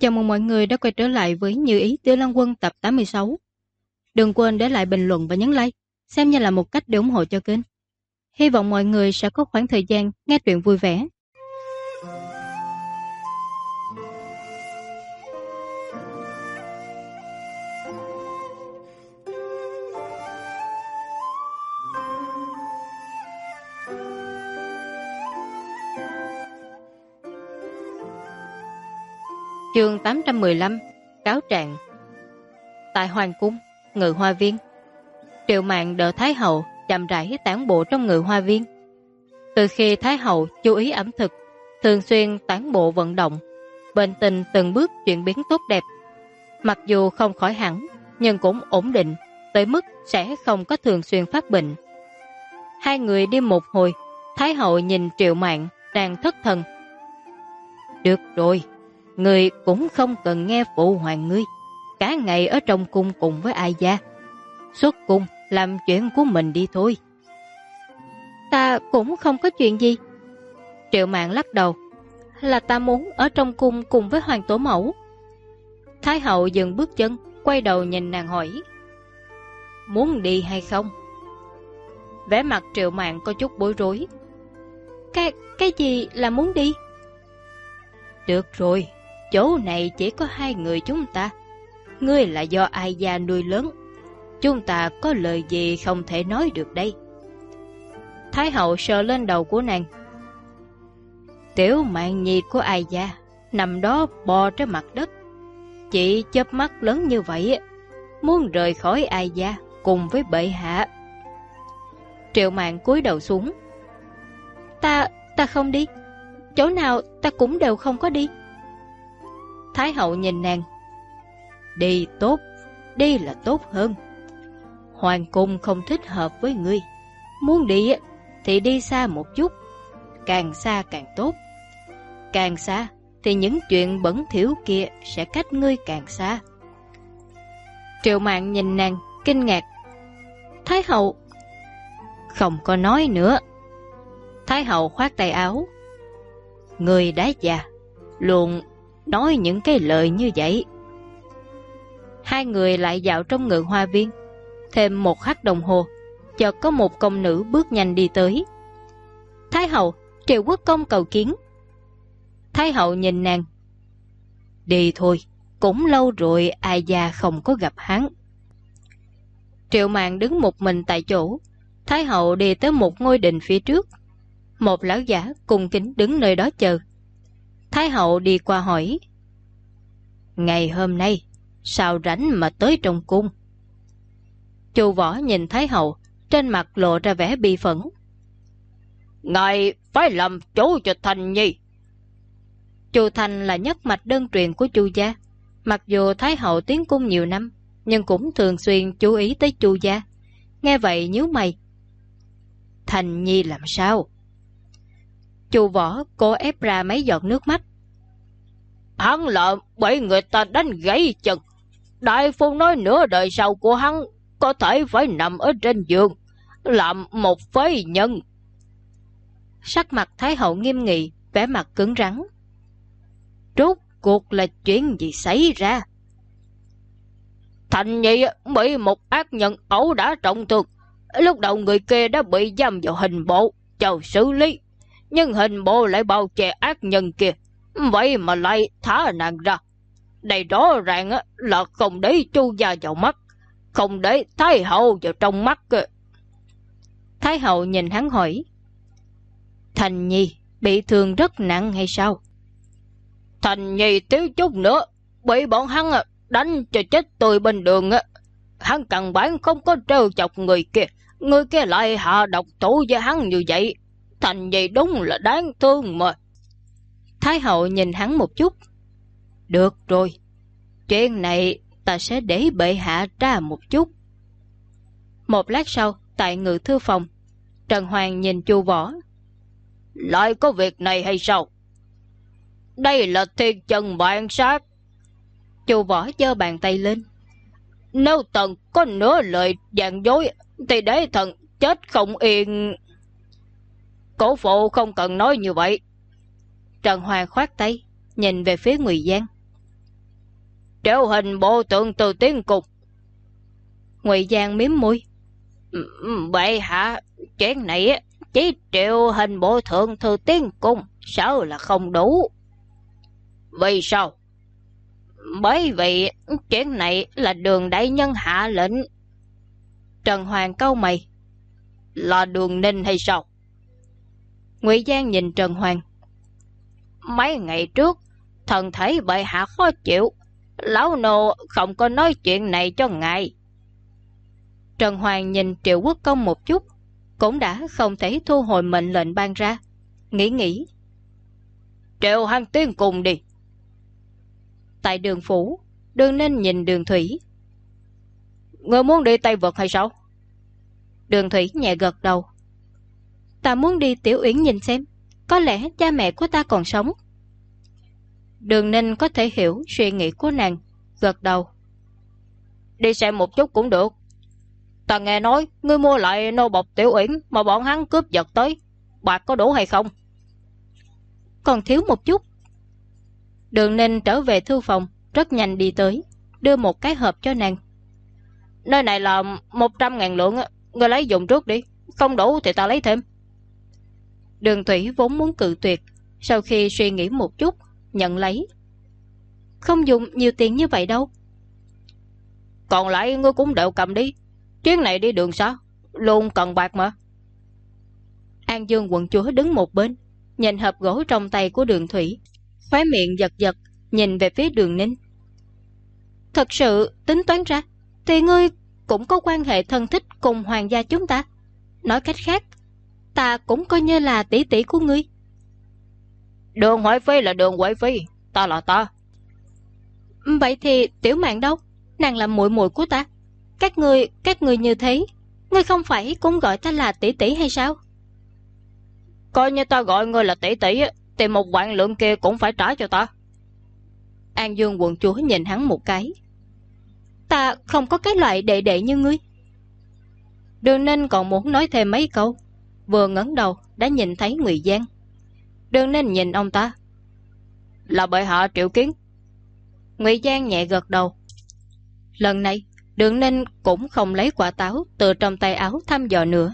Chào mừng mọi người đã quay trở lại với Như Ý Tiểu Lan Quân tập 86. Đừng quên để lại bình luận và nhấn like, xem như là một cách để ủng hộ cho kênh. Hy vọng mọi người sẽ có khoảng thời gian nghe truyện vui vẻ. Chương 815 Cáo trạng. Tại Hoàng cung, Ngự Hoa Viên, Triệu Mạn đỡ Thái hậu chậm rãi tản bộ trong Ngự Hoa Viên. Từ khi Thái hậu chú ý ẩm thực, thường xuyên tản bộ vận động, bệnh tình từng bước chuyển biến tốt đẹp. Mặc dù không khỏi hẳn, nhưng cũng ổn định, tới mức sẽ không có thường xuyên phát bệnh. Hai người đi một hồi, Thái hậu nhìn Triệu Mạn đang thất thần. Được rồi, người cũng không cần nghe phụ hoàng ngươi, cả ngày ở trong cung cùng với ai gia. Xuất cung làm chuyện của mình đi thôi. Ta cũng không có chuyện gì. Triệu Mạn lắc đầu. Là ta muốn ở trong cung cùng với hoàng tổ mẫu. Thái hậu dừng bước chân, quay đầu nhìn nàng hỏi. Muốn đi hay không? Vẻ mặt Triệu Mạn có chút bối rối. Cái gì là muốn đi? Được rồi, chỗ này chỉ có hai người chúng ta. Ngươi là do ai gia nuôi lớn, chúng ta có lời gì không thể nói được đây. Thái hậu sờ lên đầu của nàng. Tiểu Mạn nhi của ai gia nằm đó bò trên mặt đất, chỉ chớp mắt lớn như vậy, muốn rời khỏi ai gia cùng với bệ hạ. Triệu Mạn cúi đầu xuống. Ta không đi, chỗ nào ta cũng đều không có đi. Thái hậu nhìn nàng. Đi tốt, đi là tốt hơn. Hoàng cung không thích hợp với ngươi. Muốn đi thì đi xa một chút, càng xa càng tốt. Càng xa thì những chuyện bẩn thỉu kia sẽ cách ngươi càng xa. Triệu Mạn nhìn nàng kinh ngạc. Thái hậu. Không có nói nữa. Thái hậu khoát tay áo. Ngươi đã già, luôn nói những cái lời như vậy. Hai người lại dạo trong Ngự Hoa Viên. Thêm một khắc đồng hồ, chợt có một công nữ bước nhanh đi tới. Thái hậu, Triệu quốc công cầu kiến. Thái hậu nhìn nàng. Đi thôi, cũng lâu rồi ai già không có gặp hắn. Triệu Mạn đứng một mình tại chỗ. Thái hậu đi tới một ngôi đình phía trước. Một lão giả cung kính đứng nơi đó chờ. Thái hậu đi qua hỏi. Ngày hôm nay sao rảnh mà tới trong cung? Chu Võ nhìn Thái hậu, trên mặt lộ ra vẻ bi phẫn. Ngài phải làm chủ cho Thành Nhi. Chu Thành là nhất mạch đơn truyền của Chu gia. Mặc dù Thái hậu tiến cung nhiều năm, nhưng cũng thường xuyên chú ý tới Chu gia. Nghe vậy nhíu mày. Thành Nhi làm sao? Chu Võ cố ép ra mấy giọt nước mắt. Hắn là bị người ta đánh gãy chân. Đại phu nói nửa đời sau của hắn có thể phải nằm ở trên giường, làm một phế nhân. Sắc mặt Thái hậu nghiêm nghị, vẻ mặt cứng rắn. Rốt cuộc là chuyện gì xảy ra? Thành Nhi bị một ác nhân ẩu đả trọng thương. Lúc đầu người kia đã bị giam vào hình bộ chờ xử lý, nhưng hình bộ lại bao che ác nhân kia, vậy mà lại thả nàng ra. Đây rõ ràng là không để Chu gia vào mắt, không để Thái hậu vào trong mắt. Thái hậu nhìn hắn hỏi. Thành Nhi bị thương rất nặng hay sao? Thành Nhi thiếu chút nữa bị bọn hắn đánh cho chết tươi bên đường. Hắn căn bản không có trêu chọc người kia, người kia lại hạ độc thủ với hắn như vậy. Thành Nhi đúng là đáng thương mà. Thái hậu nhìn hắn một chút. Được rồi, chuyện này ta sẽ để bệ hạ tra một chút. Một lát sau, tại ngự thư phòng, Trần Hoàng nhìn Chu Võ. Lại có việc này hay sao? Đây là thiên trần bạn sát. Chu Võ giơ bàn tay lên. Nếu thần có nửa lời gian dối thì để thần chết không yên. Cổ phụ không cần nói như vậy. Trần Hoàng khoát tay, nhìn về phía Ngụy Giang. Triệu hình bộ tượng từ tiến cung. Ngụy Giang miếm môi. Bệ hạ, chuyện này chỉ triệu hình bộ thượng thư tiến cung sợ là không đủ. Vì sao? Bởi vì chuyện này là Đường đại nhân hạ lệnh. Trần Hoàng cau mày. Là Đường Ninh hay sao? Ngụy Giang nhìn Trần Hoàng. Mấy ngày trước, thần thấy bệ hạ khó chịu, lão nô không có nói chuyện này cho ngài. Trần Hoàng nhìn Triệu Quốc Công một chút, cũng đã không thể thu hồi mệnh lệnh ban ra. Nghĩ. Triệu hắn tiến cùng đi. Tại Đường phủ, Đường Ninh nhìn Đường Thủy. Ngươi muốn đi Tây Vực hay sao? Đường Thủy nhẹ gật đầu. Ta muốn đi Tiểu Uyển nhìn xem, có lẽ cha mẹ của ta còn sống. Đường Ninh có thể hiểu suy nghĩ của nàng, gật đầu. Đi xem một chút cũng được. Ta nghe nói ngươi mua lại nô bộc Tiểu Uyển mà bọn hắn cướp giật tới, bạc có đủ hay không? Còn thiếu một chút. Đường Ninh trở về thư phòng, rất nhanh đi tới, đưa một cái hộp cho nàng. Nơi này là 100.000 lượng, ngươi lấy dùng trước đi, không đủ thì ta lấy thêm. Đường Thủy vốn muốn cự tuyệt, sau khi suy nghĩ một chút, nhận lấy. Không dùng nhiều tiền như vậy đâu. Còn lại ngươi cũng đều cầm đi, chuyến này đi đường sao, luôn cần bạc mà. An Dương quận chúa đứng một bên, nhìn hộp gỗ trong tay của Đường Thủy, khóe miệng giật, nhìn về phía Đường Ninh. Thật sự tính toán ra thì ngươi cũng có quan hệ thân thích cùng hoàng gia chúng ta. Nói cách khác, ta cũng coi như là tỷ tỷ của ngươi. Đường Huệ Phi là Đường Huệ Phi, ta là ta. Vậy thì Tiểu Mạn đâu? Nàng là muội muội của ta. Các ngươi như thế, ngươi không phải cũng gọi ta là tỷ tỷ hay sao? Coi như ta gọi ngươi là tỷ tỷ thì 1 vạn lượng kia cũng phải trả cho ta. An Dương quận chúa nhìn hắn một cái. Ta không có cái loại đệ đệ như ngươi. Đường Ninh còn muốn nói thêm mấy câu, vừa ngẩng đầu đã nhìn thấy Ngụy Giang. Đường Ninh nhìn ông ta. Là bệ hạ triệu kiến. Ngụy Giang nhẹ gật đầu. Lần này Đường Ninh cũng không lấy quả táo từ trong tay áo thăm dò nữa.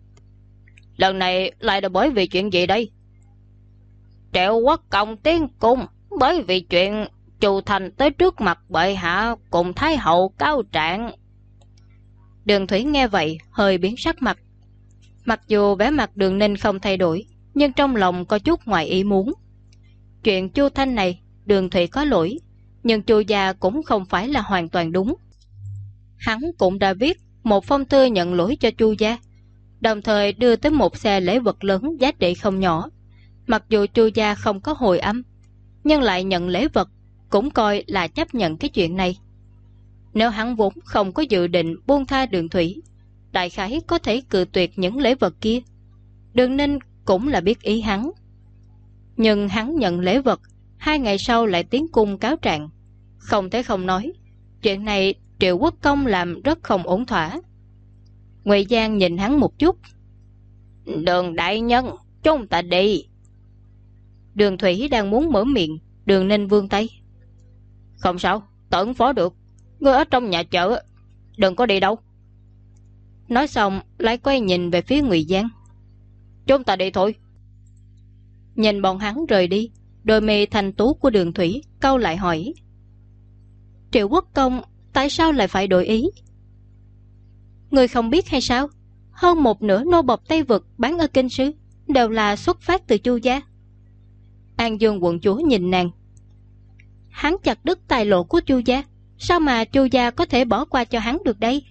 Lần này lại là bởi vì chuyện gì đây? Triệu Quốc Công tiến cung bởi vì chuyện Chu Thành tới trước mặt bệ hạ cùng Thái hậu cáo trạng. Đường Thủy nghe vậy hơi biến sắc mặt. Mặc dù vẻ mặt Đường Ninh không thay đổi, nhưng trong lòng có chút ngoài ý muốn. Chuyện Chu Thanh này Đường Thủy có lỗi, nhưng Chu gia cũng không phải là hoàn toàn đúng. Hắn cũng đã viết một phong thư nhận lỗi cho Chu gia, đồng thời đưa tới một xe lễ vật lớn giá trị không nhỏ. Mặc dù Chu gia không có hồi âm, nhưng lại nhận lễ vật, cũng coi là chấp nhận cái chuyện này. Nếu hắn vốn không có dự định buông tha Đường Thủy, đại khái có thể cự tuyệt những lễ vật kia. Đường Ninh cũng là biết ý hắn. Nhưng hắn nhận lễ vật, 2 ngày sau lại tiến cung cáo trạng. Không thể không nói, chuyện này Triệu Quốc Công làm rất không ổn thỏa. Ngụy Giang nhìn hắn một chút. Đường đại nhân, chúng ta đi. Đường Thủy đang muốn mở miệng, Đường Ninh vươn tay. Không sao, ta ứng phó được. Ngươi ở trong nhà chợ, đừng có đi đâu. Nói xong lại quay nhìn về phía Ngụy Giang. Chúng ta đi thôi. Nhìn bọn hắn rời đi, đôi mi thanh tú của Đường Thủy cau lại hỏi. Triệu Quốc Công tại sao lại phải đổi ý? Người không biết hay sao? Hơn một nửa nô bộc Tây Vực bán ở Kinh Sư đều là xuất phát từ Chu gia. An Dương quận chúa nhìn nàng. Hắn chặt đứt tài lộ của Chu gia, sao mà Chu gia có thể bỏ qua cho hắn được đây?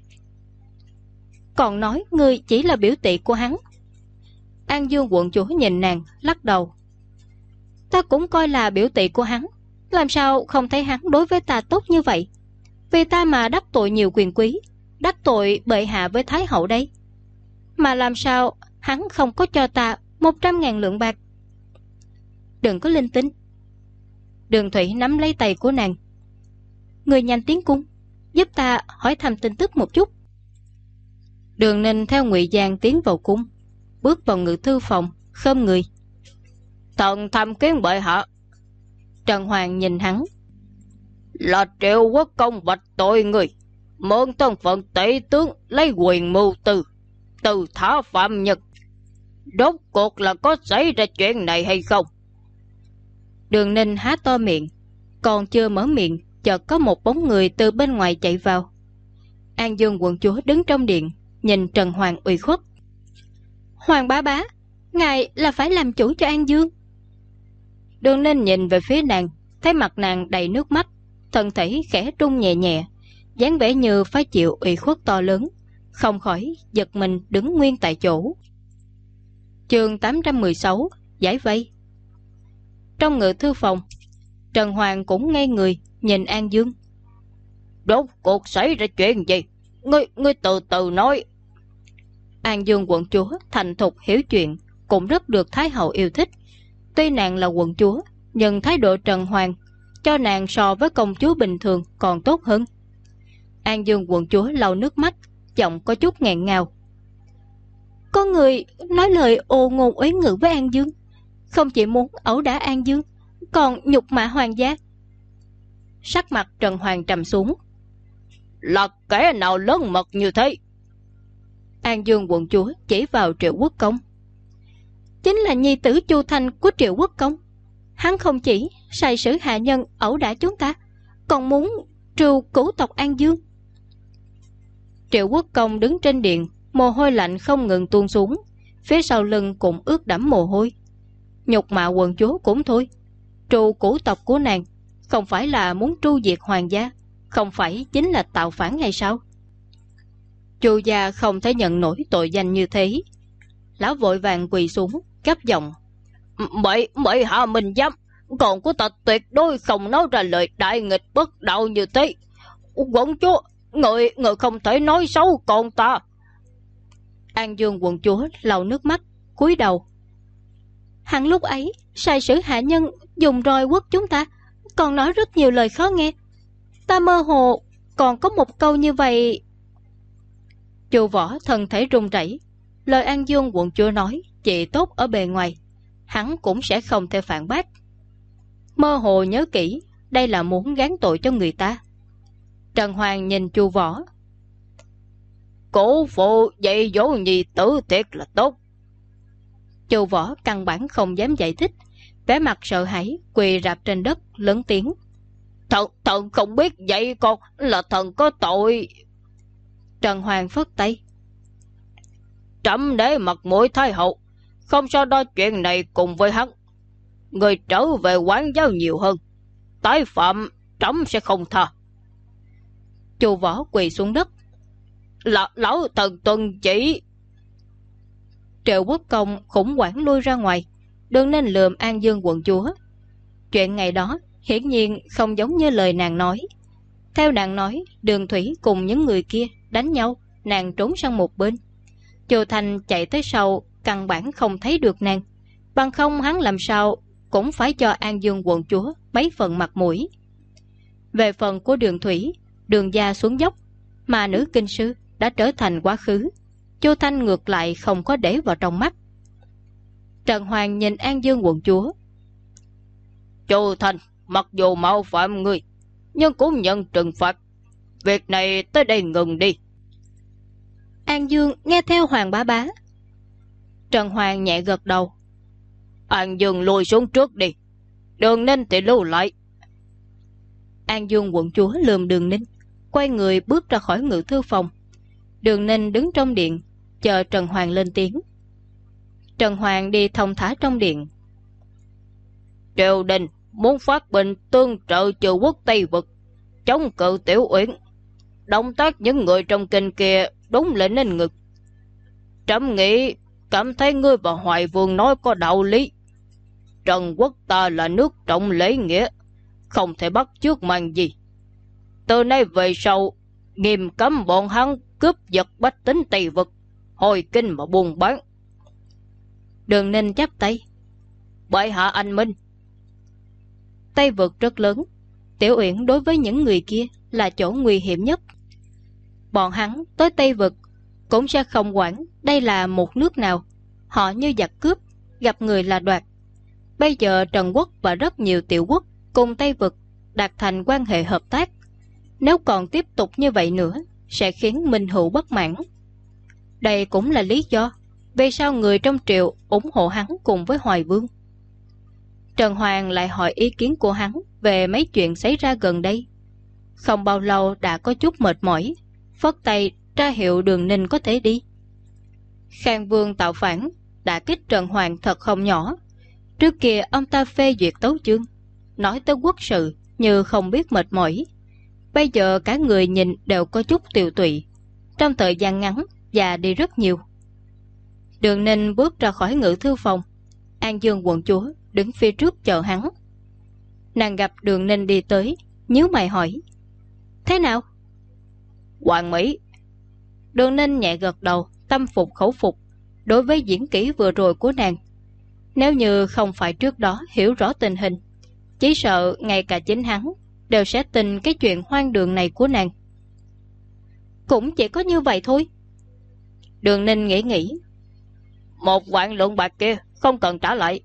Còn nói ngươi chỉ là biểu tỷ của hắn. An Dương quận chúa nhìn nàng, lắc đầu. Ta cũng coi là biểu tỷ của hắn, làm sao không thấy hắn đối với ta tốt như vậy? Vì ta mà đắc tội nhiều quyền quý, đắc tội bệ hạ với Thái hậu đây. Mà làm sao hắn không có cho ta 100.000 lượng bạc? Đừng có linh tinh. Đường Thủy nắm lấy tay của nàng. Người nhanh tiến cung, giúp ta hỏi thăm tin tức một chút. Đường Ninh theo Ngụy Giang tiến vào cung, bước vào ngự thư phòng, khom người. Thần tham kiến bệ hạ. Trần Hoàng nhìn hắn. Là Triệu Quốc Công vạch tội người, mượn thân phận tể tướng lấy quyền mưu tư, từ thả phạm nhân. Rốt cuộc là có xảy ra chuyện này hay không? Đường Ninh há to miệng, còn chưa mở miệng, chợt có một bóng người từ bên ngoài chạy vào. An Dương quận chúa đứng trong điện, nhìn Trần Hoàng ủy khuất. Hoàng bá bá, ngài là phải làm chủ cho An Dương. Đường Ninh nhìn về phía nàng, thấy mặt nàng đầy nước mắt, thân thể khẽ rung nhẹ nhẹ, dáng vẻ như phải chịu ủy khuất to lớn, không khỏi giật mình đứng nguyên tại chỗ. Chương 816 giải vây. Trong ngự thư phòng, Trần Hoàng cũng ngây người nhìn An Dương. Rốt cuộc xảy ra chuyện gì? Ngươi từ từ nói. An Dương quận chúa thành thục hiểu chuyện, cũng rất được Thái hậu yêu thích. Tuy nàng là quận chúa, nhưng thái độ Trần Hoàng cho nàng so với công chúa bình thường còn tốt hơn. An Dương quận chúa lau nước mắt, giọng có chút nghẹn ngào. Có người nói lời ô ngôn uế ngữ với An Dương, không chỉ muốn ẩu đả An Dương, còn nhục mạ hoàng gia. Sắc mặt Trần Hoàng trầm xuống. Là kẻ nào lớn mật như thế? An Dương quận chúa chỉ vào Triệu Quốc Công. Chính là nhi tử Chu Thanh của Triệu Quốc Công. Hắn không chỉ sai sử hạ nhân ẩu đả chúng ta, còn muốn trừ cửu tộc An Dương. Triệu Quốc Công đứng trên điện, mồ hôi lạnh không ngừng tuôn xuống, phía sau lưng cũng ướt đẫm mồ hôi. Nhục mạ quận chúa cũng thôi, trừ cửu tộc của nàng không phải là muốn tru diệt hoàng gia, không phải chính là tạo phản hay sao? Chu gia không thể nhận nổi tội danh như thế. Lão vội vàng quỳ xuống, gấp giọng. Bệ hạ mình dám, còn của ta tuyệt đối không nói ra lời đại nghịch bất đạo như thế. Quận chúa, người không thể nói xấu con ta. An Dương quận chúa lau nước mắt, cúi đầu. Hắn lúc ấy sai sử hạ nhân dùng roi quất chúng ta, còn nói rất nhiều lời khó nghe. Ta mơ hồ còn có một câu như vậy. Chu Võ thân thể run rẩy. Lời An Dương quận chúa nói chỉ tốt ở bề ngoài, hắn cũng sẽ không thể phản bác. Mơ hồ nhớ kỹ, đây là muốn gán tội cho người ta. Trần Hoàng nhìn Chu Võ. Cổ phụ dạy dỗ nhi tử thiệt là tốt. Chu Võ căn bản không dám giải thích, vẻ mặt sợ hãi quỳ rạp trên đất lớn tiếng. Thần không biết dạy con, là thần có tội. Trần Hoàng phất tay. Trẫm để mặt mũi Thái hậu, không so đo chuyện này cùng với hắn. Người trở về quán giáo nhiều hơn, tái phạm trẫm sẽ không tha. Chu Võ quỳ xuống đất. Lão thần tuân chỉ. Triệu Quốc Công khủng hoảng lui ra ngoài, đừng nên lườm An Dương quận chúa. Chuyện ngày đó hiển nhiên không giống như lời nàng nói. Theo nàng nói, Đường Thủy cùng những người kia đánh nhau, nàng trốn sang một bên. Chu Thanh chạy tới sau, căn bản không thấy được nàng, bằng không hắn làm sao cũng phải cho An Dương quận chúa mấy phần mặt mũi. Về phần của Đường Thủy, Đường gia xuống dốc, mà nữ kinh sư đã trở thành quá khứ. Chu Thanh ngược lại không có để vào trong mắt. Trần Hoàng nhìn An Dương quận chúa. Chu Thanh mặc dù mạo phạm ngươi, nhưng cũng nhận trừng phạt. Việc này tới đây ngừng đi. An Dương nghe theo Hoàng bá bá. Trần Hoàng nhẹ gật đầu. An Dương lùi xuống trước đi, Đường Ninh thì lưu lại. An Dương quận chúa lườm Đường Ninh, quay người bước ra khỏi ngự thư phòng. Đường Ninh đứng trong điện, chờ Trần Hoàng lên tiếng. Trần Hoàng đi thông thả trong điện. Triều đình muốn phát binh tương trợ Trừ quốc Tây Vực, chống cự Tiểu Uyển. Động tác những người trong kinh kia đúng là nên ngực. Trẫm nghĩ cảm thấy ngươi và Hoài Vương nói có đạo lý. Trần quốc ta là nước trọng lễ nghĩa, không thể bắt chước màn gì. Từ nay về sau, nghiêm cấm bọn hắn cướp giật bách tính Tây Vực, hồi kinh mà buôn bán. Đường Ninh chắp tay. Bệ hạ anh minh. Tây Vực rất lớn, Tiểu Uyển đối với những người kia là chỗ nguy hiểm nhất. Bọn hắn tới Tây Vực cũng sẽ không quản đây là một nước nào. Họ như giặc cướp, gặp người là đoạt. Bây giờ Trần quốc và rất nhiều tiểu quốc cùng Tây Vực đạt thành quan hệ hợp tác. Nếu còn tiếp tục như vậy nữa sẽ khiến Minh Hữu bất mãn. Đây cũng là lý do vì sao người trong triều ủng hộ hắn cùng với Hoài Vương. Trần Hoàng lại hỏi ý kiến của hắn về mấy chuyện xảy ra gần đây. Không bao lâu đã có chút mệt mỏi, phất tay ra hiệu Đường Ninh có thể đi. Khang Vương tạo phản đã kích Trần Hoàng thật không nhỏ. Trước kia ông ta phê duyệt tấu chương, nói tới quốc sự như không biết mệt mỏi. Bây giờ cả người nhìn đều có chút tiều tụy, trong thời gian ngắn già đi rất nhiều. Đường Ninh bước ra khỏi ngự thư phòng. An Dương quận chúa đứng phía trước chờ hắn. Nàng gặp Đường Ninh đi tới, nhíu mày hỏi: thế nào? Hoàn mỹ. Đường Ninh nhẹ gật đầu, tâm phục khẩu phục đối với diễn kỹ vừa rồi của nàng. Nếu như không phải trước đó hiểu rõ tình hình, chỉ sợ ngay cả chính hắn đều sẽ tin cái chuyện hoang đường này của nàng. Cũng chỉ có như vậy thôi. Đường Ninh nghĩ. 1 vạn lượng bạc kia không cần trả lại.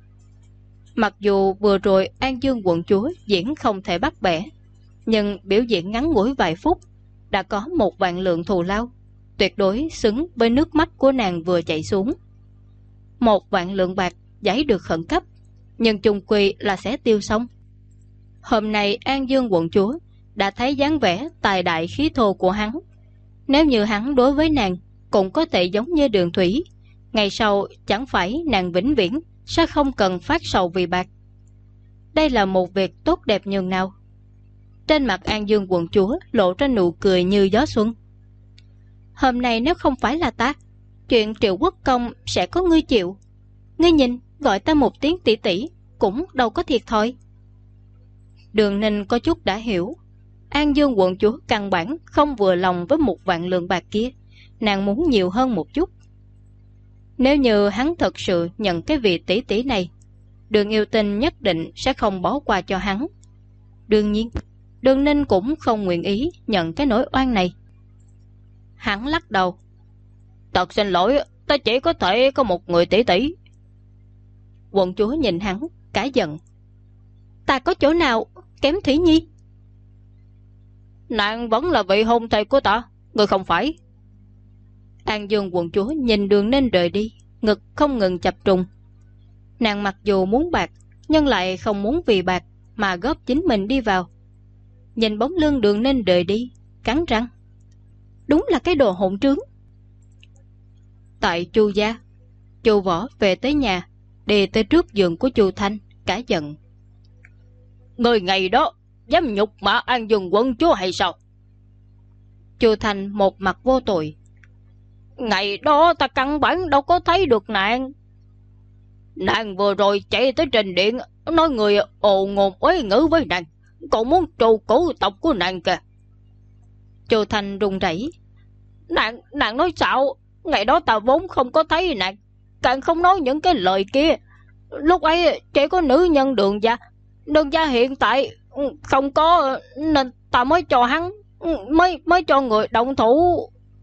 Mặc dù vừa rồi An Dương quận chúa diễn không thể bắt bẻ, nhưng biểu diễn ngắn ngủi vài phút đã có 1 vạn lượng thù lao, tuyệt đối xứng với nước mắt của nàng vừa chảy xuống. 1 vạn lượng bạc giấy được khẩn cấp, nhưng chung quy là sẽ tiêu xong. Hôm nay An Dương quận chúa đã thấy dáng vẻ tài đại khí thô của hắn. Nếu như hắn đối với nàng cũng có thể giống như Đường Thủy, ngày sau chẳng phải nàng vĩnh viễn sẽ không cần phát sầu vì bạc. Đây là một việc tốt đẹp nhường nào. Trên mặt An Dương quận chúa lộ ra nụ cười như gió xuân. Hôm nay nếu không phải là ta, chuyện Triệu Quốc công sẽ có ngươi chịu. Ngươi nhìn, gọi ta một tiếng tỷ tỷ cũng đâu có thiệt thòi. Đường Ninh có chút đã hiểu. An Dương quận chúa căn bản không vừa lòng với 1 vạn lượng bạc kia, nàng muốn nhiều hơn một chút. Nếu như hắn thật sự nhận cái vị tỷ tỷ này, Đường Yêu Tinh nhất định sẽ không bỏ qua cho hắn. Đương nhiên, Đường Ninh cũng không nguyện ý nhận cái nỗi oan này. Hắn lắc đầu: thật xin lỗi, ta chỉ có thể có một người tỷ tỷ. Quận chúa nhìn hắn cả giận: ta có chỗ nào kém Thủy Nhi? Nàng vẫn là vị hôn thê của ta, người không phải. An Dương quận chúa nhìn Đường Ninh rời đi, ngực không ngừng chập trùng. Nàng mặc dù muốn bạc, nhưng lại không muốn vì bạc mà góp chính mình đi vào. Nhìn bóng lưng Đường Ninh rời đi, cắn răng: đúng là cái đồ hỗn trướng. Tại Chu gia, Chu Võ về tới nhà, đi tới trước giường của Chu Thanh, cả giận: người ngày đó dám nhục mạ An Dương quận chúa hay sao? Chu Thanh một mặt vô tội: ngày đó ta căn bản đâu có thấy được nàng. Nàng vừa rồi chạy tới trình điện, nói người ồ ngôn uế ngữ với nàng, còn muốn trù cửu tộc của nàng kìa. Chu Thanh run rẩy: Nàng nói sao? Ngày đó ta vốn không có thấy nàng, càng không nói những cái lời kia. Lúc ấy chỉ có nữ nhân Đường gia hiện tại không có, nên ta mới cho hắn, mới cho người động thủ.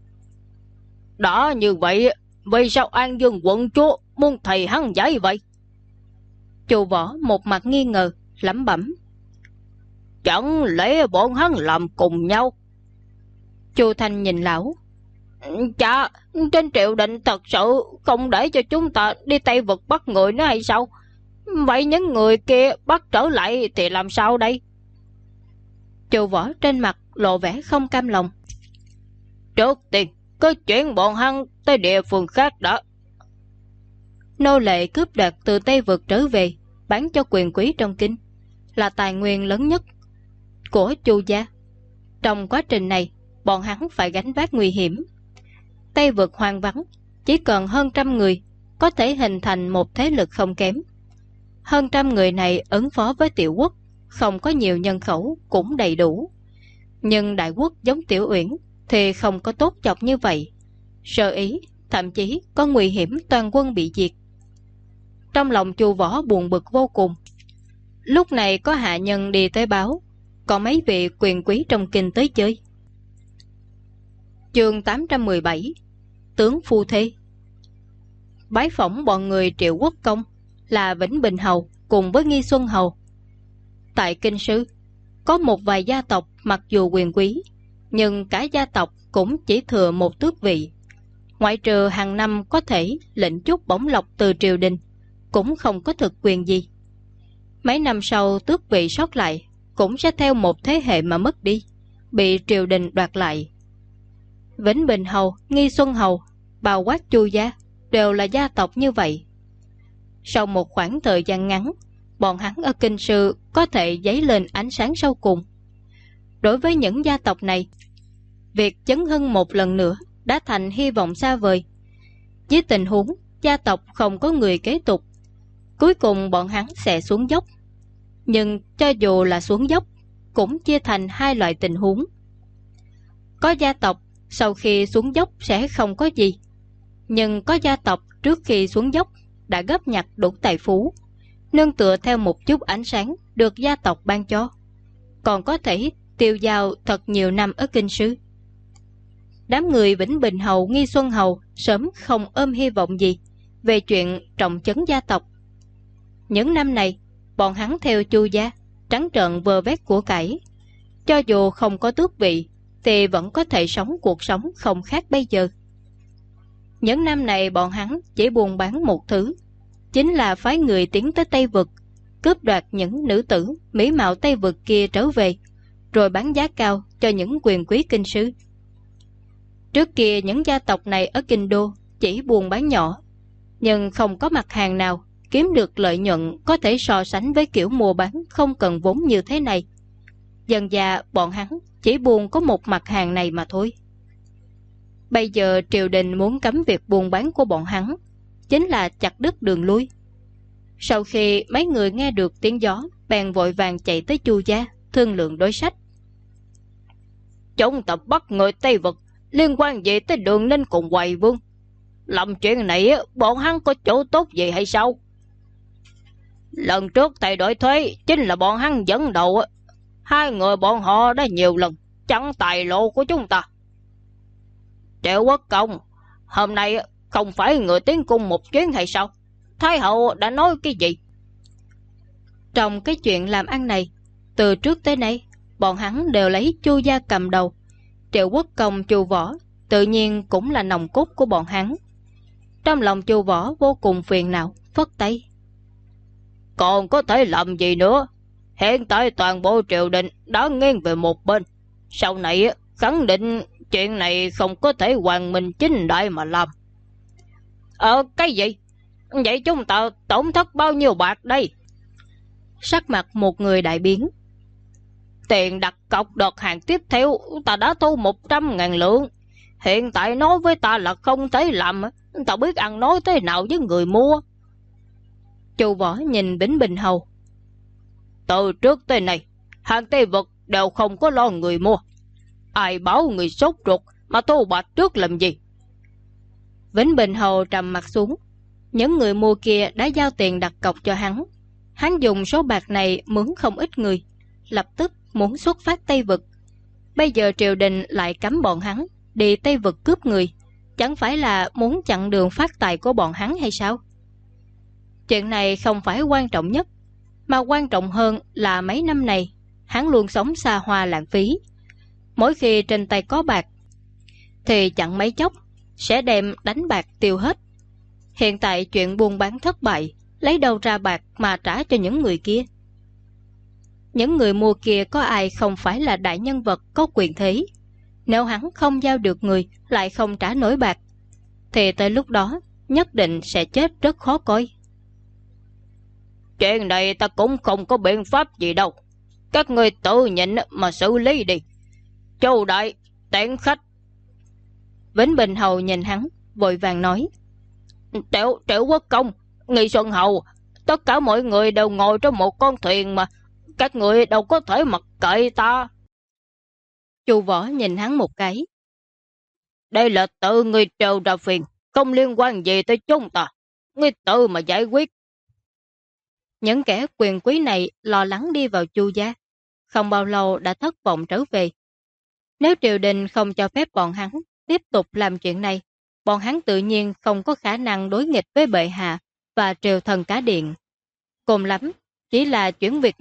Đã như vậy, vì sao An Dương quận chúa muốn thầy hắn giải vậy? Chu Võ một mặt nghi ngờ, lẩm bẩm: chẳng lẽ bọn hắn làm cùng nhau? Chu Thanh nhìn lão: chà, trên triều đình thật sự không để cho chúng ta đi Tây Vực bắt người nữa hay sao? Vậy những người kia bắt trở lại thì làm sao đây? Chu Võ trên mặt lộ vẻ không cam lòng: trước tiên cứ chuyển bọn hắn tới địa phương khác đã. Nô lệ cướp đoạt từ Tây Vực trở về, bán cho quyền quý trong kinh, là tài nguyên lớn nhất của Chu gia. Trong quá trình này, bọn hắn phải gánh vác nguy hiểm. Tây Vực hoang vắng, chỉ cần hơn 100 người có thể hình thành một thế lực không kém. Hơn 100 người này ứng phó với tiểu quốc, không có nhiều nhân khẩu cũng đầy đủ. Nhưng đại quốc giống Tiểu Uyển thì không có tốt chọc như vậy. Sơ ý, thậm chí có nguy hiểm toàn quân bị diệt. Trong lòng Chu Võ buồn bực vô cùng. Lúc này có hạ nhân đi tới báo, có mấy vị quyền quý trong kinh tới chơi. Chương 817: Tướng phu thê. Bái phỏng bọn người Triệu Quốc công là Vĩnh Bình hầu cùng với Nghi Xuân hầu. Tại kinh sư, Có một vài gia tộc mặc dù quyền quý, nhưng cả gia tộc cũng chỉ thừa một tước vị. Ngoại trừ hàng năm có thể lệnh chút bổng lộc từ triều đình, cũng không có thực quyền gì. Mấy năm sau tước vị sót lại cũng sẽ theo một thế hệ mà mất đi, bị triều đình đoạt lại. Vĩnh Bình Hầu, Nghi Xuân Hầu, bao quát Chu gia đều là gia tộc như vậy. Sau một khoảng thời gian ngắn, bọn hắn ở kinh sư có thể dấy lên ánh sáng sau cùng. Đối với những gia tộc này, việc chấn hưng một lần nữa đã thành hy vọng xa vời. Với tình huống gia tộc không có người kế tục, cuối cùng bọn hắn sẽ xuống dốc. Nhưng cho dù là xuống dốc, cũng chia thành hai loại tình huống. Có gia tộc sau khi xuống dốc sẽ không có gì, nhưng có gia tộc trước khi xuống dốc đã góp nhặt đủ tài phú, nương tựa theo một chút ánh sáng được gia tộc ban cho, còn có thể tiêu dao thật nhiều năm ở kinh sư. Đám người Vĩnh Bình Hầu, Nghi Xuân Hầu sớm không ôm hy vọng gì về chuyện trọng trấn gia tộc. Những năm này, bọn hắn theo Chu gia trắng trợn vơ vét của cải, cho dù không có tước vị thì vẫn có thể sống cuộc sống không khác bây giờ. Những năm này bọn hắn chỉ buôn bán một thứ, chính là phái người tiến tới Tây Vực, cướp đoạt những nữ tử mỹ mạo Tây Vực kia trở về, rồi bán giá cao cho những quyền quý kinh sư. Trước kia những gia tộc này ở kinh đô chỉ buôn bán nhỏ, nhưng không có mặt hàng nào kiếm được lợi nhuận có thể so sánh với kiểu mua bán không cần vốn như thế này. Dần dà bọn hắn chỉ buôn có một mặt hàng này mà thôi. Bây giờ triều đình muốn cấm việc buôn bán của bọn hắn, chính là chặt đứt đường lui. Sau khi mấy người nghe được tiếng gió, bèn vội vàng chạy tới Chu gia thương lượng đối sách. Chúng ta bắt người Tây Vực liên quan gì tới Đường Ninh cùng Hoài Vương? Làm chuyện này bọn hắn có chỗ tốt gì hay sao? Lần trước thay đổi thuế chính là bọn hắn dẫn đầu. Hai người bọn họ đã nhiều lần chặn tài lộ của chúng ta. Triệu Quốc Công, hôm nay không phải người tiến cung một chuyến hay sao? Thái hậu đã nói cái gì? Trong cái chuyện làm ăn này, từ trước tới nay bọn hắn đều lấy Chu gia cầm đầu. Triệu Quốc Công, Chu Võ tự nhiên cũng là nòng cốt của bọn hắn. Trong lòng Chu Võ vô cùng phiền não, phất tay. Còn có thể làm gì nữa? Hiện tại toàn bộ triều đình đã nghiêng về một bên. Sau này khẳng định chuyện này không có thể hoàn minh chính đại mà làm. Cái gì? Vậy chúng ta tổn thất bao nhiêu bạc đây? Sắc mặt một người đại biến. Tiền đặt cọc đợt hàng tiếp theo ta đã thu 100.000 lượng. Hiện tại nói với ta là không thể làm, ta biết ăn nói thế nào với người mua. Chu Võ nhìn Vĩnh Bình Hầu. Từ trước tới nay, hàng Tây Vực đều không có lo người mua. Ai bảo người sốt ruột mà thu bạc trước làm gì? Vĩnh Bình Hầu trầm mặt xuống. Những người mua kia đã giao tiền đặt cọc cho hắn. Hắn dùng số bạc này mướn không ít người, lập tức muốn xuất phát Tây Vực. Bây giờ triều đình lại cấm bọn hắn đi Tây Vực cướp người, chẳng phải là muốn chặn đường phát tài của bọn hắn hay sao? Chuyện này không phải quan trọng nhất, mà quan trọng hơn là mấy năm này hắn luôn sống xa hoa lãng phí. Mỗi khi trên tay có bạc thì chẳng mấy chốc sẽ đem đánh bạc tiêu hết. Hiện tại chuyện buôn bán thất bại, lấy đâu ra bạc mà trả cho những người kia? Những người mua kia có ai không phải là đại nhân vật có quyền thế? Nếu hắn không giao được người, lại không trả nổi bạc, thì tới lúc đó nhất định sẽ chết rất khó coi. Chuyện này ta cũng không có biện pháp gì đâu. Các người tự nhịn mà xử lý đi. Châu đại, tiễn khách. Vĩnh Bình Hầu nhìn hắn, vội vàng nói. Triệu Quốc Công, Nghi Xuân Hầu, tất cả mọi người đều ngồi trong một con thuyền mà. Các người đâu có thể mặc kệ ta. Chu Võ nhìn hắn một cái. Đây là tự người trêu ra phiền, không liên quan gì tới chúng ta. Ngươi tự mà giải quyết. Những kẻ quyền quý này lo lắng đi vào Chu gia, không bao lâu đã thất vọng trở về. Nếu triều đình không cho phép bọn hắn tiếp tục làm chuyện này, bọn hắn tự nhiên không có khả năng đối nghịch với bệ hạ và triều thần cả điện. Cùng lắm, chỉ là chuyển việc này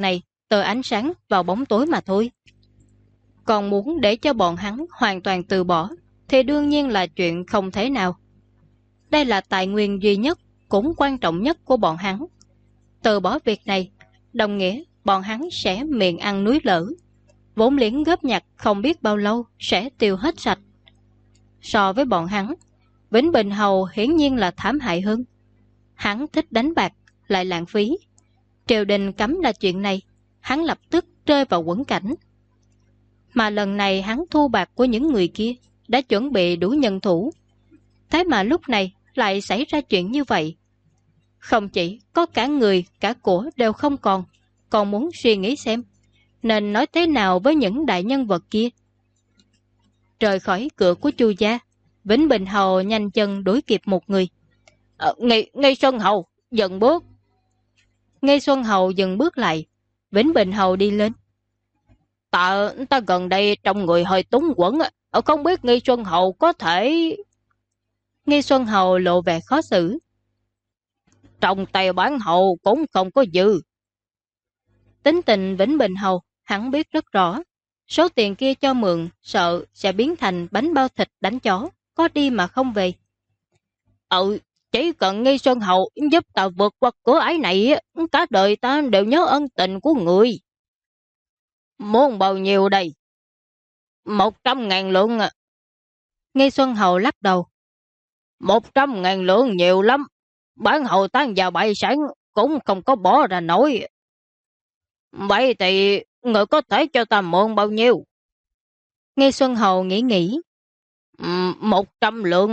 từ ánh sáng vào bóng tối mà thôi. Còn muốn để cho bọn hắn hoàn toàn từ bỏ thì đương nhiên là chuyện không thể nào. Đây là tài nguyên duy nhất cũng quan trọng nhất của bọn hắn. Từ bỏ việc này đồng nghĩa bọn hắn sẽ miệng ăn núi lở. Vốn liếng góp nhặt không biết bao lâu sẽ tiêu hết sạch. So với bọn hắn, Vĩnh Bình Hầu hiển nhiên là thảm hại hơn. Hắn thích đánh bạc, lại lãng phí. Triều đình cấm là chuyện này, hắn lập tức rơi vào quẫn cảnh. Mà lần này hắn thu bạc của những người kia đã chuẩn bị đủ nhân thủ. Thế mà lúc này lại xảy ra chuyện như vậy. Không chỉ có cả người, cả của đều không còn muốn suy nghĩ xem nên nói thế nào với những đại nhân vật kia. Rời khỏi cửa của Chu gia, Vĩnh Bình Hầu nhanh chân đuổi kịp một người. Nghi Xuân Hầu, dừng bước. Nghi Xuân Hầu dừng bước lại, Vĩnh Bình Hầu đi lên. Ta gần đây trong người hơi túng quẫn, không biết Nghi Xuân Hầu có thể... Nghi Xuân Hầu lộ vẻ khó xử. Trong tay bán hầu cũng không có dư. Tính tình Vĩnh Bình Hầu hắn biết rất rõ. Số tiền kia cho mượn sợ sẽ biến thành bánh bao thịt đánh chó, có đi mà không về. Chỉ cần Nghi Xuân Hầu giúp ta vượt qua cửa ải này, cả đời ta đều nhớ ân tình của người. Muốn bao nhiêu đây? 100.000 lượng. Nghi Xuân Hầu lắc đầu. 100.000 lượng nhiều lắm. Bán hầu tan vào bại sản cũng không có bỏ ra nổi. Vậy thì người có thể cho ta mượn bao nhiêu? Nghi Xuân Hầu nghĩ. 100 lượng.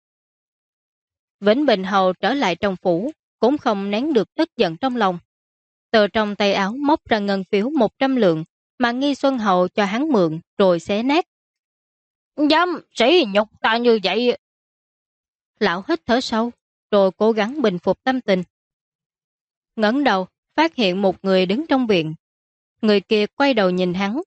Vĩnh Bình Hầu trở lại trong phủ, cũng không nén được tức giận trong lòng. Từ trong tay áo móc ra ngân phiếu 100 lượng mà Nghi Xuân Hầu cho hắn mượn rồi xé nát. Dám sỉ nhục ta như vậy? Lão hít thở sâu, rồi cố gắng bình phục tâm tình. Ngẩng đầu, phát hiện một người đứng trong viện. Người kia quay đầu nhìn hắn.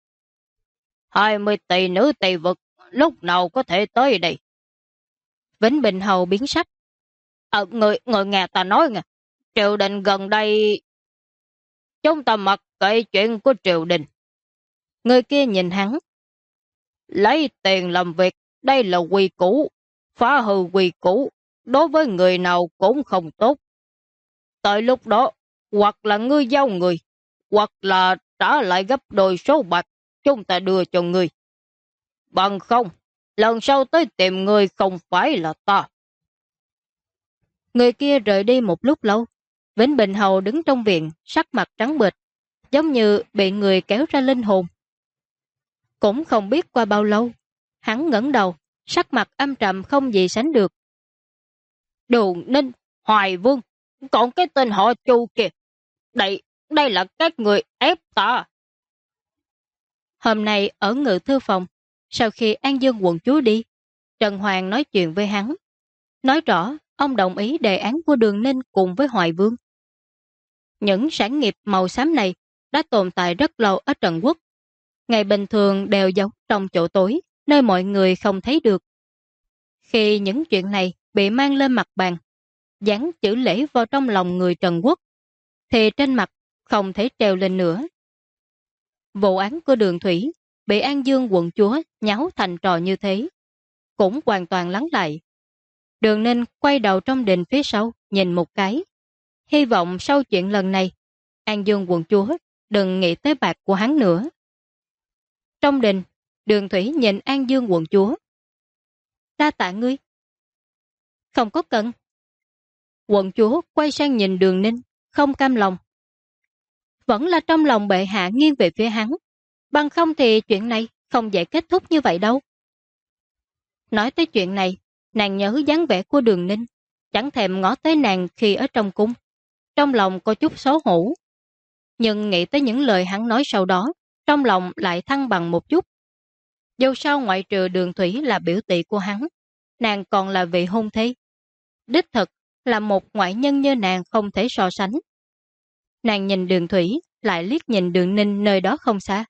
20 tỷ nữ Tây vực, lúc nào có thể tới đây? Vĩnh Bình Hầu biến sắc. Người nghe ta nói nè, triều đình gần đây... Chúng ta mặc kệ chuyện của triều đình. Người kia nhìn hắn. Lấy tiền làm việc, đây là quy củ. Phá hư quy củ, đối với người nào cũng không tốt. Tới lúc đó, hoặc là ngươi giao người, hoặc là trả lại gấp đôi số bạc chúng ta đưa cho ngươi. Bằng không, lần sau tới tìm ngươi không phải là ta. Người kia rời đi một lúc lâu. Vĩnh Bình Hầu đứng trong viện, sắc mặt trắng bệch, giống như bị người kéo ra linh hồn. Cũng không biết qua bao lâu, hắn ngẩng đầu, sắc mặt âm trầm không gì sánh được. Đồ Ninh, Hoài Vương, còn cái tên họ Chu kìa. Đây là các người ép ta. Hôm nay ở ngự thư phòng, sau khi An Dương quận chúa đi, Trần Hoàng nói chuyện với hắn. Nói rõ, ông đồng ý đề án của Đường Ninh cùng với Hoài Vương. Những sản nghiệp màu xám này đã tồn tại rất lâu ở Trần Quốc. Ngày bình thường đều giấu trong chỗ tối, nơi mọi người không thấy được. Khi những chuyện này bị mang lên mặt bàn, dán chữ lễ vào trong lòng người Trần Quốc, thì trên mặt không thể treo lên nữa. Vụ án của Đường Thủy bị An Dương quận chúa nháo thành trò như thế, cũng hoàn toàn lắng lại. Đường Ninh quay đầu trong đình phía sau, nhìn một cái. Hy vọng sau chuyện lần này, An Dương quận chúa đừng nghĩ tới bạc của hắn nữa. Trong đình, Đường Thủy nhìn An Dương quận chúa. Đa tạ ngươi. Không có cần. Quận chúa quay sang nhìn Đường Ninh, không cam lòng. Vẫn là trong lòng bệ hạ nghiêng về phía hắn. Bằng không thì chuyện này không dễ kết thúc như vậy đâu. Nói tới chuyện này, nàng nhớ dáng vẻ của Đường Ninh, chẳng thèm ngó tới nàng khi ở trong cung. Trong lòng có chút xấu hổ. Nhưng nghĩ tới những lời hắn nói sau đó, trong lòng lại thăng bằng một chút. Dù sao ngoại trừ Đường Thủy là biểu tỷ của hắn, nàng còn là vị hôn thê. Đích thực là một ngoại nhân như nàng không thể so sánh. Nàng nhìn Đường Thủy, lại liếc nhìn Đường Ninh nơi đó không xa.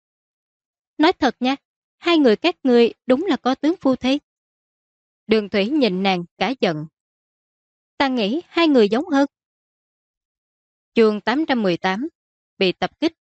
Nói thật nha, hai người các ngươi đúng là có tướng phu thê. Đường Thủy nhìn nàng cả giận. Ta nghĩ hai người giống hơn. Chương 818, bị tập kích.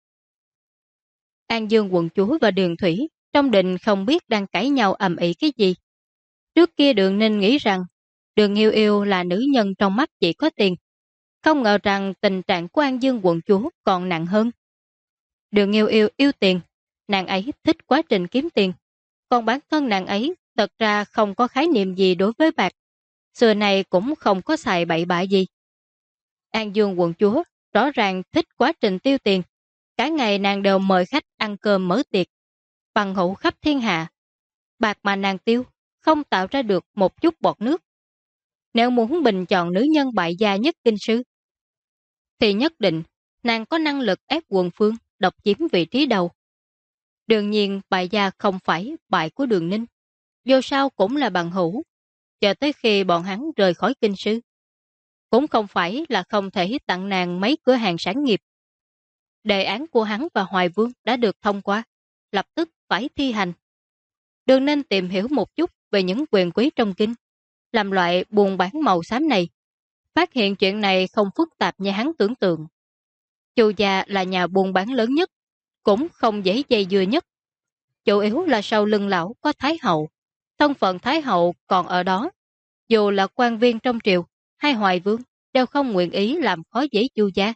An Dương quận chúa và Đường Thủy trong đình không biết đang cãi nhau ầm ĩ cái gì. Trước kia Đường Ninh nghĩ rằng Đường Yêu Yêu là nữ nhân trong mắt chỉ có tiền. Không ngờ rằng tình trạng của An Dương quận chúa còn nặng hơn. Đường Yêu Yêu yêu tiền, nàng ấy thích quá trình kiếm tiền. Còn bản thân nàng ấy thật ra không có khái niệm gì đối với bạc. Xưa này cũng không có xài bậy bạ gì. An Dương quận chúa rõ ràng thích quá trình tiêu tiền. Cả ngày nàng đều mời khách ăn cơm mở tiệc. Bằng hữu khắp thiên hạ. Bạc mà nàng tiêu không tạo ra được một chút bọt nước. Nếu muốn bình chọn nữ nhân bại gia nhất kinh sư, thì nhất định nàng có năng lực ép quần phương độc chiếm vị trí đầu. Đương nhiên bại gia không phải bại của Đường Ninh. Dù sao cũng là bằng hữu. Chờ tới khi bọn hắn rời khỏi kinh sư, cũng không phải là không thể tặng nàng mấy cửa hàng sản nghiệp. Đề án của hắn và Hoài Vương đã được thông qua, lập tức phải thi hành. Đường Ninh tìm hiểu một chút về những quyền quý trong kinh, làm loại buôn bán màu xám này. Phát hiện chuyện này không phức tạp như hắn tưởng tượng. Chu gia là nhà buôn bán lớn nhất, cũng không dễ dây dưa nhất. Chủ yếu là sau lưng lão có Thái hậu. Thân phận Thái hậu còn ở đó. Dù là quan viên trong triều hay Hoài Vương đều không nguyện ý làm khó dễ Chu gia.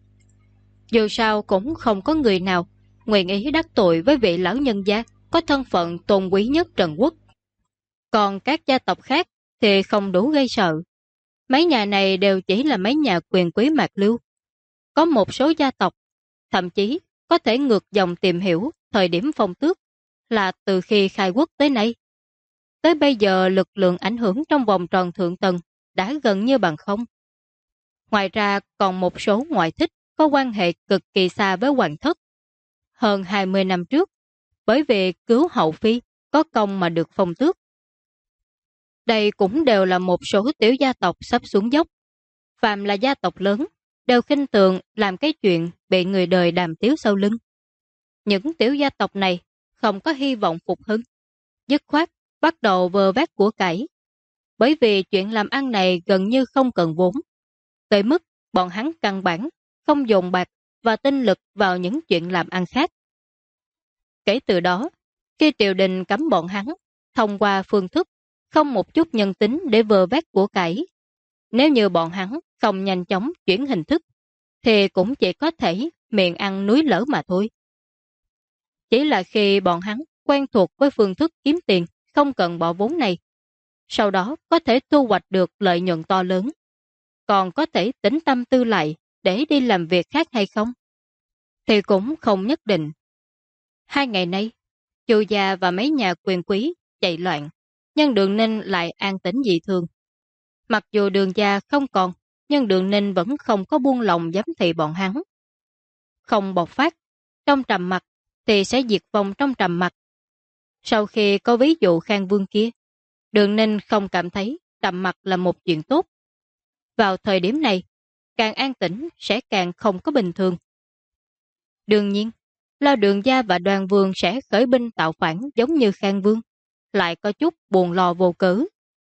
Dù sao cũng không có người nào nguyện ý đắc tội với vị lão nhân gia có thân phận tôn quý nhất Trần Quốc. Còn các gia tộc khác thì không đủ gây sợ. Mấy nhà này đều chỉ là mấy nhà quyền quý mạt lưu. Có một số gia tộc, thậm chí có thể ngược dòng tìm hiểu thời điểm phong tước là từ khi khai quốc tới nay. Tới bây giờ lực lượng ảnh hưởng trong vòng tròn thượng tầng đã gần như bằng không. Ngoài ra còn một số ngoại thích có quan hệ cực kỳ xa với hoàng thất. Hơn 20 năm trước, bởi vì cứu hậu phi có công mà được phong tước. Đây cũng đều là một số tiểu gia tộc sắp xuống dốc. Phàm là gia tộc lớn, đều khinh thường làm cái chuyện bị người đời đàm tiếu sau lưng. Những tiểu gia tộc này không có hy vọng phục hưng, dứt khoát bắt đầu vơ vét của cải. Bởi vì chuyện làm ăn này gần như không cần vốn, tới mức bọn hắn căn bản không dùng bạc và tinh lực vào những chuyện làm ăn khác. Kể từ đó, khi triều đình cấm bọn hắn thông qua phương thức không một chút nhân tính để vơ vét của cải, nếu như bọn hắn không nhanh chóng chuyển hình thức, thì cũng chỉ có thể miệng ăn núi lở mà thôi. Chỉ là khi bọn hắn quen thuộc với phương thức kiếm tiền không cần bỏ vốn này, sau đó có thể thu hoạch được lợi nhuận to lớn, còn có thể tĩnh tâm tư lại để đi làm việc khác hay không, thì cũng không nhất định. 2 ngày nay, Chu gia và mấy nhà quyền quý chạy loạn, nhưng Đường Ninh lại an tĩnh dị thường. Mặc dù Đường gia không còn, nhưng Đường Ninh vẫn không có buông lòng giám thị bọn hắn. Không bộc phát trong trầm mặc thì sẽ diệt vong trong trầm mặc. Sau khi có ví dụ Khang Vương kia, Đường Ninh không cảm thấy trầm mặc là một chuyện tốt. Vào thời điểm này, càng an tĩnh sẽ càng không có bình thường. Đương nhiên, lo Đường gia và Đoàn Vương sẽ khởi binh tạo phản giống như Khang Vương, lại có chút buồn lo vô cớ.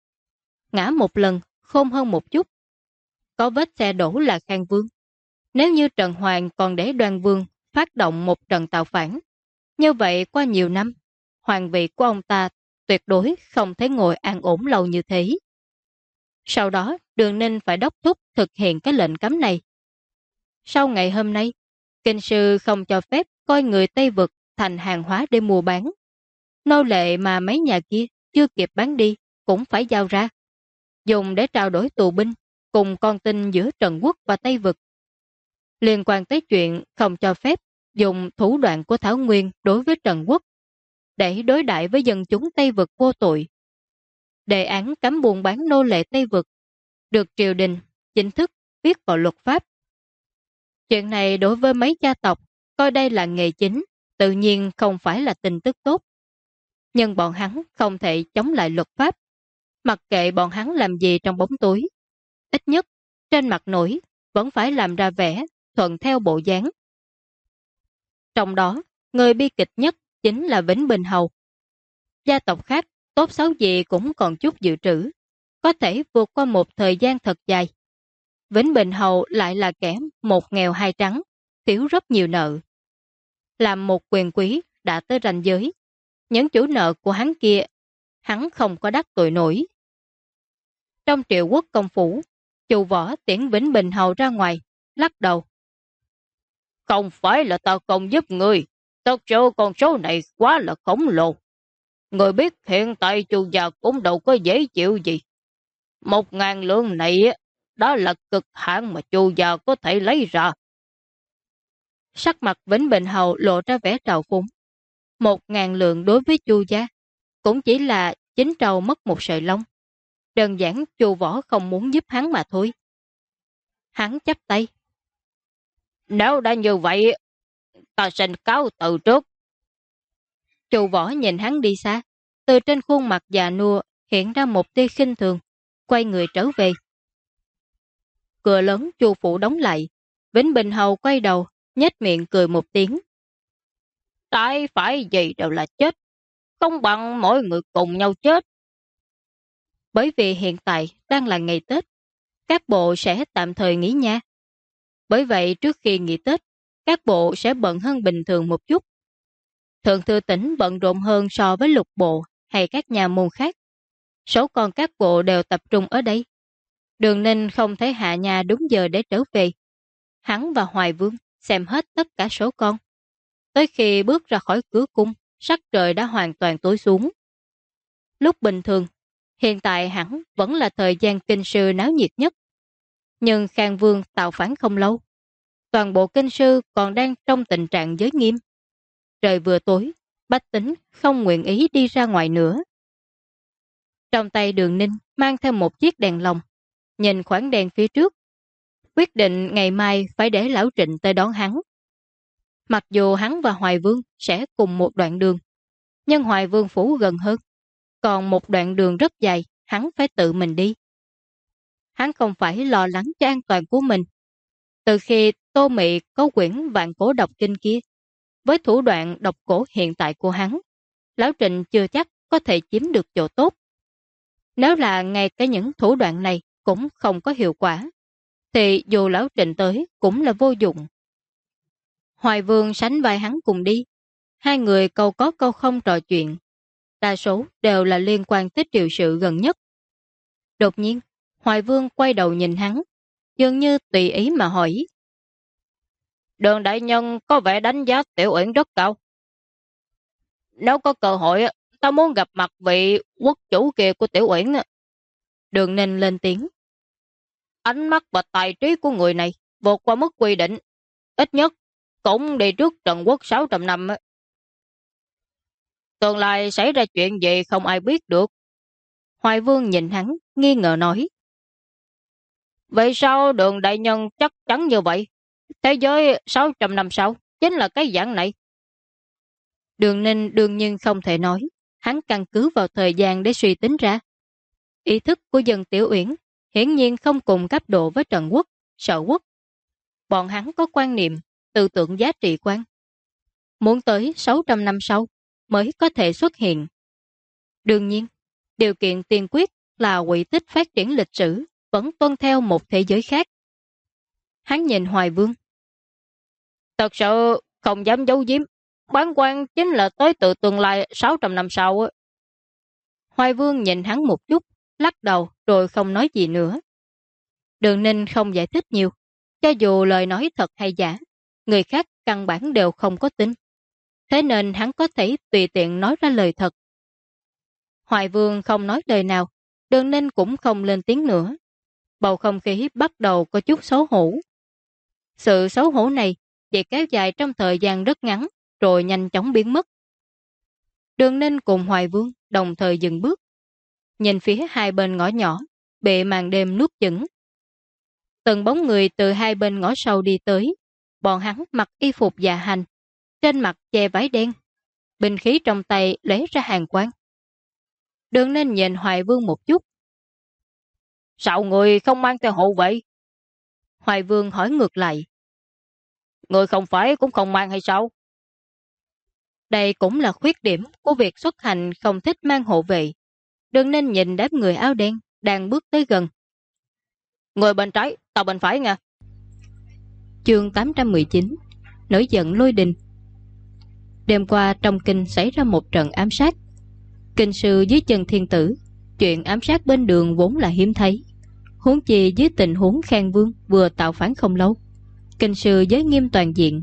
Ngã một lần, khôn hơn một chút. Có vết xe đổ là Khang Vương. Nếu như Trần Hoàng còn để Đoàn Vương phát động một trận tạo phản, như vậy qua nhiều năm, hoàng vị của ông ta tuyệt đối không thể ngồi an ổn lâu như thế. Sau đó, Đường Ninh phải đốc thúc thực hiện cái lệnh cấm này. Sau ngày hôm nay, kinh sư không cho phép coi người Tây Vực thành hàng hóa để mua bán. Nô lệ mà mấy nhà kia chưa kịp bán đi cũng phải giao ra, dùng để trao đổi tù binh cùng con tin giữa Trần Quốc và Tây Vực. Liên quan tới chuyện không cho phép dùng thủ đoạn của Thảo Nguyên đối với Trần Quốc để đối đãi với dân chúng Tây Vực vô tội. Đề án cấm buôn bán nô lệ Tây Vực được triều đình chính thức viết vào luật pháp. Chuyện này đối với mấy gia tộc coi đây là nghề chính, tự nhiên không phải là tin tức tốt. Nhưng bọn hắn không thể chống lại luật pháp, mặc kệ bọn hắn làm gì trong bóng tối. Ít nhất, trên mặt nổi vẫn phải làm ra vẻ thuận theo bộ dáng. Trong đó, người bi kịch nhất chính là Vĩnh Bình Hầu. Gia tộc khác, tốt xấu gì cũng còn chút dự trữ, có thể vượt qua một thời gian thật dài. Vĩnh Bình Hầu lại là kẻ một nghèo hai trắng, thiếu rất nhiều nợ. Làm một quyền quý đã tới ranh giới, những chủ nợ của hắn kia, hắn không có đắc tội nổi. Trong Triệu Quốc công phủ, Chu Võ tiễn Vĩnh Bình Hầu ra ngoài, lắc đầu. Không phải là tao không giúp người, thật sự con số này quá là khổng lồ. Người biết hiện tại Chu gia cũng đâu có dễ chịu gì. 1.000 lượng này đó là cực hạn mà Chu gia có thể lấy ra. Sắc mặt Vĩnh Bình Hầu lộ ra vẻ trào phúng. 1.000 lượng đối với Chu gia cũng chỉ là 9 trâu mất một sợi lông. Đơn giản Chu Võ không muốn giúp hắn mà thôi. Hắn chắp tay. Nếu đã như vậy, ta xin cáo từ trước. Chu Võ nhìn hắn đi xa, từ trên khuôn mặt già nua hiện ra một tia khinh thường, quay người trở về. Cửa lớn Chu phủ đóng lại, Vĩnh Bình Hầu quay đầu, nhếch miệng cười một tiếng. Tại phải gì đều là chết, không bằng mỗi người cùng nhau chết. Bởi vì hiện tại đang là ngày Tết, các bộ sẽ tạm thời nghỉ nha. Bởi vậy trước khi nghỉ Tết, các bộ sẽ bận hơn bình thường một chút. Thượng thư tỉnh bận rộn hơn so với lục bộ hay các nhà môn khác. Số con các bộ đều tập trung ở đây. Đường Ninh không thấy hạ nhà đúng giờ để trở về. Hắn và Hoài Vương xem hết tất cả số con. Tới khi bước ra khỏi cửa cung, sắc trời đã hoàn toàn tối xuống. Lúc bình thường, hiện tại hẳn vẫn là thời gian kinh sư náo nhiệt nhất. Nhưng Khang Vương tạo phản không lâu. Toàn bộ kinh sư còn đang trong tình trạng giới nghiêm. Trời vừa tối, bách tính không nguyện ý đi ra ngoài nữa. Trong tay Đường Ninh mang theo một chiếc đèn lồng, nhìn khoảng đèn phía trước, quyết định ngày mai phải để Lão Trịnh tới đón hắn. Mặc dù hắn và Hoài Vương sẽ cùng một đoạn đường, nhưng Hoài Vương phủ gần hơn, còn một đoạn đường rất dài, hắn phải tự mình đi. Hắn không phải lo lắng cho an toàn của mình. Từ khi Tô Mị có quyển Vạn Cổ độc kinh kia, với thủ đoạn độc cổ hiện tại của hắn, Lão Trịnh chưa chắc có thể chiếm được chỗ tốt. Nếu là ngay cả những thủ đoạn này cũng không có hiệu quả, thì dù Lão Trịnh tới cũng là vô dụng. Hoài Vương sánh vai hắn cùng đi. Hai người câu có câu không trò chuyện. Đa số đều là liên quan tới triều sự gần nhất. Đột nhiên, Hoài Vương quay đầu nhìn hắn, dường như tùy ý mà hỏi. Đường đại nhân có vẻ đánh giá Tiểu Uyển rất cao. Nếu có cơ hội, ta muốn gặp mặt vị quốc chủ kia của Tiểu Uyển. Đường Ninh lên tiếng. Ánh mắt và tài trí của người này vượt qua mức quy định. Ít nhất cũng đi trước Trần Quốc 600 năm. Tương lai xảy ra chuyện gì không ai biết được. Hoài Vương nhìn hắn, nghi ngờ nói. Vậy sao Đường đại nhân chắc chắn như vậy? Thế giới 600 năm sau chính là cái dạng này. Đường Ninh đương nhiên không thể nói. Hắn căn cứ vào thời gian để suy tính ra. Ý thức của dân Tiểu Uyển hiển nhiên không cùng cấp độ với Trần Quốc, Sở Quốc. Bọn hắn có quan niệm, tư tưởng giá trị quan. Muốn tới 600 năm sau mới có thể xuất hiện. Đương nhiên, điều kiện tiên quyết là quỹ tích phát triển lịch sử vẫn tuân theo một thế giới khác. Hắn nhìn Hoài Vương. Thật sự không dám giấu giếm, bán quan chính là tới từ tương lai 600 năm sau. Hoài Vương nhìn hắn một chút, lắc đầu rồi không nói gì nữa. Đường Ninh không giải thích nhiều, cho dù lời nói thật hay giả, người khác căn bản đều không có tin. Thế nên hắn có thể tùy tiện nói ra lời thật. Hoài Vương không nói lời nào, Đường Ninh cũng không lên tiếng nữa. Bầu không khí bắt đầu có chút xấu hổ. Sự xấu hổ này chỉ kéo dài trong thời gian rất ngắn, rồi nhanh chóng biến mất. Đường Ninh cùng Hoài Vương đồng thời dừng bước, nhìn phía hai bên ngõ nhỏ, bị màn đêm nuốt chửng. Từng bóng người từ hai bên ngõ sau đi tới, bọn hắn mặc y phục dạ hành, trên mặt che váy đen, binh khí trong tay lấy ra hàng quang. Đường Ninh nhìn Hoài Vương một chút. Sao người không mang theo hộ vệ? Hoài Vương hỏi ngược lại. Người không phải cũng không mang hay sao? Đây cũng là khuyết điểm của việc xuất hành không thích mang hộ vệ. Đường Ninh nhìn đám người áo đen đang bước tới gần. Người bên trái, tao bên phải nha. Chương 819, nổi giận lôi đình. Đêm qua trong kinh xảy ra một trận ám sát. Kinh sư dưới chân thiên tử, chuyện ám sát bên đường vốn là hiếm thấy, huống chi dưới tình huống Khang Vương vừa tạo phản không lâu. Kinh sư giới nghiêm toàn diện.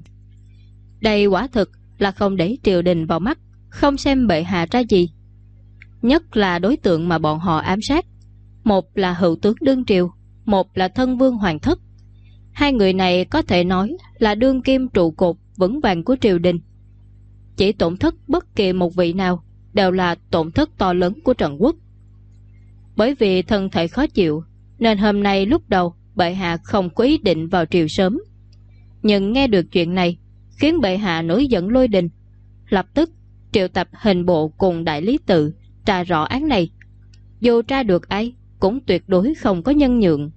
Đây quả thực là không để triều đình vào mắt, không xem bệ hạ ra gì. Nhất là đối tượng mà bọn họ ám sát, một là hữu tướng đương triều, một là thân vương hoàng thất. Hai người này có thể nói là đương kim trụ cột vững vàng của triều đình. Chỉ tổn thất bất kỳ một vị nào đều là tổn thất to lớn của Trần Quốc. Bởi vì thân thể khó chịu nên hôm nay lúc đầu bệ hạ không có ý định vào triều sớm. Nhưng nghe được chuyện này khiến bệ hạ nổi giận lôi đình, lập tức triệu tập hình bộ cùng đại lý tự tra rõ án này. Dù tra được ai cũng tuyệt đối không có nhân nhượng.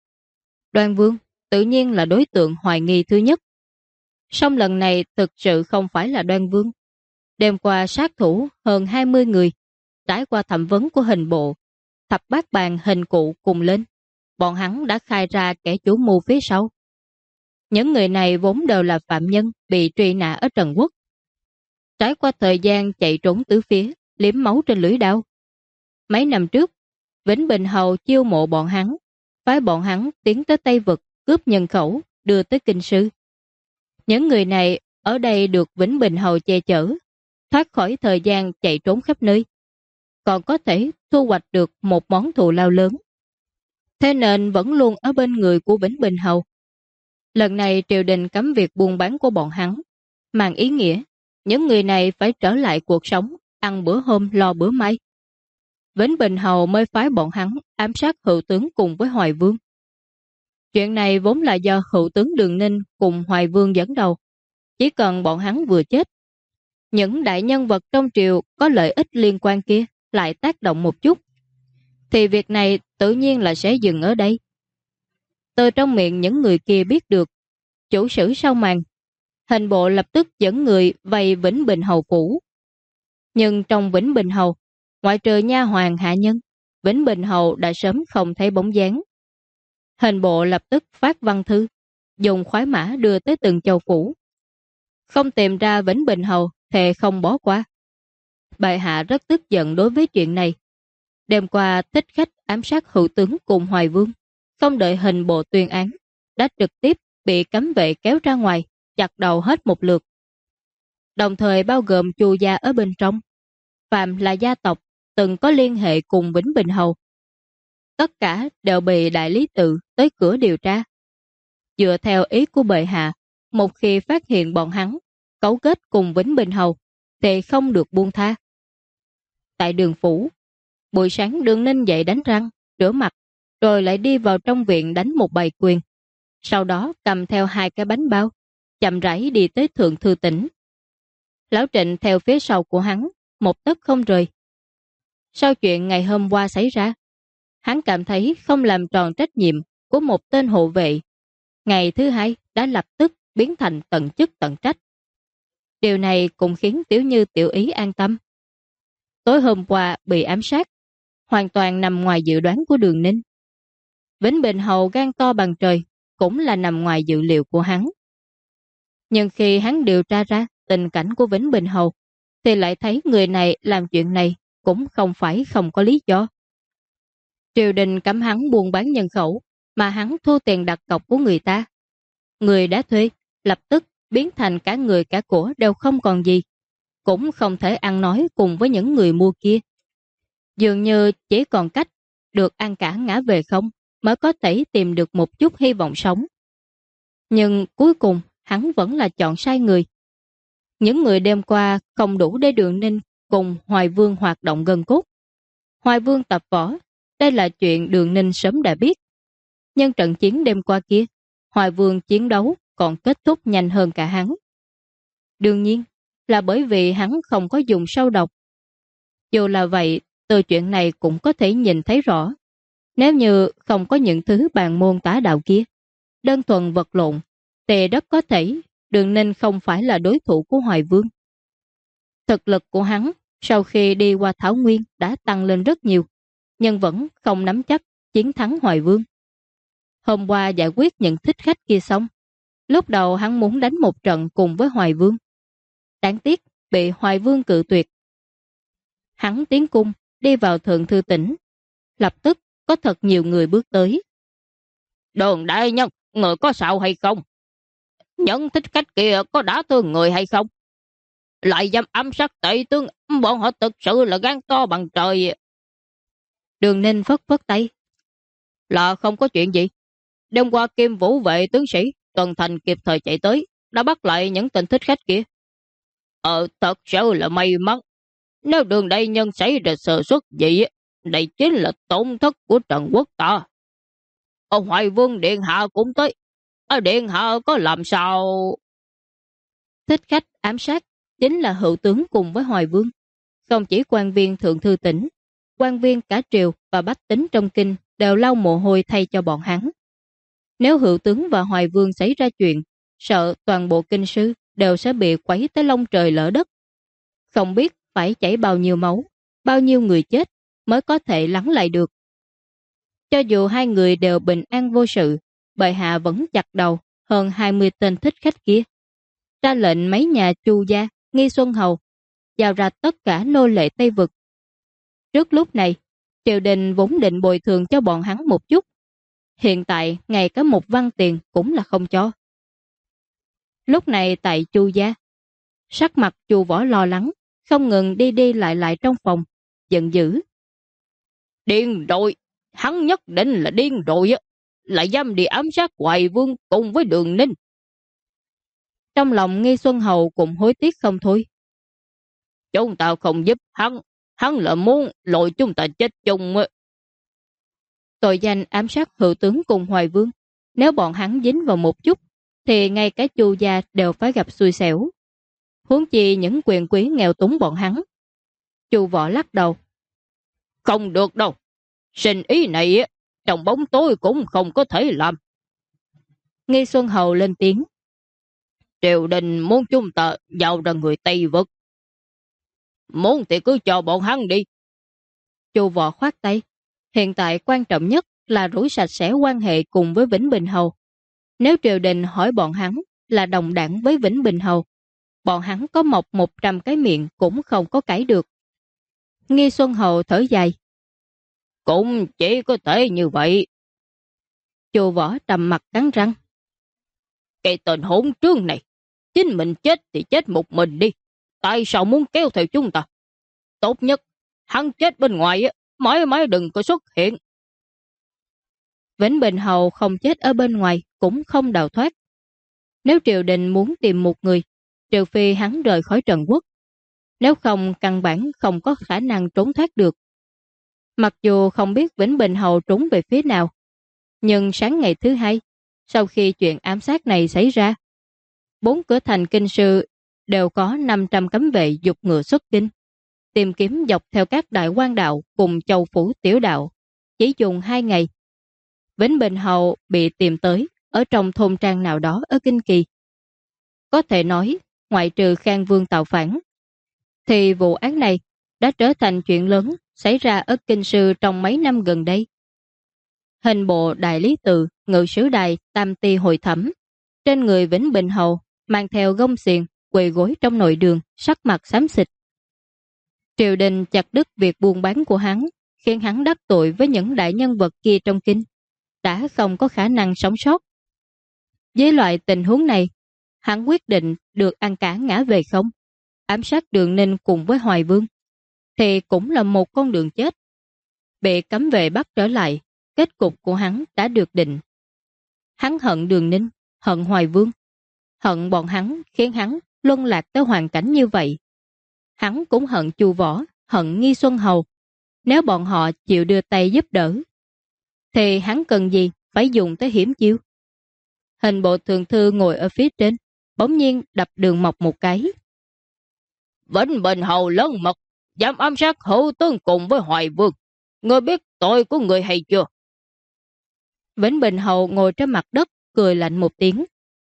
Đoan Vương tự nhiên là đối tượng hoài nghi thứ nhất. Song lần này thực sự không phải là Đoan Vương. Đêm qua sát thủ hơn 20 người, trải qua thẩm vấn của hình bộ, thập bát bàn hình cụ cùng lên, bọn hắn đã khai ra kẻ chủ mưu phía sau. Những người này vốn đều là phạm nhân bị truy nã ở Trần Quốc. Trải qua thời gian chạy trốn tứ phía, liếm máu trên lưỡi đao. Mấy năm trước, Vĩnh Bình Hầu chiêu mộ bọn hắn, phái bọn hắn tiến tới Tây Vực cướp nhân khẩu, đưa tới kinh sư. Những người này ở đây được Vĩnh Bình Hầu che chở, thoát khỏi thời gian chạy trốn khắp nơi, còn có thể thu hoạch được một món thù lao lớn. Thế nên vẫn luôn ở bên người của Vĩnh Bình Hầu. Lần này triều đình cấm việc buôn bán của bọn hắn, mang ý nghĩa những người này phải trở lại cuộc sống ăn bữa hôm lo bữa mai. Vĩnh Bình Hầu mới phái bọn hắn ám sát hữu tướng cùng với Hoài Vương. Chuyện này vốn là do hữu tướng Đường Ninh cùng Hoài Vương dẫn đầu. Chỉ cần bọn hắn vừa chết, những đại nhân vật trong triều có lợi ích liên quan kia lại tác động một chút, thì việc này tự nhiên là sẽ dừng ở đây. Từ trong miệng những người kia biết được, chủ sử sau màn, hình bộ lập tức dẫn người vây Vĩnh Bình Hầu phủ. Nhưng trong Vĩnh Bình Hầu, ngoại trừ nha hoàn hạ nhân, Vĩnh Bình Hầu đã sớm không thấy bóng dáng. Hình bộ lập tức phát văn thư, dùng khoái mã đưa tới từng châu phủ. Không tìm ra Vĩnh Bình Hầu thì không bỏ qua. Bệ hạ rất tức giận đối với chuyện này. Đêm qua thích khách ám sát hữu tướng cùng Hoài Vương, không đợi hình bộ tuyên án, đã trực tiếp bị cấm vệ kéo ra ngoài, chặt đầu hết một lượt. Đồng thời bao gồm Chu gia ở bên trong, phàm là gia tộc từng có liên hệ cùng Vĩnh Bình Hầu. Tất cả đều bị đại lý tự tới cửa điều tra. Dựa theo ý của bệ hạ, một khi phát hiện bọn hắn cấu kết cùng Vĩnh Bình Hầu thì không được buông tha. Tại Đường phủ, buổi sáng Đường Ninh dậy đánh răng, rửa mặt, rồi lại đi vào trong viện đánh một bài quyền. Sau đó cầm theo 2 cái bánh bao, chậm rãi đi tới Thượng Thư Tỉnh. Lão Trịnh theo phía sau của hắn, một tấc không rời. Sau chuyện ngày hôm qua xảy ra, hắn cảm thấy không làm tròn trách nhiệm của một tên hộ vệ. Ngày thứ hai đã lập tức biến thành tận chức tận trách. Điều này cũng khiến Tiểu Như Tiểu Ý an tâm. Tối hôm qua bị ám sát, hoàn toàn nằm ngoài dự đoán của Đường Ninh. Vĩnh Bình Hầu gan to bằng trời cũng là nằm ngoài dự liệu của hắn. Nhưng khi hắn điều tra ra tình cảnh của Vĩnh Bình Hầu, thì lại thấy người này làm chuyện này cũng không phải không có lý do. Triều đình cấm hắn buôn bán nhân khẩu, mà hắn thu tiền đặt cọc của người ta. Người đã thuê, lập tức biến thành cả người cả của đều không còn gì, cũng không thể ăn nói cùng với những người mua kia. Dường như chỉ còn cách được ăn cả ngã về không mới có thể tìm được một chút hy vọng sống. Nhưng cuối cùng hắn vẫn là chọn sai người. Những người đêm qua không đủ để Đường Ninh cùng Hoài Vương hoạt động gần cốt. Hoài Vương tập võ, đây là chuyện Đường Ninh sớm đã biết. Nhưng trận chiến đêm qua kia, Hoài Vương chiến đấu còn kết thúc nhanh hơn cả hắn. Đương nhiên là bởi vì hắn không có dùng sâu độc. Dù là vậy, từ chuyện này cũng có thể nhìn thấy rõ. Nếu như không có những thứ bàn môn tả đạo kia, đơn thuần vật lộn, thì rất có thể Đường Ninh không phải là đối thủ của Hoài Vương. Thực lực của hắn sau khi đi qua Thảo Nguyên đã tăng lên rất nhiều, nhưng vẫn không nắm chắc chiến thắng Hoài Vương. Hôm qua giải quyết những thích khách kia xong, Lúc đầu hắn muốn đánh một trận cùng với Hoài Vương. Đáng tiếc bị Hoài Vương cự tuyệt. Hắn tiến cung, đi vào Thượng Thư Tỉnh. Lập tức có thật nhiều người bước tới. Đường đại nhân, người có sao hay không? Những thích khách kia có đã thương người hay không? Lại dám ám sát tể tướng, bọn họ thực sự là gan to bằng trời. Đường Ninh phất phất tay. Là không có chuyện gì. Đêm qua Kim Vũ vệ tướng sĩ Tuần Thành kịp thời chạy tới, đã bắt lại những tên thích khách kia. Thật sự là may mắn. Nếu đường đại nhân xảy ra sơ suất gì, đây chính là tổn thất của Trần Quốc ta. Ông Hoài Vương Điện Hạ cũng tới. Điện Hạ có làm sao? Thích khách ám sát chính là hữu tướng cùng với Hoài Vương. Không chỉ quan viên Thượng Thư Tỉnh, quan viên cả triều và bách tính trong kinh đều lau mồ hôi thay cho bọn hắn. Nếu hữu tướng và Hoài Vương xảy ra chuyện, sợ toàn bộ kinh sư đều sẽ bị quấy tới lông trời lỡ đất. Không biết phải chảy bao nhiêu máu, bao nhiêu người chết mới có thể lắng lại được. Cho dù hai người đều bình an vô sự, bệ hạ vẫn chặt đầu hơn 20 tên thích khách kia. Ra lệnh mấy nhà Chu gia, Nghi Xuân Hầu, giao ra tất cả nô lệ Tây Vực. Trước lúc này, triều đình vốn định bồi thường cho bọn hắn một chút. Hiện tại, ngay cả một văn tiền cũng là không cho. Lúc này tại Chu gia, sắc mặt Chu Võ lo lắng, không ngừng đi đi lại trong phòng, giận dữ. Điên rồi, hắn nhất định là điên rồi á, lại dám đi ám sát Hoài Vương cùng với Đường Ninh. Trong lòng Nghi Xuân Hầu cũng hối tiếc không thôi. Chúng ta không giúp hắn là muốn lội chúng ta chết chung. Tội danh ám sát hữu tướng cùng Hoài Vương, nếu bọn hắn dính vào một chút, thì ngay cả Chu gia đều phải gặp xui xẻo. Huống chi những quyền quý nghèo túng bọn hắn. Chu Võ lắc đầu. Không được đâu. Sinh ý này trong bóng tối cũng không có thể làm. Nghi Xuân Hầu lên tiếng. Triều đình muốn chúng ta giao ra người Tây Vực. Muốn thì cứ cho bọn hắn đi. Chu Võ khoát tay. Hiện tại quan trọng nhất là rủi sạch sẽ quan hệ cùng với Vĩnh Bình Hầu. Nếu triều đình hỏi bọn hắn là đồng đảng với Vĩnh Bình Hầu, bọn hắn có mọc 100 cái miệng cũng không có cãi được. Nghi Xuân Hầu thở dài. Cũng chỉ có thể như vậy. Chu Võ trầm mặt cắn răng. Cái tên hỗn trương này, chính mình chết thì chết một mình đi. Tại sao muốn kéo theo chúng ta? Tốt nhất, hắn chết bên ngoài mãi mãi đừng có xuất hiện. Vĩnh Bình Hầu không chết ở bên ngoài cũng không đào thoát. Nếu triều đình muốn tìm một người, trừ phi hắn rời khỏi Trần Quốc. Nếu không, căn bản không có khả năng trốn thoát được. Mặc dù không biết Vĩnh Bình Hầu trốn về phía nào, nhưng sáng ngày thứ hai, sau khi chuyện ám sát này xảy ra, 4 cửa thành kinh sư đều có 500 cấm vệ dục ngựa xuất kinh, tìm kiếm dọc theo các đại quan đạo cùng châu phủ tiểu đạo. Chỉ dùng 2 ngày, Vĩnh Bình Hầu bị tìm tới ở trong thôn trang nào đó ở Kinh Kỳ. Có thể nói, ngoại trừ Khang Vương tạo phản, thì vụ án này đã trở thành chuyện lớn xảy ra ở Kinh Sư trong mấy năm gần đây. Hình bộ đại lý tự, ngự sứ đài, tam ti hội thẩm, trên người Vĩnh Bình Hầu mang theo gông xiềng, quỳ gối trong nội đường, sắc mặt xám xịt. Triều đình chặt đứt việc buôn bán của hắn, khiến hắn đắc tội với những đại nhân vật kia trong kinh, đã không có khả năng sống sót. Với loại tình huống này, hắn quyết định được ăn cả ngã về không, ám sát Đường Ninh cùng với Hoài Vương, thì cũng là một con đường chết. Bị cấm vệ bắt trở lại, kết cục của hắn đã được định. Hắn hận Đường Ninh, hận Hoài Vương, hận bọn hắn khiến hắn luân lạc tới hoàn cảnh như vậy. Hắn cũng hận Chu Võ, hận Nghi Xuân Hầu. Nếu bọn họ chịu đưa tay giúp đỡ, thì hắn cần gì phải dùng tới hiểm chiêu. Hình bộ thượng thư ngồi ở phía trên, bỗng nhiên đập Đường Mộc một cái. Vĩnh Bình Hầu lớn mật, dám ám sát hữu tướng cùng với Hoài Vương. Ngươi biết tội của người hay chưa? Vĩnh Bình Hầu ngồi trên mặt đất, cười lạnh một tiếng.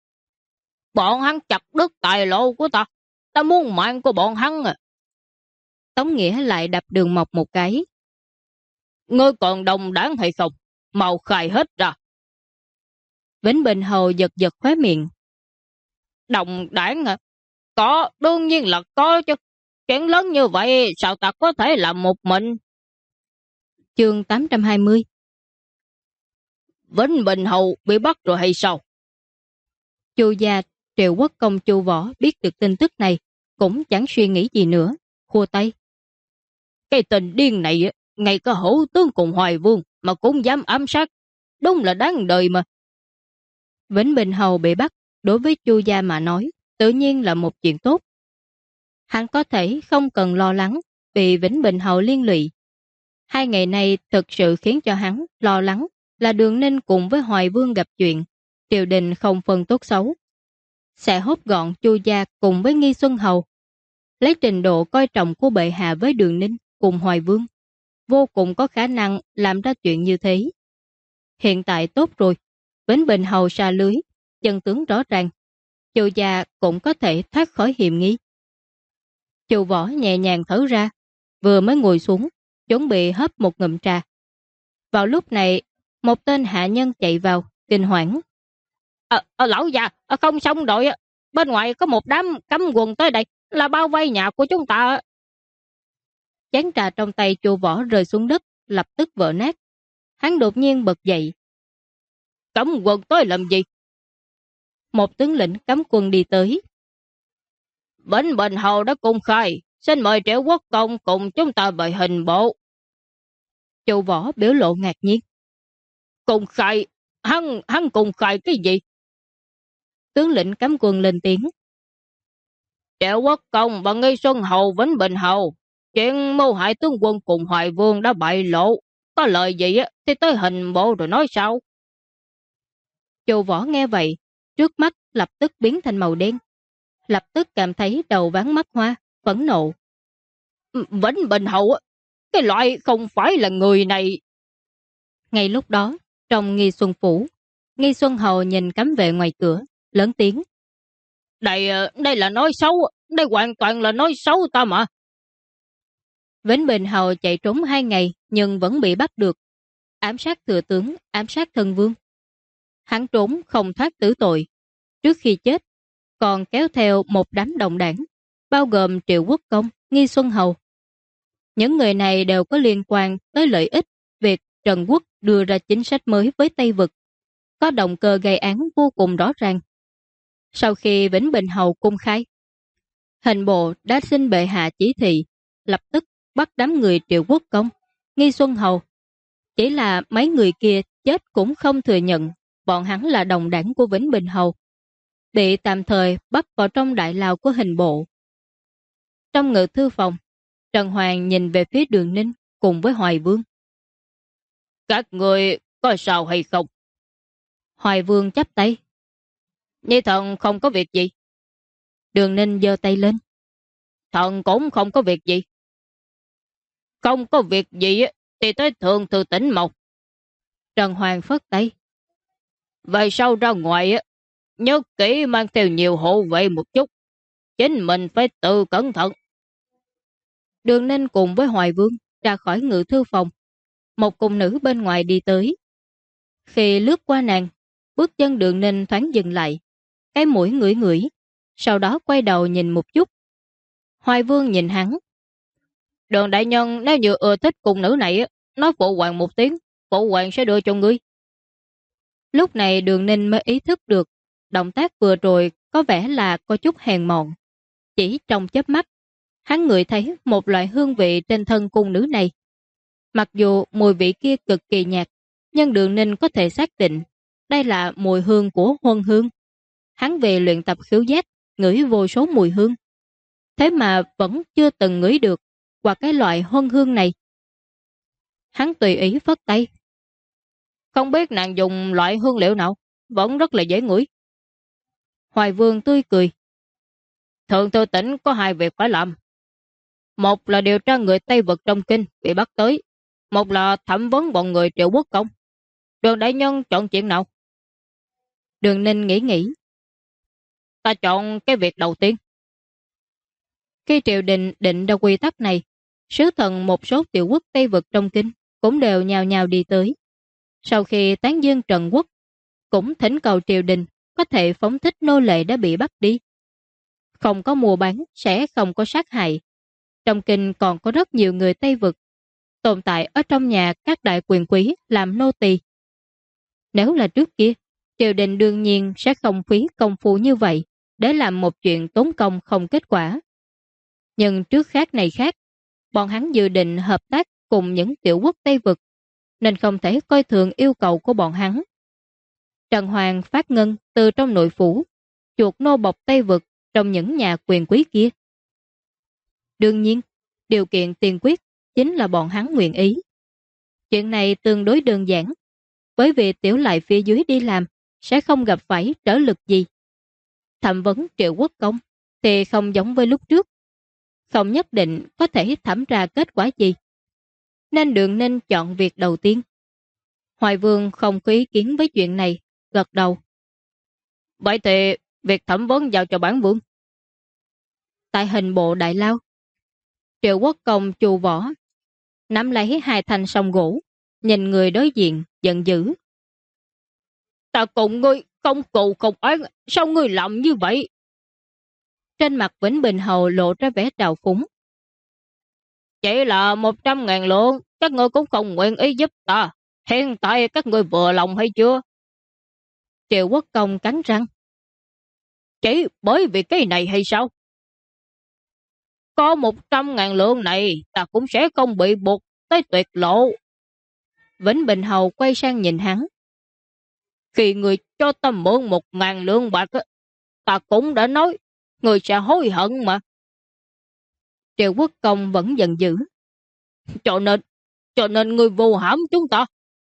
Bọn hắn chặt đứt tài lộ của ta. Ta muốn mạng của bọn hắn à. Tống Nghĩa lại đập Đường Mộc một cái. Ngươi còn đồng đáng hay không? Mau khai hết ra. Vĩnh Bình Hầu giật giật khóe miệng, Đồng đảng hả? Có, đương nhiên là có chứ. Chuyện lớn như vậy sao ta có thể làm một mình? Chương 820. Vĩnh Bình Hầu bị bắt rồi hay sao? Chu gia Triệu Quốc Công Chu Võ biết được tin tức này, cũng chẳng suy nghĩ gì nữa, khua tay. Cái tình điên này, ngay cả hữu tướng cùng Hoài Vương mà cũng dám ám sát. Đúng là đáng đời mà. Vĩnh Bình Hầu bị bắt, đối với Chu gia mà nói, tự nhiên là một chuyện tốt. Hắn có thể không cần lo lắng vì Vĩnh Bình Hầu liên lụy. 2 ngày nay thực sự khiến cho hắn lo lắng là Đường Ninh cùng với Hoài Vương gặp chuyện, triều đình không phân tốt xấu. Sẽ hốt gọn Chu gia cùng với Nghi Xuân Hầu. Lấy trình độ coi trọng của bệ hạ với Đường Ninh cùng Hoài Vương, vô cùng có khả năng làm ra chuyện như thế. Hiện tại tốt rồi, Vĩnh Bình Hầu xa lưới, chân tướng rõ ràng, Chu gia cũng có thể thoát khỏi hiểm nghi. Chu Võ nhẹ nhàng thở ra, vừa mới ngồi xuống, chuẩn bị hớp một ngụm trà. Vào lúc này, một tên hạ nhân chạy vào, kinh hoảng. Lão già, không xong rồi. Bên ngoài có một đám cấm quân tới đây, là bao vây nhà của chúng ta. Chén trà trong tay Chu Võ rơi xuống đất, lập tức vỡ nát. Hắn đột nhiên bật dậy. Cấm quân tới làm gì? Một tướng lĩnh cấm quân đi tới. Vĩnh Bình Hầu đã công khai, xin mời Triệu Quốc Công cùng chúng ta về hình bộ. Chu Võ biểu lộ ngạc nhiên. Công khai? Hắn công khai cái gì? Tướng lĩnh cấm quân lên tiếng. Triệu Quốc Công và Nghi Xuân Hầu Vĩnh Bình Hầu, chuyện mưu hại tướng quân cùng Hoài Vương đã bại lộ. Có lời gì thì tới hình bộ rồi nói sao? Chu Võ nghe vậy, trước mắt lập tức biến thành màu đen. Lập tức cảm thấy đầu ván mắt hoa, phẫn nộ. Vĩnh Bình Hầu, cái loại không phải là người này. Ngay lúc đó, trong Nghi Xuân Phủ, Nghi Xuân Hầu nhìn cấm vệ ngoài cửa, lớn tiếng. Đây là nói xấu, đây hoàn toàn là nói xấu ta mà. Vĩnh Bình Hầu chạy trốn 2 ngày nhưng vẫn bị bắt được. Ám sát thừa tướng, ám sát thân vương. Hắn trốn không thoát tử tội. Trước khi chết, còn kéo theo một đám đồng đảng, bao gồm Triệu Quốc Công, Nghi Xuân Hầu. Những người này đều có liên quan tới lợi ích việc Trần Quốc đưa ra chính sách mới với Tây Vực. Có động cơ gây án vô cùng rõ ràng. Sau khi Vĩnh Bình Hầu công khai, hình bộ đã xin bệ hạ chỉ thị, lập tức bắt đám người Triệu Quốc Công, Nghi Xuân Hầu. Chỉ là mấy người kia chết cũng không thừa nhận bọn hắn là đồng đảng của Vĩnh Bình Hầu, bị tạm thời bắt vào trong đại lao của hình bộ. Trong ngự thư phòng, Trần Hoàng nhìn về phía Đường Ninh cùng với Hoài Vương. Các người có sao hay không? Hoài Vương chắp tay. Nhi thần không có việc gì. Đường Ninh giơ tay lên. Thần cũng không có việc gì. Không có việc gì thì tới thượng thư tỉnh Mộc. Trần Hoàng phất tay. Về sau ra ngoài nhớ kỹ mang theo nhiều hộ vệ một chút. Chính mình phải tự cẩn thận. Đường Ninh cùng với Hoài Vương ra khỏi ngự thư phòng. Một cung nữ bên ngoài đi tới. Khi lướt qua nàng, bước chân Đường Ninh thoáng dừng lại, cái mũi ngửi ngửi, sau đó quay đầu nhìn một chút. Hoài Vương nhìn hắn. Đường đại nhân nếu như ưa thích cung nữ này, nói phụ hoàng một tiếng, phụ hoàng sẽ đưa cho ngươi. Lúc này Đường Ninh mới ý thức được, động tác vừa rồi có vẻ là có chút hèn mọn. Chỉ trong chớp mắt, hắn ngửi thấy một loại hương vị trên thân cung nữ này. Mặc dù mùi vị kia cực kỳ nhạt, nhưng Đường Ninh có thể xác định đây là mùi hương của huân hương. Hắn về luyện tập khiếu giác, ngửi vô số mùi hương. Thế mà vẫn chưa từng ngửi được qua cái loại huân hương này. Hắn tùy ý phất tay. Không biết nàng dùng loại hương liệu nào, vẫn rất là dễ ngửi. Hoài Vương tươi cười. Thượng thư tỉnh có 2 việc phải làm. Một là điều tra người Tây Vực trong kinh bị bắt tới. Một là thẩm vấn bọn người Triệu Quốc Công. Đường đại nhân chọn chuyện nào? Đường Ninh nghĩ. Ta chọn cái việc đầu tiên. Khi triều đình định ra quy tắc này, sứ thần một số tiểu quốc Tây Vực trong kinh cũng đều nhào nhào đi tới. Sau khi tán dương Trần Quốc, cũng thỉnh cầu triều đình có thể phóng thích nô lệ đã bị bắt đi. Không có mua bán sẽ không có sát hại. Trong kinh còn có rất nhiều người Tây Vực tồn tại ở trong nhà các đại quyền quý làm nô tỳ. Nếu là trước kia, triều đình đương nhiên sẽ không phí công phu như vậy để làm một chuyện tốn công không kết quả. Nhưng trước khác này khác, bọn hắn dự định hợp tác cùng những tiểu quốc Tây Vực, nên không thể coi thường yêu cầu của bọn hắn. Trần Hoàng phát ngân từ trong nội phủ, chuột nô bộc Tây Vực trong những nhà quyền quý kia. Đương nhiên, điều kiện tiên quyết chính là bọn hắn nguyện ý. Chuyện này tương đối đơn giản, bởi vì tiểu lại phía dưới đi làm sẽ không gặp phải trở lực gì. Thẩm vấn Triệu Quốc Công thì không giống với lúc trước, không nhất định có thể thẩm ra kết quả gì. Nên Đường Ninh chọn việc đầu tiên. Hoài Vương không có ý kiến với chuyện này, gật đầu. Vậy thì việc thẩm vấn giao cho bản vương. Tại hình bộ đại lao, Triệu Quốc Công Chu Võ nắm lấy hai thanh song gỗ, nhìn người đối diện giận dữ. Ta cùng ngươi không cù không oán, sao ngươi làm như vậy? Trên mặt Vĩnh Bình Hầu lộ ra vẻ trào phúng. Chỉ là 100.000 lượng, các ngươi cũng không nguyện ý giúp ta. Hiện tại các ngươi vừa lòng hay chưa? Triệu Quốc Công cắn răng. Chỉ bởi vì cái này hay sao? Có 100.000 lượng này, ta cũng sẽ không bị buộc tới tuyệt lộ. Vĩnh Bình Hầu quay sang nhìn hắn. Khi người cho ta mượn 1.000 lượng bạc, ta cũng đã nói, người sẽ hối hận mà. Triệu Quốc Công vẫn giận dữ. Cho nên người vu hãm chúng ta.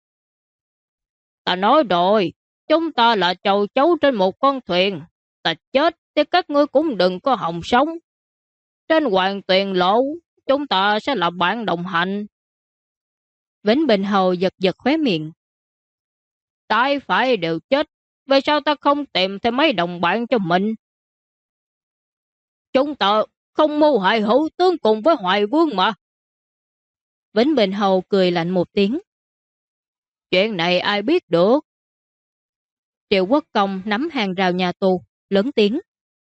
Ta nói rồi, chúng ta là chầu chấu trên một con thuyền. Ta chết thì các ngươi cũng đừng có hòng sống. Trên hoàng tuyền lộ, chúng ta sẽ là bạn đồng hành. Vĩnh Bình Hầu giật giật khóe miệng. Trái phải đều chết, vì sao ta không tìm thêm mấy đồng bạn cho mình? Chúng ta không mưu hại hữu tướng cùng với Hoài Vương mà. Vĩnh Bình Hầu cười lạnh một tiếng. Chuyện này ai biết được? Triệu Quốc Công nắm hàng rào nhà tù, lớn tiếng.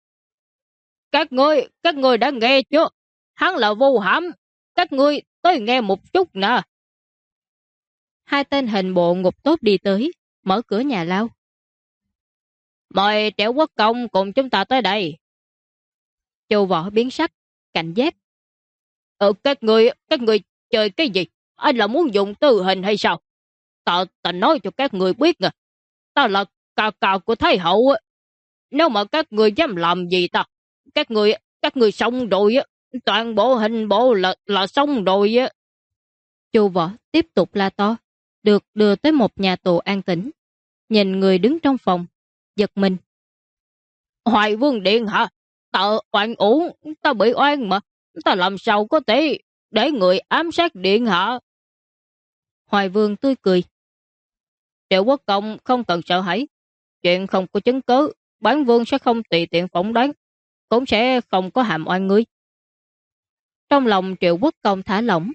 Các ngươi đã nghe chưa? Hắn là vu hãm, các ngươi tới nghe một chút nè. Hai tên hình bộ ngục tốt đi tới, mở cửa nhà lao. Mời Triệu Quốc Công cùng chúng ta tới đây. Chu Võ biến sắc, cảnh giác. Các ngươi chơi cái gì? Anh là muốn dùng tử hình hay sao? Ta nói cho các ngươi biết nè, ta là cà của Thái Hậu. Nếu mà các ngươi dám làm gì ta, các ngươi xong rồi á, toàn bộ hình bộ là xong rồi á. Chu Võ tiếp tục la to, được đưa tới một nhà tù an tĩnh. Nhìn người đứng trong phòng, giật mình. Hoài Vương Điện hả? Ta oan uổng, ta bị oan mà, ta làm sao có thể để người ám sát Điện hả? Hoài Vương tươi cười. Triệu Quốc Công không cần sợ hãi, chuyện không có chứng cứ, bản vương sẽ không tùy tiện phỏng đoán, cũng sẽ không có hàm oan ngươi. Trong lòng Triệu Quốc Công thả lỏng.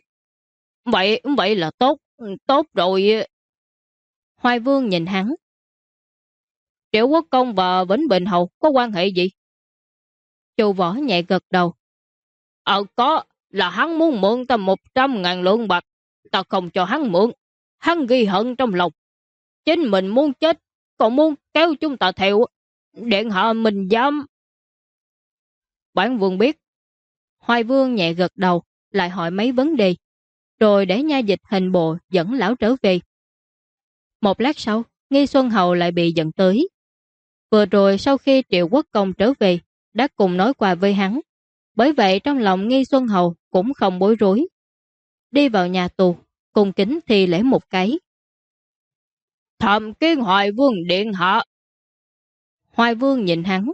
Vậy là tốt rồi. Hoài Vương nhìn hắn. Triệu Quốc Công và Vĩnh Bình Hầu có quan hệ gì? Chu Võ nhẹ gật đầu. Có, là hắn muốn mượn ta 100.000 lượng bạc, ta không cho hắn mượn, hắn ghi hận trong lòng. Chính mình muốn chết, còn muốn kéo chúng ta theo. Điện hạ mình dám. Bản vương biết. Hoài Vương nhẹ gật đầu, lại hỏi mấy vấn đề, rồi để nha dịch hình bộ dẫn lão trở về. Một lát sau, Nghi Xuân Hầu lại bị dẫn tới. Vừa rồi sau khi Triệu Quốc Công trở về, đã cùng nói qua với hắn. Bởi vậy trong lòng Nghi Xuân Hầu cũng không bối rối. Đi vào nhà tù, cung kính thi lễ một cái. Thẩm kiến Hoài Vương điện hạ. Hoài Vương nhìn hắn.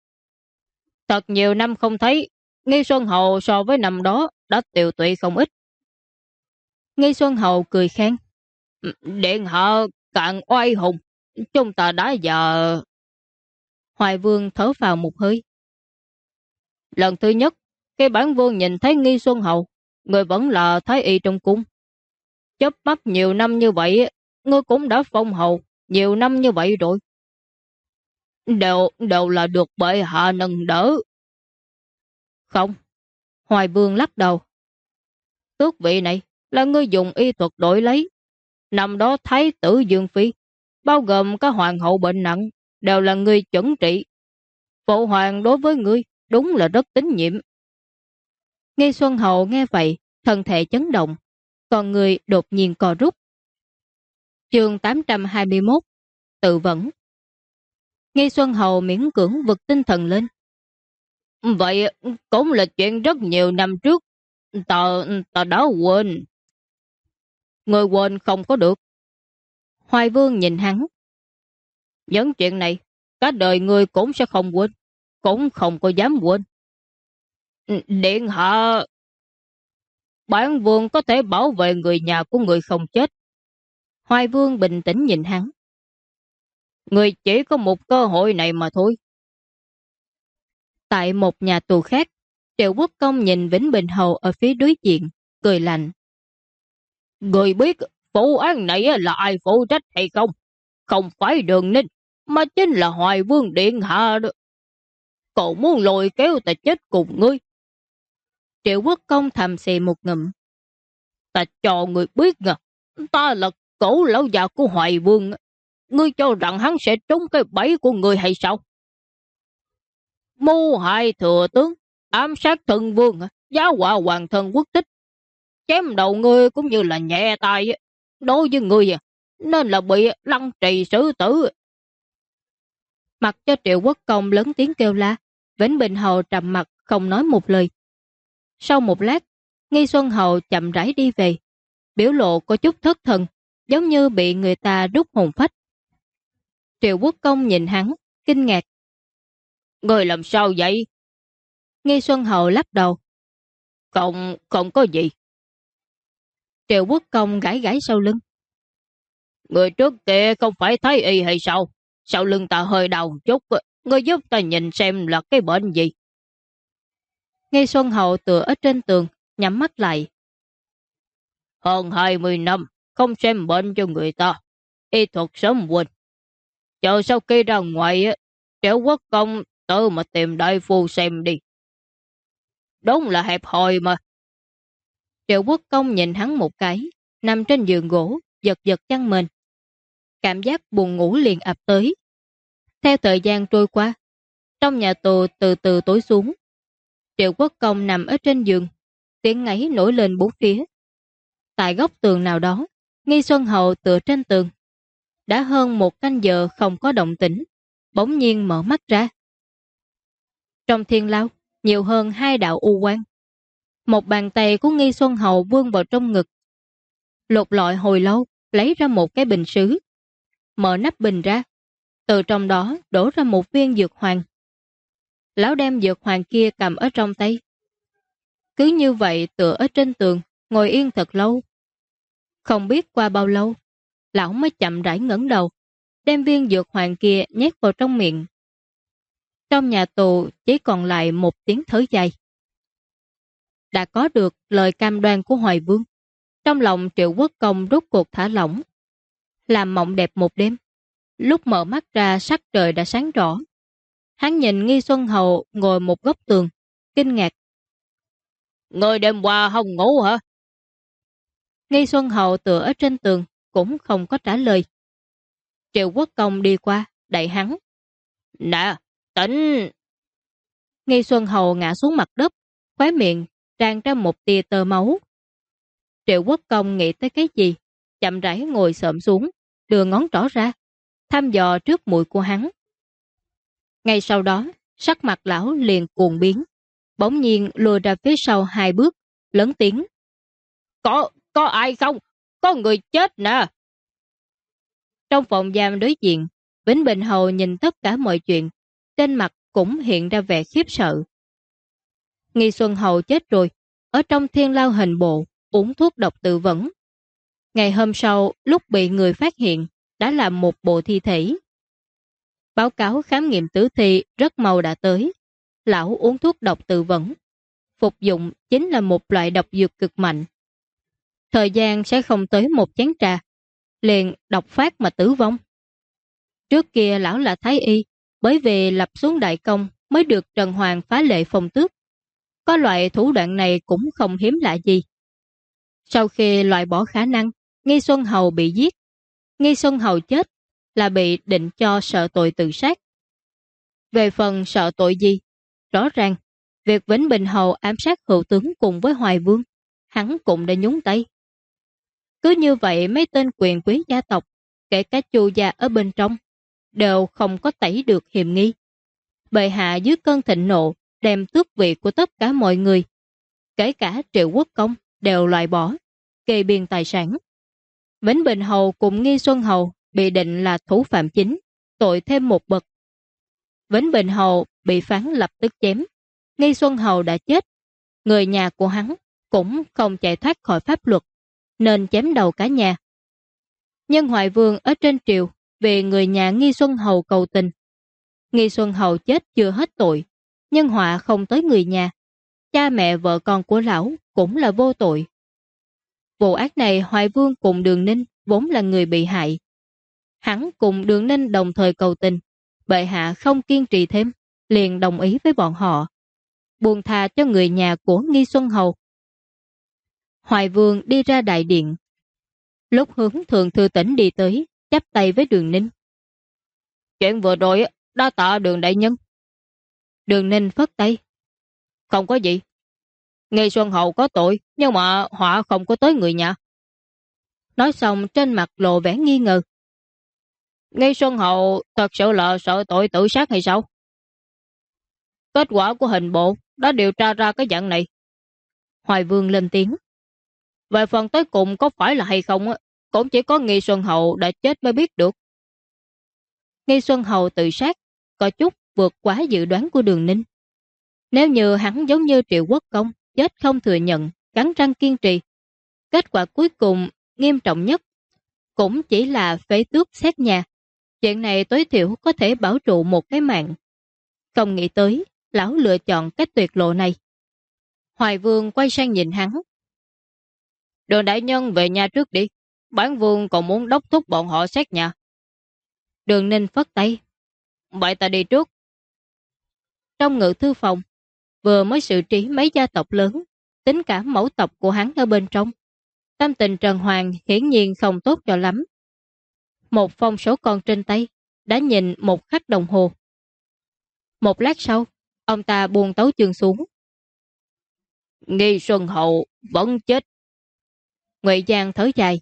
Thật nhiều năm không thấy, Nghi Xuân Hầu so với năm đó đã tiều tụy không ít. Nghi Xuân Hầu cười khen. Điện hạ càng oai hùng, chúng ta đã giờ. Hoài Vương thở vào một hơi. Lần thứ nhất, khi bản vương nhìn thấy Nghi Xuân Hầu, người vẫn là thái y trong cung. Chớp mắt nhiều năm như vậy, ngươi cũng đã phong hầu nhiều năm như vậy rồi. đều là được bệ hạ nâng đỡ. Không, Hoài Vương lắc đầu. Tước vị này là ngươi dùng y thuật đổi lấy. Năm đó Thái tử Dương Phi, bao gồm các hoàng hậu bệnh nặng, đều là ngươi chuẩn trị. Phụ hoàng đối với ngươi đúng là rất tín nhiệm. Nghi Xuân Hậu nghe vậy, thân thể chấn động, còn người đột nhiên co rút. Chương 821 Tự vẫn. Nghi Xuân Hậu miễn cưỡng vực tinh thần lên. Vậy cũng là chuyện rất nhiều năm trước. Ta đã quên. Người quên không có được. Hoài Vương nhìn hắn. Những chuyện này, cả đời người cũng sẽ không quên, cũng không có dám quên. Điện hạ, bản vương có thể bảo vệ người nhà của người không chết. Hoài Vương bình tĩnh nhìn hắn. Người chỉ có một cơ hội này mà thôi. Tại một nhà tù khác, Triệu Quốc Công nhìn Vĩnh Bình Hầu ở phía đối diện, cười lạnh. Người biết vụ án này là ai phụ trách hay không? Không phải Đường Ninh, mà chính là Hoài Vương điện hạ đó. Cậu muốn lôi kéo ta chết cùng ngươi. Triệu Quốc Công thầm xì một ngụm. Ta cho người biết nha, ta là cổ lão già của Hoài Vương. Ngươi cho rằng hắn sẽ trúng cái bẫy của ngươi hay sao? Mưu hại thừa tướng, ám sát thần vương, giáo họa hoàng thân quốc tích. Chém đầu ngươi cũng như là nhẹ tay. Đối với ngươi nên là bị lăng trì xử tử. Mặc cho Triệu Quốc Công lớn tiếng kêu la, Vĩnh Bình Hầu trầm mặt không nói một lời. Sau một lát, Nghi Xuân Hầu chậm rãi đi về, biểu lộ có chút thất thần, giống như bị người ta rút hồn phách. Triệu Quốc Công nhìn hắn, kinh ngạc. Ngươi làm sao vậy? Nghi Xuân Hầu lắc đầu. Không có gì. Triệu Quốc Công gãi gãi sau lưng. Người trước kia không phải thấy y hay sao? Sau lưng ta hơi đau một chút, ngươi giúp ta nhìn xem là cái bệnh gì. Nghi Xuân Hậu tựa ở trên tường, nhắm mắt lại. Hơn 20 năm, không xem bệnh cho người ta. Y thuật sớm quên. Chờ sau khi ra ngoài, Triệu Quốc Công tự mà tìm đại phu xem đi. Đúng là hẹp hòi mà. Triệu Quốc Công nhìn hắn một cái, nằm trên giường gỗ, giật giật chăn mền. Cảm giác buồn ngủ liền ập tới. Theo thời gian trôi qua, trong nhà tù từ từ tối xuống. Triệu Quốc Công nằm ở trên giường, tiếng ngáy nổi lên bốn phía. Tại góc tường nào đó, Nghi Xuân Hậu tựa trên tường. Đã hơn một canh giờ không có động tĩnh, bỗng nhiên mở mắt ra. Trong thiên lao, nhiều hơn 2 đạo u quang. Một bàn tay của Nghi Xuân Hậu vươn vào trong ngực. Lục lọi hồi lâu, lấy ra một cái bình sứ. Mở nắp bình ra, từ trong đó đổ ra một viên dược hoàng. Lão đem dược hoàng kia cầm ở trong tay. Cứ như vậy tựa ở trên tường, ngồi yên thật lâu. Không biết qua bao lâu, lão mới chậm rãi ngẩng đầu, đem viên dược hoàng kia nhét vào trong miệng. Trong nhà tù chỉ còn lại một tiếng thở dài. Đã có được lời cam đoan của Hoài Vương, trong lòng Triệu Quốc Công rút cuộc thả lỏng. Làm mộng đẹp một đêm, lúc mở mắt ra sắc trời đã sáng rõ. Hắn nhìn Nghi Xuân Hậu ngồi một góc tường, kinh ngạc. Ngươi đêm qua không ngủ hả? Nghi Xuân Hậu tựa ở trên tường, cũng không có trả lời. Triệu Quốc Công đi qua, đẩy hắn. Nè, tỉnh! Nghi Xuân Hậu ngã xuống mặt đất, khóe miệng tràn ra một tia tơ máu. Triệu Quốc Công nghĩ tới cái gì, chậm rãi ngồi xổm xuống, đưa ngón trỏ ra, thăm dò trước mũi của hắn. Ngay sau đó, sắc mặt lão liền cuồng biến, bỗng nhiên lùi ra phía sau 2 bước, lớn tiếng. Có ai không? Có người chết nè! Trong phòng giam đối diện, Vĩnh Bình Hầu nhìn tất cả mọi chuyện, trên mặt cũng hiện ra vẻ khiếp sợ. Nghi Xuân Hầu chết rồi, ở trong thiên lao hình bộ, uống thuốc độc tự vẫn. Ngày hôm sau, lúc bị người phát hiện, đã là một bộ thi thể. Báo cáo khám nghiệm tử thi rất mau đã tới. Lão uống thuốc độc tự vẫn. Phục dụng chính là một loại độc dược cực mạnh. Thời gian sẽ không tới một chén trà, liền độc phát mà tử vong. Trước kia lão là thái y, Bởi vì lập xuống đại công mới được Trần Hoàng phá lệ phong tước. Có loại thủ đoạn này cũng không hiếm lạ gì. Sau khi loại bỏ khả năng Nghi Xuân Hầu bị giết, Nghi Xuân Hầu chết là bị định cho sợ tội tự sát. Về phần sợ tội gì, rõ ràng việc Vĩnh Bình Hầu ám sát hữu tướng cùng với Hoài Vương, hắn cũng đã nhúng tay. Cứ như vậy mấy tên quyền quý gia tộc, kể cả Chu gia ở bên trong, đều không có tẩy được hiềm nghi. Bệ hạ dưới cơn thịnh nộ đem tước vị của tất cả mọi người, kể cả Triệu Quốc Công đều loại bỏ, kê biên tài sản. Vĩnh Bình Hầu cùng Nghi Xuân Hầu bị định là thủ phạm chính, tội thêm một bậc. Vĩnh Bình Hầu bị phán lập tức chém, Nghi Xuân Hầu đã chết, người nhà của hắn cũng không chạy thoát khỏi pháp luật, nên chém đầu cả nhà. Nhưng Hoài Vương ở trên triều vì người nhà Nghi Xuân Hầu cầu tình. Nghi Xuân Hầu chết chưa hết tội, nhưng họa không tới người nhà. Cha mẹ vợ con của lão cũng là vô tội. Vụ ác này Hoài Vương cùng Đường Ninh vốn là người bị hại. Hắn cùng Đường Ninh đồng thời cầu tình, bệ hạ không kiên trì thêm, liền đồng ý với bọn họ, buông tha cho người nhà của Nghi Xuân Hầu. Hoài Vương đi ra đại điện. Lúc hướng Thượng Thư Tỉnh đi tới, chắp tay với Đường Ninh. Chuyện vừa rồi đa tạ Đường đại nhân. Đường Ninh phất tay. Không có gì. Nghi Xuân Hầu có tội, nhưng mà họa không có tới người nhà. Nói xong trên mặt lộ vẻ nghi ngờ. Nghi Xuân Hầu thật sự là sợ tội tự sát hay sao? Kết quả của hình bộ đã điều tra ra cái dạng này. Hoài Vương lên tiếng. Về phần tới cùng có phải là hay không, cũng chỉ có Nghi Xuân Hầu đã chết mới biết được. Nghi Xuân Hầu tự sát có chút vượt quá dự đoán của Đường Ninh. Nếu như hắn giống như Triệu Quốc Công, chết không thừa nhận, cắn răng kiên trì, kết quả cuối cùng nghiêm trọng nhất cũng chỉ là phế tước xét nhà. Chuyện này tối thiểu có thể bảo trụ một cái mạng. Không nghĩ tới, lão lựa chọn cách tuyệt lộ này. Hoài Vương quay sang nhìn hắn. Đường đại nhân về nhà trước đi. Bản vương còn muốn đốc thúc bọn họ xét nhà. Đường Ninh phất tay. Vậy ta đi trước. Trong ngự thư phòng, vừa mới xử trí mấy gia tộc lớn, tính cả mẫu tộc của hắn ở bên trong. Tâm tình Trần Hoàng hiển nhiên không tốt cho lắm. Một phong số con trên tay, đã nhìn một khắc đồng hồ. Một lát sau, ông ta buông tấu chương xuống. Nghi Xuân Hậu vẫn chết. Ngụy Giang thở dài.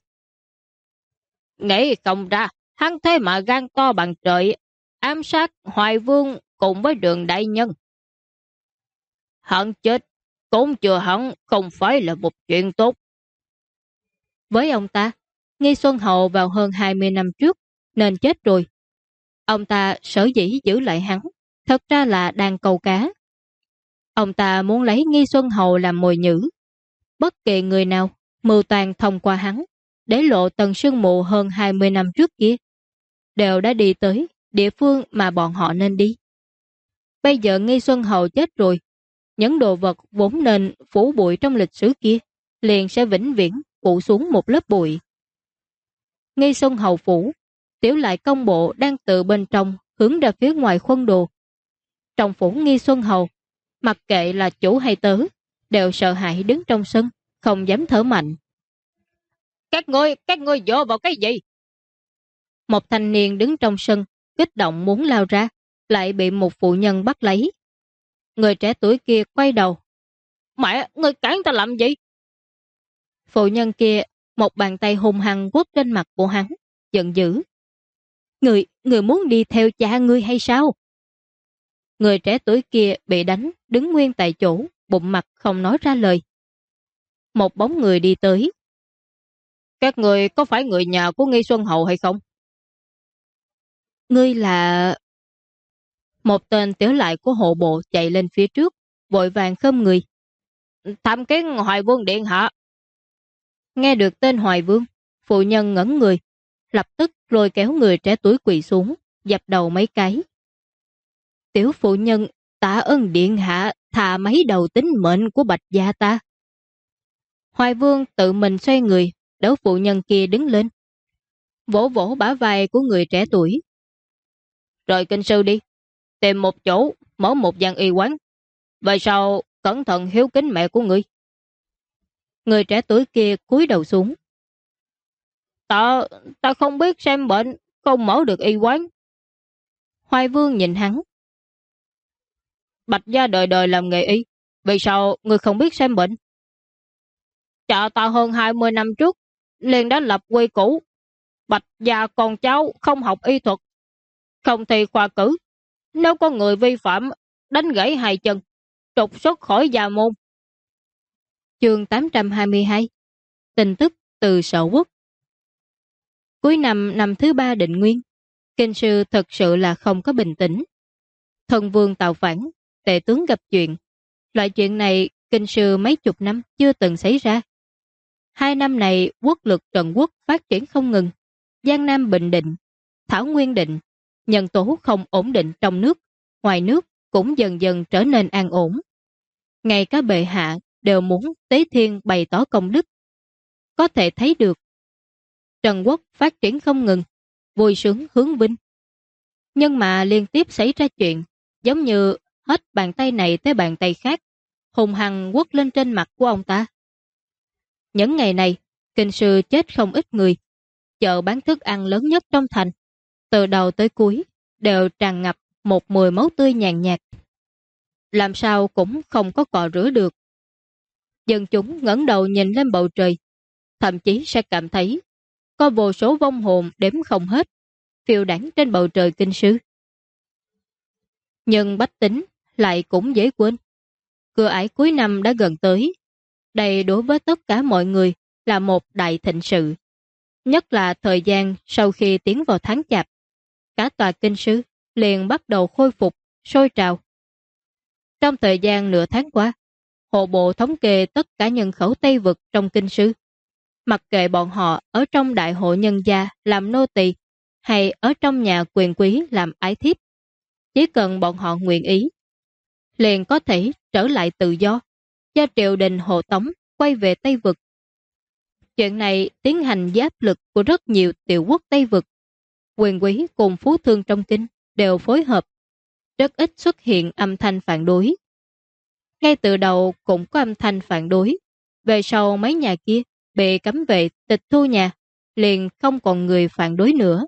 Nghĩ không ra, hắn thế mà gan to bằng trời, ám sát Hoài Vương cùng với Đường đại nhân. Hắn chết, cũng chưa hẳn không phải là một chuyện tốt. Với ông ta, Nghi Xuân Hậu vào hơn 20 năm trước, nên chết rồi. Ông ta sở dĩ giữ lại hắn, thật ra là đang câu cá. Ông ta muốn lấy Nghi Xuân Hậu làm mồi nhử. Bất kỳ người nào mưu toàn thông qua hắn, để lộ tầng sương mù hơn 20 năm trước kia, đều đã đi tới địa phương mà bọn họ nên đi. Bây giờ Nghi Xuân Hậu chết rồi, những đồ vật vốn nên phủ bụi trong lịch sử kia, liền sẽ vĩnh viễn phủ xuống một lớp bụi. Nghi Xuân Hậu phủ, Tiểu Lại công bộ đang từ bên trong hướng ra phía ngoài khuôn đồ. Trong phủ Nghi Xuân Hậu, mặc kệ là chủ hay tớ, đều sợ hãi đứng trong sân, không dám thở mạnh. Các ngươi dựa vào cái gì? Một thanh niên đứng trong sân, kích động muốn lao ra, lại bị một phụ nhân bắt lấy. Người trẻ tuổi kia quay đầu. Mẹ, ngươi cản ta làm gì? Phụ nhân kia, một bàn tay hung hăng quất trên mặt của hắn, giận dữ. Người muốn đi theo cha ngươi hay sao? Người trẻ tuổi kia bị đánh, đứng nguyên tại chỗ, bụng mặt không nói ra lời. Một bóng người đi tới. Các người có phải người nhà của Nghi Xuân Hậu hay không? Ngươi là... Một tên Tiểu Lại của hộ bộ chạy lên phía trước, vội vàng khom người. Tham kiến Hoài Vương điện hạ. Nghe được tên Hoài Vương, phụ nhân ngẩn người, lập tức lôi kéo người trẻ tuổi quỳ xuống, dập đầu mấy cái. Tiểu phụ nhân, tạ ơn điện hạ thà mấy đầu tính mệnh của Bạch gia ta. Hoài Vương tự mình xoay người, đỡ phụ nhân kia đứng lên, vỗ vỗ bả vai của người trẻ tuổi. Rồi kinh sư đi, tìm một chỗ, mở một gian y quán. Vậy sao cẩn thận hiếu kính mẹ của ngươi? Người trẻ tuổi kia cúi đầu xuống. Ta không biết xem bệnh, không mở được y quán. Hoài Vương nhìn hắn. Bạch gia đời đời làm nghề y, vì sao ngươi không biết xem bệnh? Cha ta hơn 20 năm trước liền đã lập quy củ, Bạch gia con cháu không học y thuật, không thi khoa cử. Nếu có người vi phạm, đánh gãy hai chân, trục xuất khỏi gia môn. Chương 822. Tin tức từ Sở Quốc. Cuối năm thứ 3 Định Nguyên, kinh sư thật sự là không có bình tĩnh. Thần vương tạo phản, tể tướng gặp chuyện. Loại chuyện này kinh sư mấy chục năm chưa từng xảy ra. 2 năm này quốc lực Trần Quốc phát triển không ngừng. Giang Nam Bình Định, Thảo Nguyên Định, nhân tố không ổn định trong nước, ngoài nước cũng dần dần trở nên an ổn. Ngay cả bệ hạ đều muốn Tế Thiên bày tỏ công đức. Có thể thấy được Trần Quốc phát triển không ngừng, vui sướng hướng vinh. Nhưng mà liên tiếp xảy ra chuyện, giống như hết bàn tay này tới bàn tay khác, hùng hăng quất lên trên mặt của ông ta. Những ngày này, kinh sư chết không ít người. Chợ bán thức ăn lớn nhất trong thành, từ đầu tới cuối đều tràn ngập một mùi máu tươi nhàn nhạt. Làm sao cũng không có cọ rửa được. Dân chúng ngẩng đầu nhìn lên bầu trời, thậm chí sẽ cảm thấy có vô số vong hồn đếm không hết, phiêu đãng trên bầu trời kinh sư. Nhưng bách tính lại cũng dễ quên. Cửa ải cuối năm đã gần tới. Đây đối với tất cả mọi người là một đại thịnh sự. Nhất là thời gian sau khi tiến vào tháng chạp, cả tòa kinh sư liền bắt đầu khôi phục, sôi trào. Trong thời gian nửa tháng qua, hộ bộ thống kê tất cả nhân khẩu Tây Vực trong kinh sư. Mặc kệ bọn họ ở trong đại hội nhân gia làm nô tỳ hay ở trong nhà quyền quý làm ái thiếp, chỉ cần bọn họ nguyện ý, liền có thể trở lại tự do, do triều đình hộ tống quay về Tây Vực. Chuyện này tiến hành với áp lực của rất nhiều tiểu quốc Tây Vực. Quyền quý cùng phú thương trong kinh đều phối hợp, rất ít xuất hiện âm thanh phản đối. Ngay từ đầu cũng có âm thanh phản đối, về sau mấy nhà kia bị cấm vệ tịch thu nhà, liền không còn người phản đối nữa.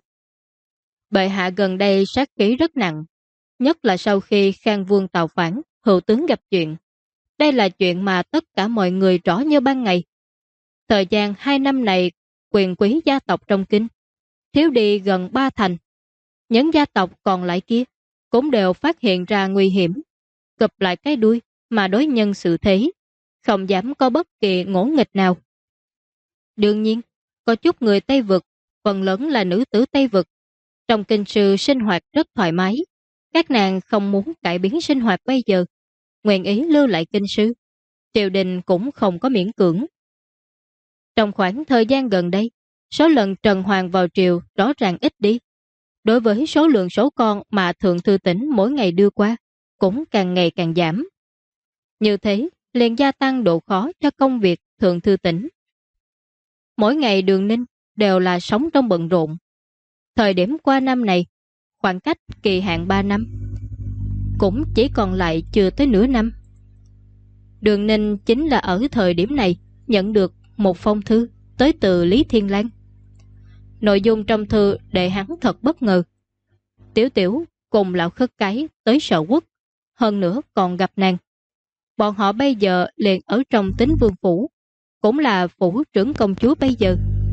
Bệ hạ gần đây sát khí rất nặng, nhất là sau khi Khang Vương tạo phản, hữu tướng gặp chuyện. Đây là chuyện mà tất cả mọi người rõ như ban ngày. Thời gian 2 năm này, quyền quý gia tộc trong kinh thiếu đi gần 3 thành. Những gia tộc còn lại kia cũng đều phát hiện ra nguy hiểm, gập lại cái đuôi mà đối nhân xử thế, không dám có bất kỳ ngỗ nghịch nào. Đương nhiên, có chút người Tây Vực, phần lớn là nữ tử Tây Vực, trong kinh sư sinh hoạt rất thoải mái. Các nàng không muốn cải biến sinh hoạt bây giờ, nguyện ý lưu lại kinh sư. Triều đình cũng không có miễn cưỡng. Trong khoảng thời gian gần đây, số lần Trần Hoàng vào triều rõ ràng ít đi. Đối với số lượng số con mà Thượng Thư Tỉnh mỗi ngày đưa qua, cũng càng ngày càng giảm. Như thế, liền gia tăng độ khó cho công việc Thượng Thư Tỉnh. Mỗi ngày Đường Ninh đều là sống trong bận rộn. Thời điểm qua năm này, khoảng cách kỳ hạn 3 năm, cũng chỉ còn lại chưa tới nửa năm. Đường Ninh chính là ở thời điểm này nhận được một phong thư tới từ Lý Thiên Lan. Nội dung trong thư để hắn thật bất ngờ. Tiểu Tiểu cùng lão khất cái tới Sở Quốc, hơn nữa còn gặp nàng. Bọn họ bây giờ liền ở trong Tín Vương phủ, cũng là phủ trưởng công chúa bây giờ.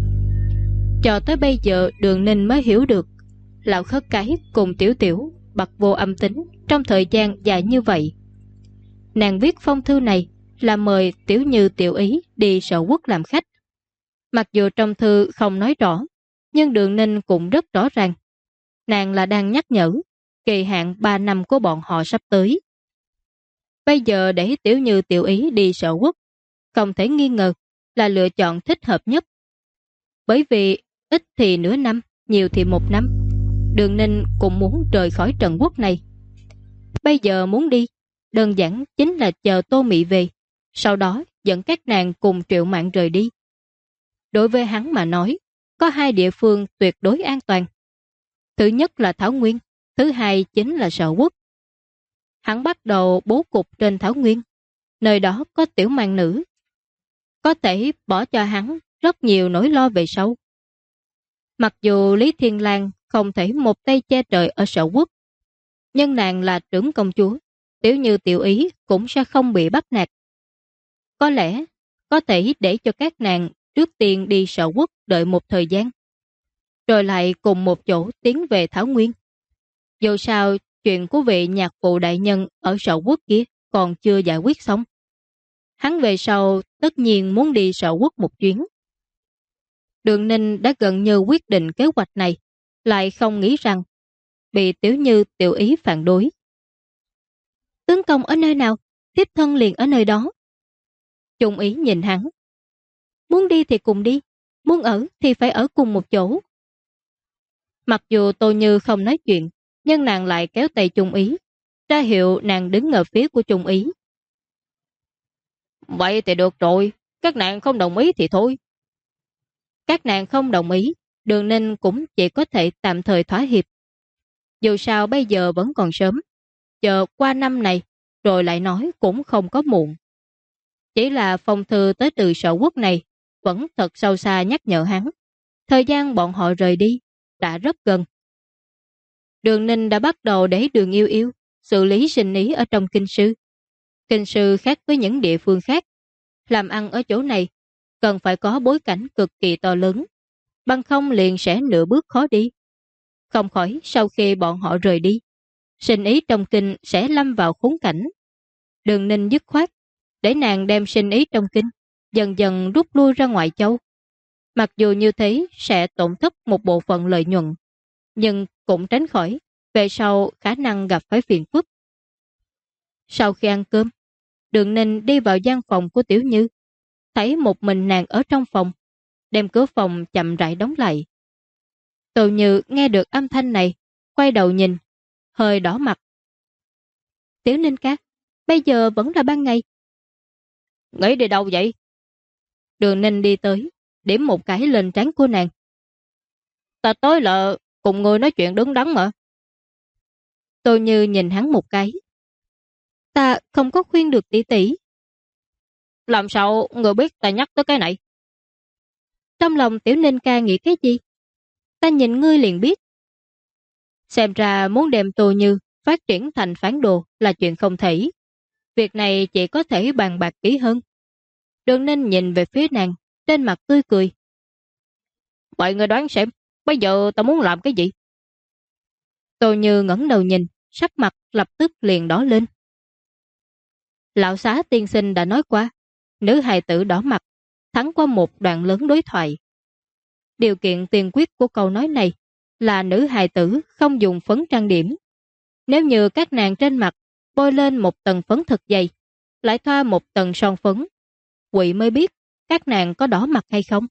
Cho tới bây giờ Đường Ninh mới hiểu được lão khất cái cùng Tiểu Tiểu bặt vô âm tính trong thời gian dài như vậy. Nàng viết phong thư này là mời Tiểu Như Tiểu Ý đi Sở Quốc làm khách. Mặc dù trong thư không nói rõ, nhưng Đường Ninh cũng rất rõ ràng. Nàng là đang nhắc nhở kỳ hạn 3 năm của bọn họ sắp tới. Bây giờ để Tiểu Như Tiểu Ý đi Sở Quốc, không thể nghi ngờ là lựa chọn thích hợp nhất. Bởi vì ít thì nửa năm, nhiều thì 1 năm, Đường Ninh cũng muốn rời khỏi Trần Quốc này. Bây giờ muốn đi, đơn giản chính là chờ Tô Mị về, sau đó dẫn các nàng cùng Triệu Mạn rời đi. Đối với hắn mà nói, có 2 địa phương tuyệt đối an toàn. Thứ nhất là Thảo Nguyên, thứ hai chính là Sở Quốc. Hắn bắt đầu bố cục trên thảo nguyên. Nơi đó có tiểu mang nữ. Có thể bỏ cho hắn rất nhiều nỗi lo về sau. Mặc dù Lý Thiên Lang không thể một tay che trời ở Sở Quốc, nhưng nàng là trưởng công chúa, Tiểu Như tiểu ý cũng sẽ không bị bắt nạt. Có lẽ có thể để cho các nàng trước tiên đi Sở Quốc đợi một thời gian, rồi lại cùng một chỗ tiến về Thảo Nguyên. Dù sao, chuyện của vị nhạc phụ đại nhân ở Sở Quốc kia còn chưa giải quyết xong. Hắn về sau tất nhiên muốn đi Sở Quốc một chuyến. Đường Ninh đã gần như quyết định kế hoạch này, lại không nghĩ rằng bị Tiểu Như tiểu ý phản đối. Tướng công ở nơi nào, tiếp thân liền ở nơi đó. Trung ý nhìn hắn. Muốn đi thì cùng đi, muốn ở thì phải ở cùng một chỗ. Mặc dù Tô Như không nói chuyện, nhưng nàng lại kéo tay Trung ý, ra hiệu nàng đứng ở phía của Trung ý. Vậy thì được rồi, các nàng không đồng ý thì thôi. Các nàng không đồng ý, Đường Ninh cũng chỉ có thể tạm thời thỏa hiệp. Dù sao bây giờ vẫn còn sớm, chờ qua năm này rồi lại nói cũng không có muộn. Chỉ là phong thư tới từ Sở Quốc này vẫn thật sâu xa nhắc nhở hắn. Thời gian bọn họ rời đi đã rất gần. Đường Ninh đã bắt đầu để Đường Yêu Yêu xử lý sinh ý ở trong kinh sư. Kinh sư khác với những địa phương khác. Làm ăn ở chỗ này cần phải có bối cảnh cực kỳ to lớn, bằng không liền sẽ nửa bước khó đi. Không khỏi sau khi bọn họ rời đi, sinh ý trong kinh sẽ lâm vào khốn cảnh. Đường Ninh dứt khoát để nàng đem sinh ý trong kinh dần dần rút lui ra ngoại châu. Mặc dù như thế sẽ tổn thất một bộ phận lợi nhuận, nhưng cũng tránh khỏi về sau khả năng gặp phải phiền phức. Sau khi ăn cơm, Đường Ninh đi vào gian phòng của Tiểu Như, thấy một mình nàng ở trong phòng, đem cửa phòng chậm rãi đóng lại. Tô Như nghe được âm thanh này, quay đầu nhìn, hơi đỏ mặt. Tiểu Ninh ca, bây giờ vẫn là ban ngày. Nghĩ đi đâu vậy? Đường Ninh đi tới, điểm một cái lên trán của nàng. Ta tới là cùng người nói chuyện đứng đắn mà. Tô Như nhìn hắn một cái. Ta không có khuyên được tỷ tỷ. Làm sao người biết ta nhắc tới cái này? Trong lòng Tiểu Ninh ca nghĩ cái gì? Ta nhìn ngươi liền biết. Xem ra muốn đem Tô Như phát triển thành phản đồ là chuyện không thể. Việc này chỉ có thể bàn bạc kỹ hơn. Đường Ninh nhìn về phía nàng, trên mặt tươi cười. Vậy người đoán xem, bây giờ ta muốn làm cái gì? Tô Như ngẩng đầu nhìn, sắc mặt lập tức liền đỏ lên. Lão xá tiên sinh đã nói qua, nữ hài tử đỏ mặt, thắng qua một đoạn lớn đối thoại. Điều kiện tiên quyết của câu nói này là nữ hài tử không dùng phấn trang điểm. Nếu như các nàng trên mặt bôi lên một tầng phấn thật dày, lại thoa một tầng son phấn, quỷ mới biết các nàng có đỏ mặt hay không.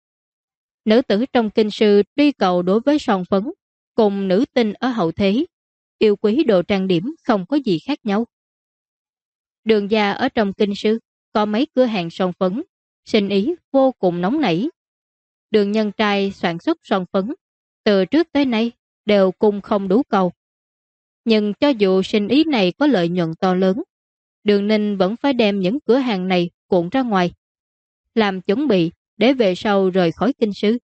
Nữ tử trong kinh sư truy cầu đối với son phấn, cùng nữ tinh ở hậu thế, yêu quý đồ trang điểm không có gì khác nhau. Đường gia ở trong kinh sư có mấy cửa hàng son phấn, sinh ý vô cùng nóng nảy. Đường nhân trai sản xuất son phấn, từ trước tới nay đều cung không đủ cầu. Nhưng cho dù sinh ý này có lợi nhuận to lớn, Đường Ninh vẫn phải đem những cửa hàng này cuộn ra ngoài, làm chuẩn bị để về sau rời khỏi kinh sư.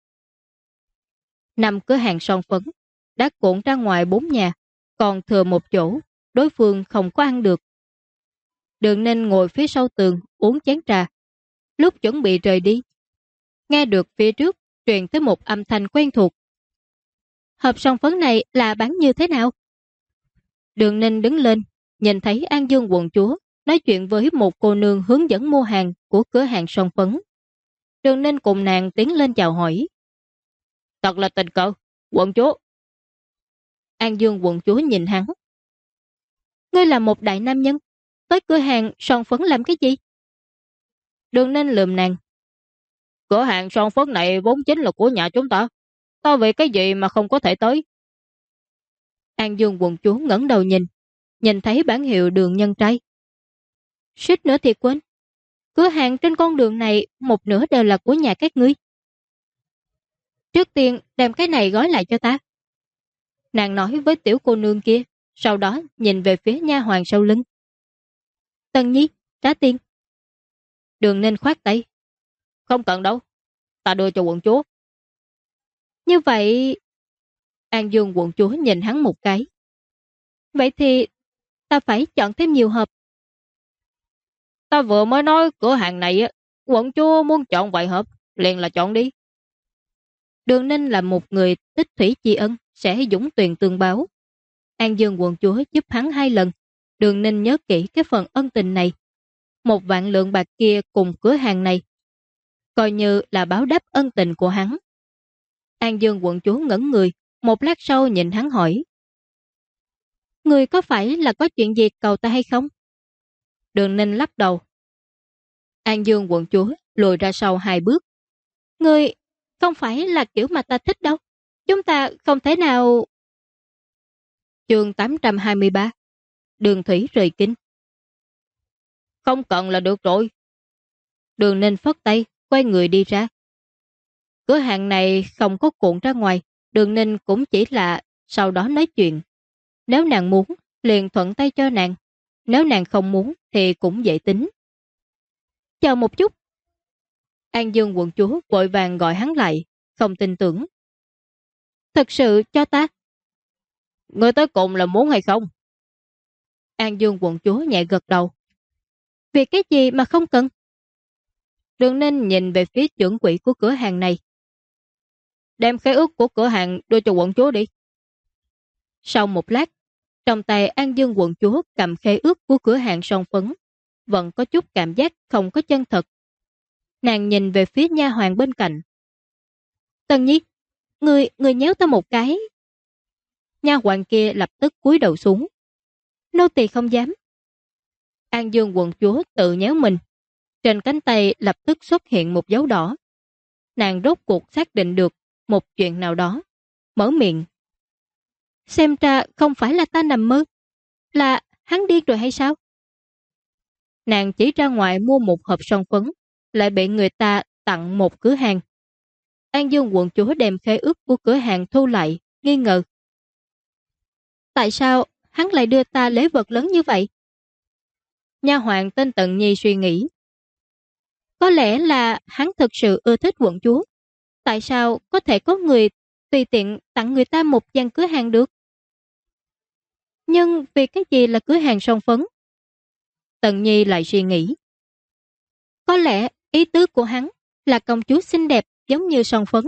5 cửa hàng son phấn đã cuộn ra ngoài 4 nhà, còn thừa một chỗ, đối phương không có ăn được. Đường Ninh ngồi phía sau tường uống chén trà. Lúc chuẩn bị rời đi, nghe được phía trước truyền tới một âm thanh quen thuộc. Hộp son phấn này là bán như thế nào? Đường Ninh đứng lên, nhìn thấy An Dương quận chúa nói chuyện với một cô nương hướng dẫn mua hàng của cửa hàng son phấn. Đường Ninh cùng nàng tiến lên chào hỏi. Thật là tình cờ, quận chúa. An Dương quận chúa nhìn hắn. Ngươi là một đại nam nhân, tới cửa hàng son phấn làm cái gì? Đường Ninh lườm nàng. Cửa hàng son phấn này vốn chính là của nhà chúng ta. Ta vì cái gì mà không có thể tới? An Dương quận chúa ngẩng đầu nhìn thấy bản hiệu Đường nhân trai. Suýt nữa thì quên. Cửa hàng trên con đường này một nửa đều là của nhà các ngươi. Trước tiên đem cái này gói lại cho ta. Nàng nói với tiểu cô nương kia, sau đó nhìn về phía nha hoàn sau lưng. Tần Nhi, trả tiền. Đường Ninh khoát tay. Không cần đâu, ta đưa cho quận chúa. Như vậy... An Dương quận chúa nhìn hắn một cái. Vậy thì ta phải chọn thêm nhiều hộp. Ta vừa mới nói cửa hàng này quận chúa muốn chọn vài hộp, liền là chọn đi. Đường Ninh là một người tích thủy tri ân, sẽ dũng tuyền tương báo. An Dương quận chúa giúp hắn 2 lần. Đường Ninh nhớ kỹ cái phần ân tình này. 1 vạn lượng bạc kia cùng cửa hàng này, coi như là báo đáp ân tình của hắn. An Dương quận chúa ngẩn người, một lát sau nhìn hắn hỏi. Người có phải là có chuyện gì cầu ta hay không? Đường Ninh lắc đầu. An Dương quận chúa lùi ra sau 2 bước. Người không phải là kiểu mà ta thích đâu. Chúng ta không thể nào... Chương 823. Đường thủy rời kinh. Không cần là được rồi. Đường Ninh phất tay, quay người đi ra. Cửa hàng này không có cuộn ra ngoài, Đường Ninh cũng chỉ là sau đó nói chuyện. Nếu nàng muốn, liền thuận tay cho nàng. Nếu nàng không muốn, thì cũng dễ tính. Chờ một chút. An Dương quận chúa vội vàng gọi hắn lại, không tin tưởng. Thật sự cho ta. Người tới cùng là muốn hay không? An Dương quận chúa nhẹ gật đầu. Vì cái gì mà không cần? Đường Ninh nhìn về phía trưởng quỹ của cửa hàng này. Đem khế ước của cửa hàng đưa cho quận chúa đi. Sau một lát, trong tay An Dương quận chúa cầm khế ước của cửa hàng son phấn, vẫn có chút cảm giác không có chân thật. Nàng nhìn về phía nha hoàn bên cạnh. Tần Nhi, người nhéo ta một cái. Nha hoàn kia lập tức cúi đầu xuống. Nô tỳ không dám. An Dương quận chúa tự nhéo mình. Trên cánh tay lập tức xuất hiện một dấu đỏ. Nàng rốt cuộc xác định được một chuyện nào đó. Mở miệng. Xem ra không phải là ta nằm mơ. Là hắn điên rồi hay sao? Nàng chỉ ra ngoài mua một hộp son phấn, lại bị người ta tặng một cửa hàng. An Dương quận chúa đem khế ước của cửa hàng thu lại, nghi ngờ. Tại sao hắn lại đưa ta lễ vật lớn như vậy? Nha hoàn tên Tần Nhi suy nghĩ. Có lẽ là hắn thực sự ưa thích quận chúa. Tại sao có thể có người tùy tiện tặng người ta một gian cửa hàng được? Nhưng vì cái gì là cửa hàng son phấn? Tần Nhi lại suy nghĩ. Có lẽ ý tứ của hắn là công chúa xinh đẹp giống như son phấn.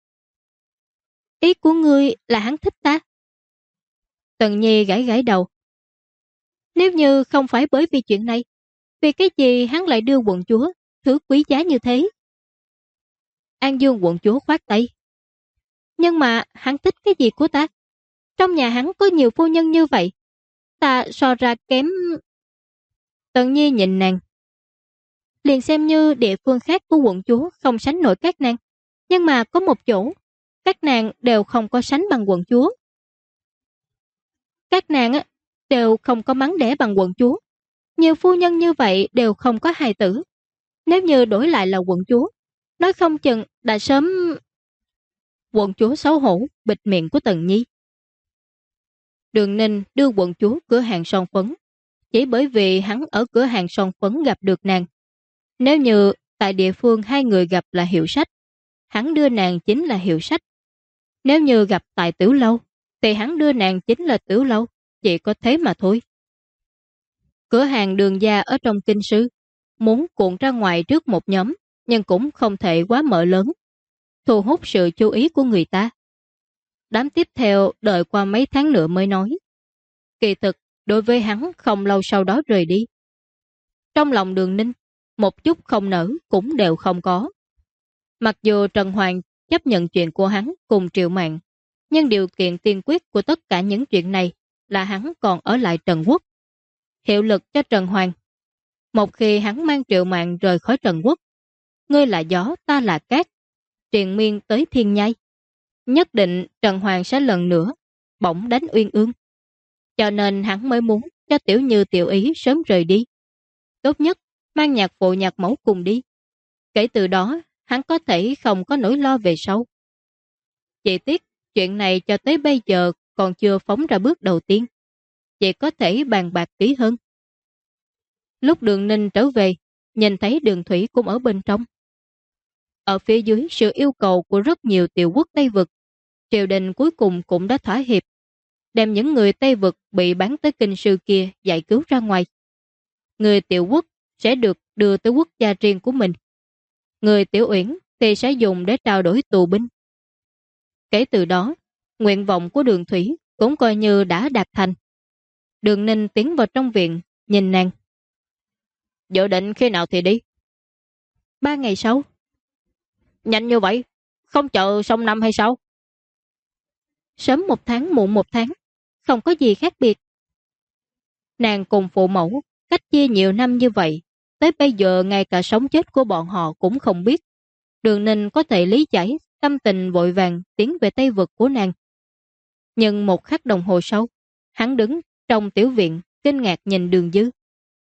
Ý của ngươi là hắn thích ta? Tần Nhi gãi gãi đầu. Nếu như không phải bởi vì chuyện này, vì cái gì hắn lại đưa quận chúa thứ quý giá như thế? An Dương quận chúa khoát tay. Nhưng mà hắn thích cái gì của ta? Trong nhà hắn có nhiều phu nhân như vậy, ta so ra kém. Tần Nhi nhìn nàng. Liền xem như địa phương khác của quận chúa không sánh nổi các nàng, nhưng mà có một chỗ, các nàng đều không có sánh bằng quận chúa. Các nàng đều không có mắng đẻ bằng quận chúa. Nhiều phu nhân như vậy đều không có hài tử. Nếu như đổi lại là quận chúa, nói không chừng đã sớm... Quận chúa xấu hổ bịt miệng của Tần Nhi. Đường Ninh đưa quận chúa cửa hàng son phấn, chỉ bởi vì hắn ở cửa hàng son phấn gặp được nàng. Nếu như tại địa phương 2 người gặp là hiệu sách, hắn đưa nàng chính là hiệu sách. Nếu như gặp tại tiểu lâu, thì hắn đưa nàng chính là tiểu lâu, chỉ có thế mà thôi. Cửa hàng Đường gia ở trong kinh sư, muốn cuộn ra ngoài trước một nhóm, nhưng cũng không thể quá mở lớn, thu hút sự chú ý của người ta. Đám tiếp theo đợi qua mấy tháng nữa mới nói. Kỳ thực, đối với hắn không lâu sau đó rời đi. Trong lòng Đường Ninh, một chút không nở cũng đều không có. Mặc dù Trần Hoàng chấp nhận chuyện của hắn cùng Triệu Mạn, nhưng điều kiện tiên quyết của tất cả những chuyện này là hắn còn ở lại Trần Quốc. Hiệu lực cho Trần Hoàng. Một khi hắn mang Triệu Mạn rời khỏi Trần Quốc, ngươi là gió, ta là cát, triền miên tới thiên nhai, nhất định Trần Hoàng sẽ lần nữa bỗng đánh Uyên Ương. Cho nên hắn mới muốn cho Tiểu Như Tiểu Ý sớm rời đi. Tốt nhất mang nhạc phụ nhạc mẫu cùng đi. Kể từ đó hắn có thể không có nỗi lo về sau. Chỉ tiếc chuyện này cho tới bây giờ còn chưa phóng ra bước đầu tiên. chỉ có thể bàn bạc kỹ hơn. Lúc Đường Ninh trở về, nhìn thấy Đường Thủy cũng ở bên trong. Ở phía dưới sự yêu cầu của rất nhiều tiểu quốc Tây Vực, triều đình cuối cùng cũng đã thỏa hiệp, đem những người Tây Vực bị bán tới kinh sư kia giải cứu ra ngoài. Người tiểu quốc sẽ được đưa tới quốc gia riêng của mình. Người tiểu uyển thì sẽ dùng để trao đổi tù binh. Kể từ đó, nguyện vọng của Đường Thủy cũng coi như đã đạt thành. Đường Ninh tiến vào trong viện, nhìn nàng. Dự định khi nào thì đi? 3 ngày sau. Nhanh như vậy, không chờ xong năm hay sao? Sớm 1 tháng muộn 1 tháng, không có gì khác biệt. Nàng cùng phụ mẫu cách chia nhiều năm như vậy, tới bây giờ ngay cả sống chết của bọn họ cũng không biết. Đường Ninh có thể lý giải tâm tình vội vàng tiến về Tây Vực của nàng. Nhưng 1 khắc đồng hồ sau, hắn đứng trong tiểu viện kinh ngạc nhìn Đường Dư.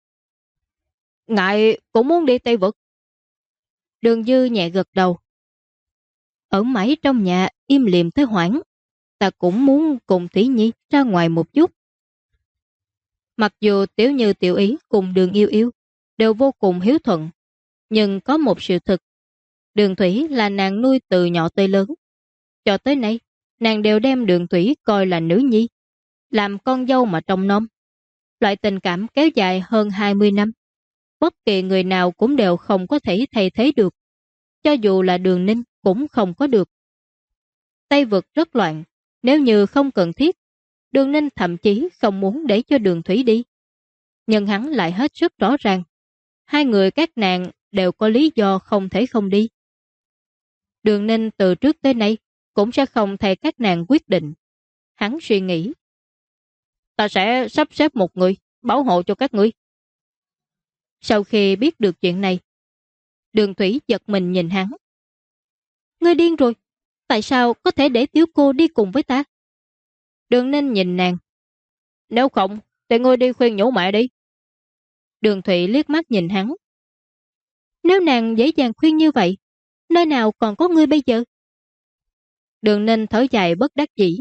Ngài cũng muốn đi Tây Vực? Đường Dư nhẹ gật đầu. Ở mãi trong nhà im lìm tới hoảng, ta cũng muốn cùng Thủy Nhi ra ngoài một chút. Mặc dù Tiểu Như Tiểu Ý cùng Đường Yêu Yêu đều vô cùng hiếu thuận, nhưng có một sự thực, Đường Thủy là nàng nuôi từ nhỏ tới lớn. Cho tới nay, nàng đều đem Đường Thủy coi là nữ nhi, làm con dâu mà trông nom. Loại tình cảm kéo dài hơn 20 năm, bất kỳ người nào cũng đều không có thể thay thế được, cho dù là Đường Ninh cũng không có được. Tây Vực rất loạn, nếu như không cần thiết, Đường Ninh thậm chí không muốn để cho Đường Thủy đi. Nhưng hắn lại hết sức rõ ràng, hai người các nàng đều có lý do không thể không đi. Đường Ninh từ trước tới nay cũng sẽ không thay các nàng quyết định. Hắn suy nghĩ, ta sẽ sắp xếp một người bảo hộ cho các ngươi. Sau khi biết được chuyện này, Đường Thủy giật mình nhìn hắn. Ngươi điên rồi, tại sao có thể để Tiểu cô đi cùng với ta? Đường Ninh nhìn nàng. Nếu không, thì ngươi đi khuyên nhủ mẹ đi. Đường Thủy liếc mắt nhìn hắn. Nếu nàng dễ dàng khuyên như vậy, nơi nào còn có ngươi bây giờ? Đường Ninh thở dài bất đắc dĩ.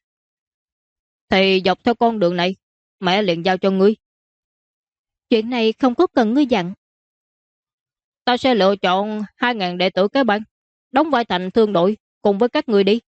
Thì dọc theo con đường này, mẹ liền giao cho ngươi. Chuyện này không có cần ngươi dặn. Ta sẽ lựa chọn 2.000 đệ tử cái bang, đóng vai thành thương đội cùng với các ngươi đi.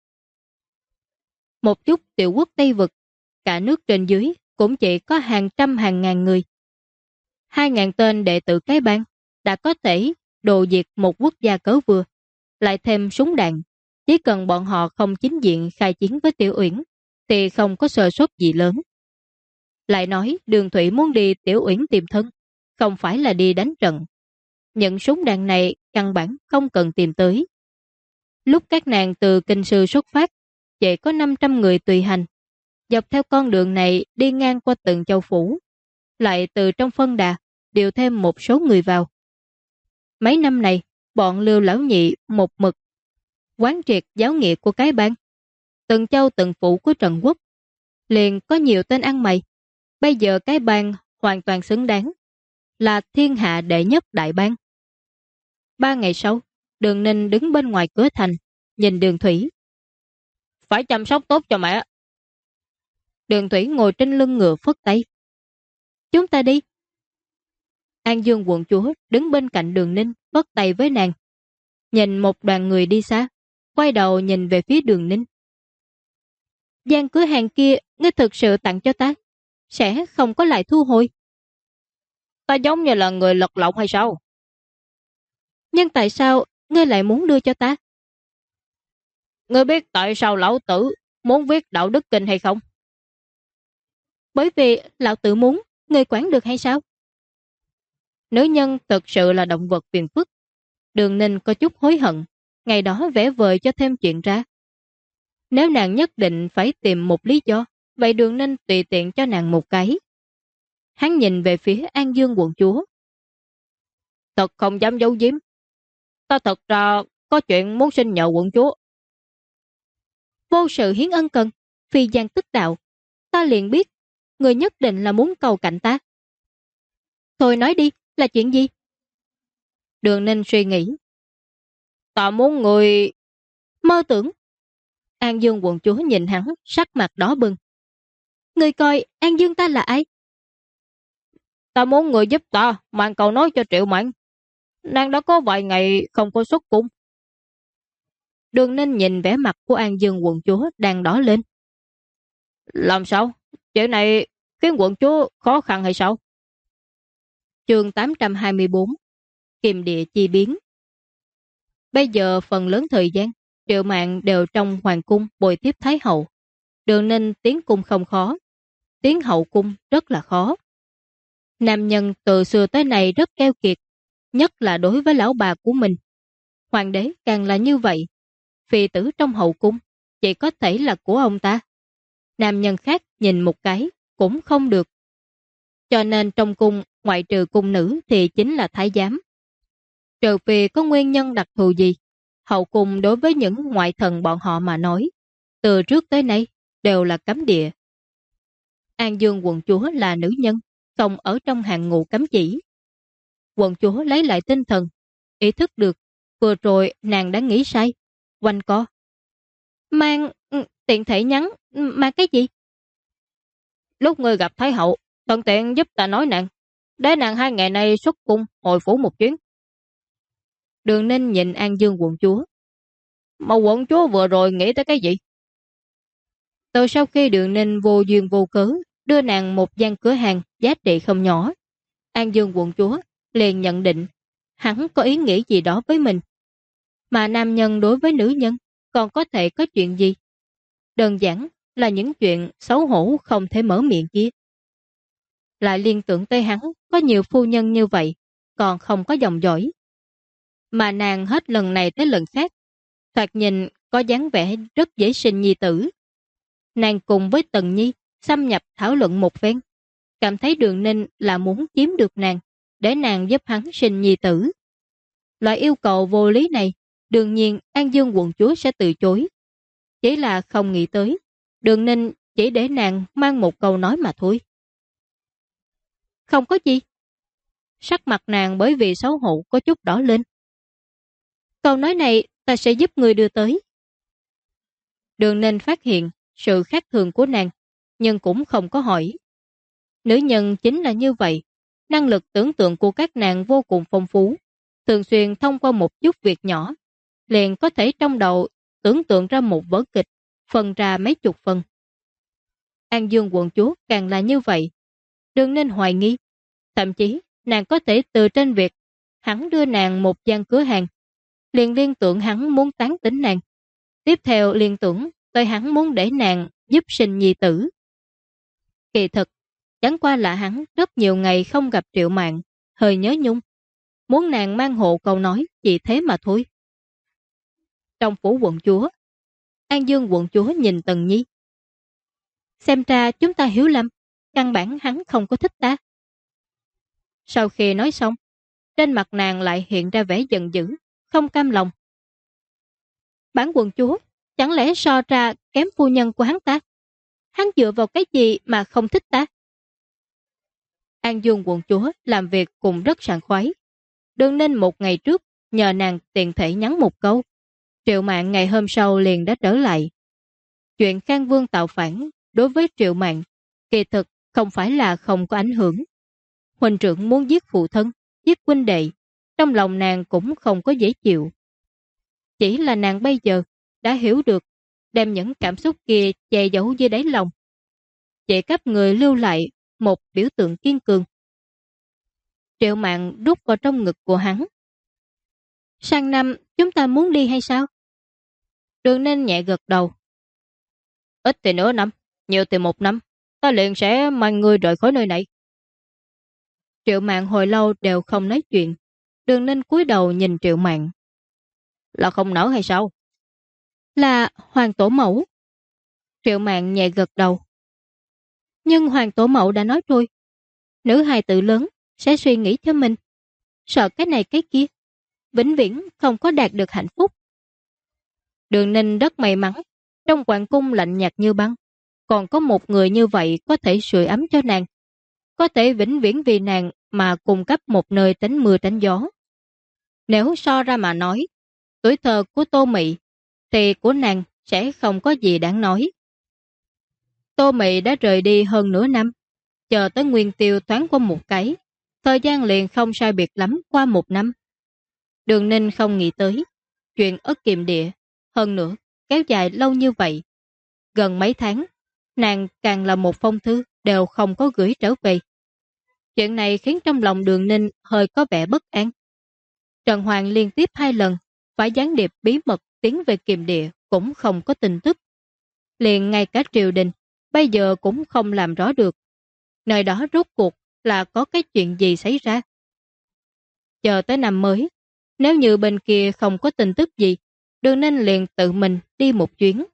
Một chút tiểu quốc Tây Vực, cả nước trên dưới cũng chỉ có hàng trăm hàng ngàn người. 2.000 tên đệ tử cái bang đã có thể đồ diệt một quốc gia cớ vừa, lại thêm súng đạn. Chỉ cần bọn họ không chính diện khai chiến với Tiểu Uyển thì không có sơ suất gì lớn. Lại nói Đường Thủy muốn đi Tiểu Uyển tìm thân, không phải là đi đánh trận. Những súng đạn này căn bản không cần tìm tới. Lúc các nàng từ kinh sư xuất phát, chỉ có 500 người tùy hành. Dọc theo con đường này đi ngang qua từng châu phủ, lại từ trong phân đà điều thêm một số người vào. Mấy năm này, bọn Lưu lão nhị một mực quán triệt giáo nghĩa của cái bang. Từng châu từng phủ của Trần Quốc liền có nhiều tên ăn mày. Bây giờ cái bang hoàn toàn xứng đáng là thiên hạ đệ nhất đại bang. 3 ngày sau, Đường Ninh đứng bên ngoài cửa thành, nhìn Đường Thủy. Phải chăm sóc tốt cho mẹ. Đường Thủy ngồi trên lưng ngựa phất tay. Chúng ta đi. An Dương quận chúa đứng bên cạnh Đường Ninh phất tay với nàng. Nhìn một đoàn người đi xa, quay đầu nhìn về phía Đường Ninh. Gian cửa hàng kia ngươi thực sự tặng cho ta, sẽ không có lại thu hồi. Ta giống như là người lật lọng hay sao? Nhưng tại sao ngươi lại muốn đưa cho ta? Ngươi biết tại sao lão tử muốn viết đạo đức kinh hay không? Bởi vì lão tử muốn, ngươi quản được hay sao? Nữ nhân thực sự là động vật phiền phức. Đường Ninh có chút hối hận, ngày đó vẽ vời cho thêm chuyện ra. Nếu nàng nhất định phải tìm một lý do, vậy Đường Ninh tùy tiện cho nàng một cái. Hắn nhìn về phía An Dương quận chúa. Thật không dám giấu giếm. Ta thật ra có chuyện muốn xin nhờ quận chúa. Vô sự hiến ân cần, phi gian tức đạo. Ta liền biết, người nhất định là muốn cầu cạnh ta. Thôi nói đi, là chuyện gì? Đường Ninh suy nghĩ. Ta muốn người... Mơ tưởng. An Dương quận chúa nhìn hắn, sắc mặt đỏ bừng. Người coi An Dương ta là ai? Ta muốn người giúp ta mang câu nói cho Triệu Mạn. Nàng đã có vài ngày không có xuất cung. Đường Ninh nhìn vẻ mặt của An Dương quận chúa đang đỏ lên. Làm sao? Chuyện này khiến quận chúa khó khăn hay sao? Chương 824 Kiềm địa chi biến. Bây giờ phần lớn thời gian Triệu Mạn đều trong hoàng cung bồi tiếp Thái hậu. Đường Ninh tiến cung không khó, tiến hậu cung rất là khó. Nam nhân từ xưa tới nay rất keo kiệt, nhất là đối với lão bà của mình. Hoàng đế càng là như vậy. Phi tử trong hậu cung chỉ có thể là của ông ta. Nam nhân khác nhìn một cái cũng không được. Cho nên trong cung, ngoại trừ cung nữ thì chính là thái giám. Trừ phi có nguyên nhân đặc thù gì, hậu cung đối với những ngoại thần bọn họ mà nói, từ trước tới nay đều là cấm địa. An Dương quận chúa là nữ nhân, không ở trong hàng ngũ cấm chỉ. Quận chúa lấy lại tinh thần, ý thức được vừa rồi nàng đã nghĩ sai, quanh co. Mang tiện thể nhắn, mang cái gì? Lúc ngươi gặp Thái hậu, thuận tiện giúp ta nói nàng, để nàng 2 ngày nay xuất cung hồi phủ một chuyến. Đường Ninh nhìn An Dương quận chúa. Mà quận chúa vừa rồi nghĩ tới cái gì? Từ sau khi Đường Ninh vô duyên vô cớ đưa nàng một gian cửa hàng giá trị không nhỏ, An Dương quận chúa liền nhận định hắn có ý nghĩ gì đó với mình. Mà nam nhân đối với nữ nhân còn có thể có chuyện gì? Đơn giản là những chuyện xấu hổ không thể mở miệng kia. Lại liên tưởng tới hắn có nhiều phu nhân như vậy, còn không có dòng dõi. Mà nàng hết lần này tới lần khác, thoạt nhìn có dáng vẻ rất dễ sinh nhi tử. Nàng cùng với Tần Nhi xâm nhập thảo luận một phen, cảm thấy Đường Ninh là muốn chiếm được nàng, để nàng giúp hắn sinh nhi tử. Loại yêu cầu vô lý này, đương nhiên An Dương quận chúa sẽ từ chối. Chỉ là không nghĩ tới, Đường Ninh chỉ để nàng mang một câu nói mà thôi. Không có gì. Sắc mặt nàng bởi vì xấu hổ có chút đỏ lên. Câu nói này ta sẽ giúp người đưa tới. Đường Ninh phát hiện sự khác thường của nàng, nhưng cũng không có hỏi. Nữ nhân chính là như vậy, năng lực tưởng tượng của các nàng vô cùng phong phú, thường xuyên thông qua một chút việc nhỏ, liền có thể trong đầu tưởng tượng ra một vở kịch, phân ra mấy chục phần. An Dương quận chúa càng là như vậy. Đường Ninh hoài nghi, thậm chí nàng có thể từ trên việc hắn đưa nàng một gian cửa hàng, liền liên tưởng hắn muốn tán tỉnh nàng. Tiếp theo liên tưởng tới hắn muốn để nàng giúp sinh nhi tử. Kỳ thực, chẳng qua là hắn rất nhiều ngày không gặp Triệu Mạn, hơi nhớ nhung. Muốn nàng mang hộ câu nói chỉ thế mà thôi. Trong phủ quận chúa, An Dương quận chúa nhìn Tần Nhi. Xem ra chúng ta hiểu lầm, căn bản hắn không có thích ta. Sau khi nói xong, trên mặt nàng lại hiện ra vẻ giận dữ, không cam lòng. Bản quận chúa, chẳng lẽ so ra kém phu nhân của hắn ta? Hắn dựa vào cái gì mà không thích ta? An Dương quận chúa làm việc cũng rất sảng khoái. Đường Ninh một ngày trước nhờ nàng tiện thể nhắn một câu. Triệu Mạn ngày hôm sau liền đã trở lại. Chuyện Khang Vương tạo phản đối với Triệu Mạn kỳ thực không phải là không có ảnh hưởng. Huynh trưởng muốn giết phụ thân, giết huynh đệ, trong lòng nàng cũng không có dễ chịu. Chỉ là nàng bây giờ đã hiểu được, đem những cảm xúc kia che giấu dưới đáy lòng. Chỉ cấp người lưu lại một biểu tượng kiên cường. Triệu Mạn rút vào trong ngực của hắn. Sang năm chúng ta muốn đi hay sao? Đường Ninh nhẹ gật đầu. Ít thì nửa năm, nhiều thì 1 năm, ta liền sẽ mang ngươi rời khỏi nơi này. Triệu Mạn hồi lâu đều không nói chuyện. Đường Ninh cúi đầu nhìn Triệu Mạn. Là không nỡ hay sao? Là Hoàng Tổ Mẫu. Triệu Mạn nhẹ gật đầu. Nhưng Hoàng Tổ Mẫu đã nói rồi, nữ hài tử lớn sẽ suy nghĩ cho mình, sợ cái này cái kia, vĩnh viễn không có đạt được hạnh phúc. Đường Ninh rất may mắn, trong hoàng cung lạnh nhạt như băng, còn có một người như vậy có thể sưởi ấm cho nàng, có thể vĩnh viễn vì nàng mà cung cấp một nơi tránh mưa tránh gió. Nếu so ra mà nói, tuổi thơ của Tô Mị thì của nàng sẽ không có gì đáng nói. Tô Mị đã rời đi hơn nửa năm, chờ tới Nguyên Tiêu thoáng qua một cái, thời gian liền không sai biệt lắm qua một năm. Đường Ninh không nghĩ tới chuyện Ất Kiệm Địa, hơn nữa kéo dài lâu như vậy. Gần mấy tháng, nàng càng là một phong thư đều không có gửi trở về. Chuyện này khiến trong lòng Đường Ninh hơi có vẻ bất an. Trần Hoàng liên tiếp 2 lần phải gián điệp bí mật tiến về Kiềm Địa cũng không có tin tức. Liền ngay cả triều đình bây giờ cũng không làm rõ được nơi đó rốt cuộc là có cái chuyện gì xảy ra. Chờ tới năm mới, nếu như bên kia không có tin tức gì, Đường Ninh liền tự mình đi một chuyến.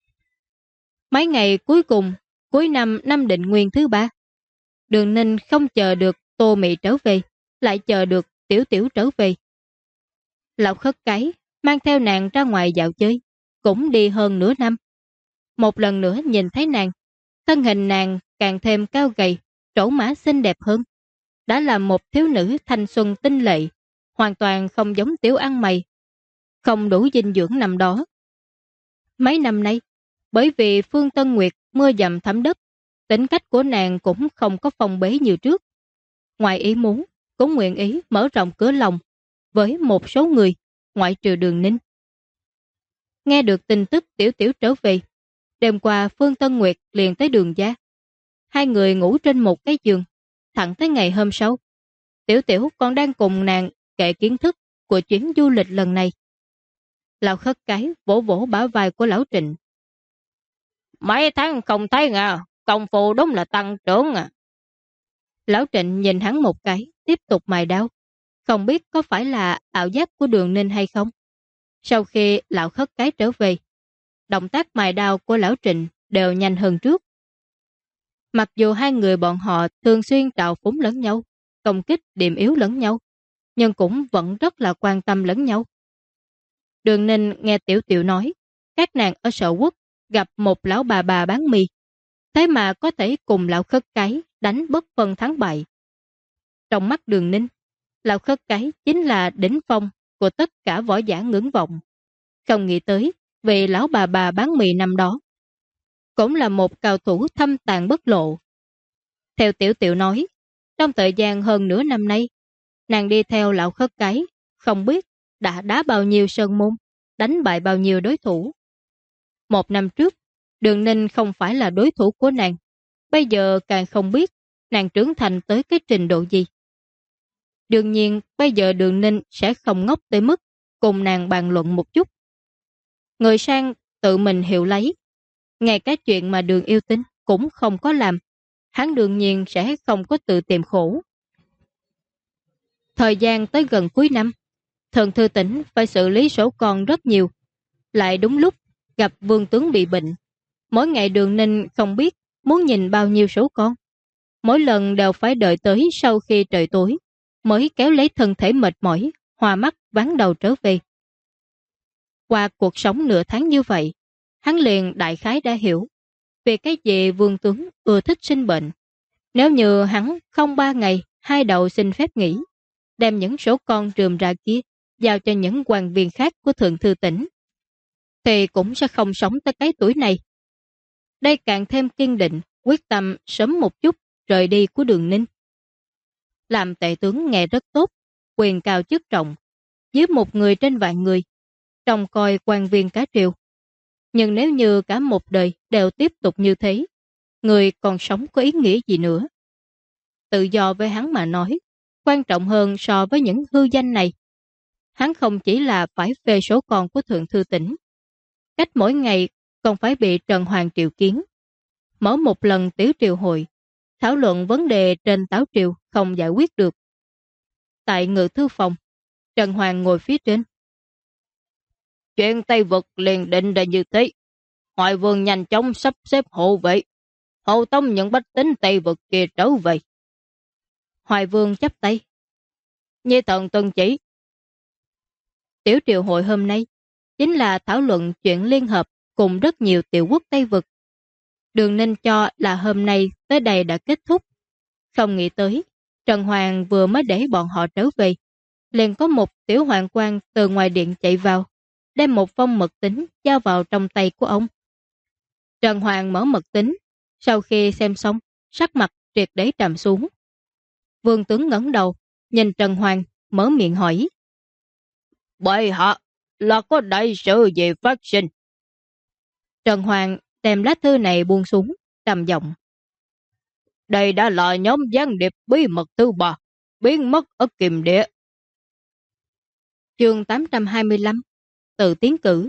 Mấy ngày cuối cùng, cuối năm năm Định Nguyên thứ 3, Đường Ninh không chờ được Tô Mị trở về, lại chờ được Tiểu Tiểu trở về. Lão Khất Cái mang theo nàng ra ngoài dạo chơi, cũng đi hơn nửa năm. Một lần nữa nhìn thấy nàng, thân hình nàng càng thêm cao gầy, trổ mã xinh đẹp hơn. Đã là một thiếu nữ thanh xuân tinh lệ, hoàn toàn không giống Tiểu ăn mày, không đủ dinh dưỡng năm đó. Mấy năm nay, bởi vì Phương Tân Nguyệt mưa dầm thấm đất, tính cách của nàng cũng không có phong bế như trước. Ngoài ý muốn, cũng nguyện ý mở rộng cửa lòng với một số người, ngoại trừ Đường Ninh. Nghe được tin tức Tiểu Tiểu trở về, đêm qua Phương Tân Nguyệt liền tới Đường gia. 2 người ngủ trên một cái giường, thẳng tới ngày hôm sau. Tiểu Tiểu còn đang cùng nàng kể kiến thức của chuyến du lịch lần này. Lão Khất Cái vỗ vỗ bả vai của Lão Trịnh. Mấy tháng không thấy à, công phu đúng là tăng trưởng à. Lão Trịnh nhìn hắn một cái, tiếp tục mài đao. Không biết có phải là ảo giác của Đường Ninh hay không. Sau khi Lão Khất Cái trở về, động tác mài đao của Lão Trịnh đều nhanh hơn trước. Mặc dù 2 người bọn họ thường xuyên trào phúng lẫn nhau, công kích điểm yếu lẫn nhau, nhưng cũng vẫn rất là quan tâm lẫn nhau. Đường Ninh nghe Tiểu Tiểu nói, các nàng ở Sở Quốc gặp một lão bà bán mì, thế mà có thể cùng Lão Khất Cái đánh bất phân thắng bại. Trong mắt Đường Ninh, Lão Khất Cái chính là đỉnh phong của tất cả võ giả ngưỡng vọng. Không nghĩ tới vì lão bà bán mì năm đó cũng là một cao thủ thâm tàn bất lộ. Theo Tiểu Tiểu nói, trong thời gian hơn nửa năm nay, nàng đi theo Lão Khất Cái, không biết đã đá bao nhiêu sơn môn, đánh bại bao nhiêu đối thủ. 1 năm trước, Đường Ninh không phải là đối thủ của nàng, bây giờ càng không biết nàng trưởng thành tới cái trình độ gì. Đương nhiên, bây giờ Đường Ninh sẽ không ngốc tới mức cùng nàng bàn luận một chút. Người sang tự mình hiểu lấy, ngay cái chuyện mà Đường Yêu Tinh cũng không có làm, hắn đương nhiên sẽ không có tự tìm khổ. Thời gian tới gần cuối năm, Thần Thư Tỉnh phải xử lý số con rất nhiều, lại đúng lúc gặp Vương tướng bị bệnh. Mỗi ngày Đường Ninh không biết muốn nhìn bao nhiêu số con. Mỗi lần đều phải đợi tới sau khi trời tối mới kéo lấy thân thể mệt mỏi, hoa mắt ván đầu trở về. Qua cuộc sống nửa tháng như vậy, hắn liền đại khái đã hiểu về cái gì Vương tướng ưa thích sinh bệnh. Nếu như hắn không 3 ngày 2 đầu xin phép nghỉ, đem những số con rườm rà kia giao cho những quan viên khác của Thượng Thư Tỉnh, thì cũng sẽ không sống tới cái tuổi này. Đây càng thêm kiên định, quyết tâm sớm một chút rời đi của Đường Ninh. Làm tể tướng nghe rất tốt, quyền cao chức trọng, dưới một người trên vạn người, trông coi quan viên cả triều. Nhưng nếu như cả một đời đều tiếp tục như thế, người còn sống có ý nghĩa gì nữa? Tự do với hắn mà nói, quan trọng hơn so với những hư danh này. Hắn không chỉ là phải phê số con của Thượng Thư Tỉnh, cách mỗi ngày còn phải bị Trần Hoàng triệu kiến, mở một lần tiểu triều hội, thảo luận vấn đề trên táo triều không giải quyết được. Tại ngự thư phòng, Trần Hoàng ngồi phía trên. Chuyện Tây Vực liền định là như thế. Hoài Vương nhanh chóng sắp xếp hộ vệ, hộ tống những bách tính Tây Vực kia trở về. Hoài Vương chắp tay. Nhi thần tuân chỉ. Tiểu triều hội hôm nay chính là thảo luận chuyện liên hợp cùng rất nhiều tiểu quốc Tây Vực. Đường Ninh cho là hôm nay tới đây đã kết thúc. Không nghĩ tới, Trần Hoàng vừa mới để bọn họ trở về, liền có một tiểu hoàng quan từ ngoài điện chạy vào, đem một phong mật tín giao vào trong tay của ông. Trần Hoàng mở mật tín, Sau khi xem xong, sắc mặt triệt để trầm xuống. Vương tướng ngẩng đầu, nhìn Trần Hoàng, mở miệng hỏi. Bệ hạ, là có đại sự gì phát sinh? Trần Hoàng đem lá thư này buông xuống, trầm giọng. Đây đã là nhóm gián điệp bí mật thứ 3, biến mất ở Kiềm Địa. Chương 825, tự tiến cử.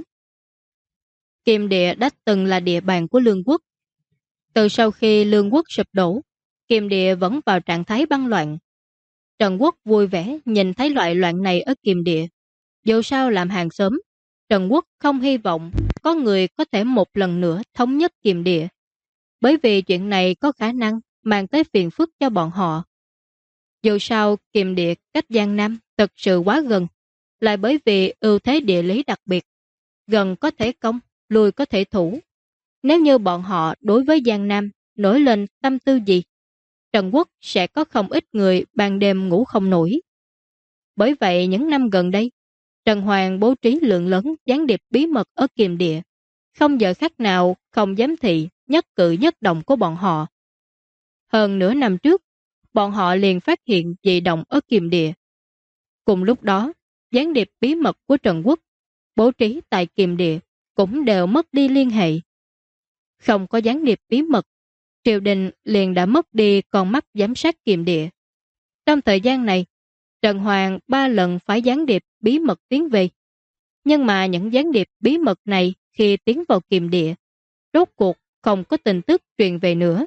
Kiềm Địa đã từng là địa bàn của Lương quốc. Từ sau khi Lương quốc sụp đổ, Kiềm Địa vẫn vào trạng thái băng loạn. Trần Quốc vui vẻ nhìn thấy loại loạn này ở Kiềm Địa. Dù sao làm hàng xóm, Trần Quốc không hy vọng có người có thể một lần nữa thống nhất Kiềm Địa. Bởi vì chuyện này có khả năng mang tới phiền phức cho bọn họ. Dù sao Kiềm Địa cách Giang Nam thực sự quá gần, lại bởi vì ưu thế địa lý đặc biệt. Gần có thể công, lùi có thể thủ. Nếu như bọn họ đối với Giang Nam nổi lên tâm tư gì, Trần Quốc sẽ có không ít người ban đêm ngủ không nổi. Bởi vậy những năm gần đây, Trần Hoàng bố trí lượng lớn gián điệp bí mật ở Kiềm Địa, không giờ khác nào không giám thị nhất cử nhất động của bọn họ. Hơn nửa năm trước, bọn họ liền phát hiện dị động ở Kiềm Địa. Cùng lúc đó, gián điệp bí mật của Trần Quốc bố trí tại Kiềm Địa cũng đều mất đi liên hệ. Không có gián điệp bí mật, triều đình liền đã mất đi con mắt giám sát Kiềm Địa. Trong thời gian này, Trần Hoàng 3 lần phái gián điệp bí mật tiến về. Nhưng mà những gián điệp bí mật này khi tiến vào Kiềm Địa, rốt cuộc không có tin tức truyền về nữa.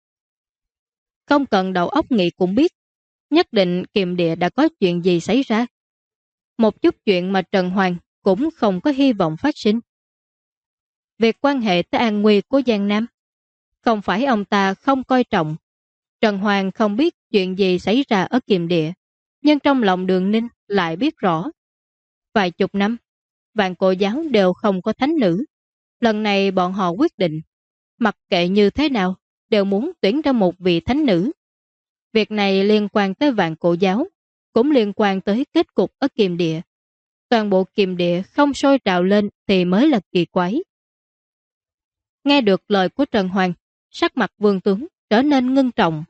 Không cần đầu óc nghĩ cũng biết, nhất định Kiềm Địa đã có chuyện gì xảy ra. Một chút chuyện mà Trần Hoàng cũng không có hy vọng phát sinh. Việc quan hệ tới an nguy của Giang Nam, không phải ông ta không coi trọng. Trần Hoàng không biết chuyện gì xảy ra ở Kiềm Địa, nhưng trong lòng Đường Ninh lại biết rõ. Vài chục năm, Vạn Cổ giáo đều không có thánh nữ. Lần này bọn họ quyết định, mặc kệ như thế nào, đều muốn tuyển ra một vị thánh nữ. Việc này liên quan tới Vạn Cổ giáo, cũng liên quan tới kết cục ở Kiềm Địa. Toàn bộ Kiềm Địa không sôi trào lên thì mới là kỳ quái. Nghe được lời của Trần Hoàng, sắc mặt Vương tướng trở nên ngưng trọng.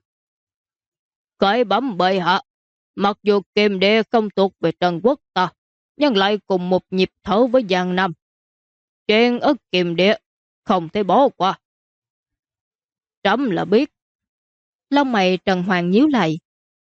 Cởi bẩm bệ hạ, mặc dù Kiềm Địa không thuộc về Trần Quốc ta, nhưng lại cùng một nhịp thở với Giang Nam. Chuyện ở Kiềm Địa không thể bỏ qua. Trẫm là biết. Lông mày Trần Hoàng nhíu lại.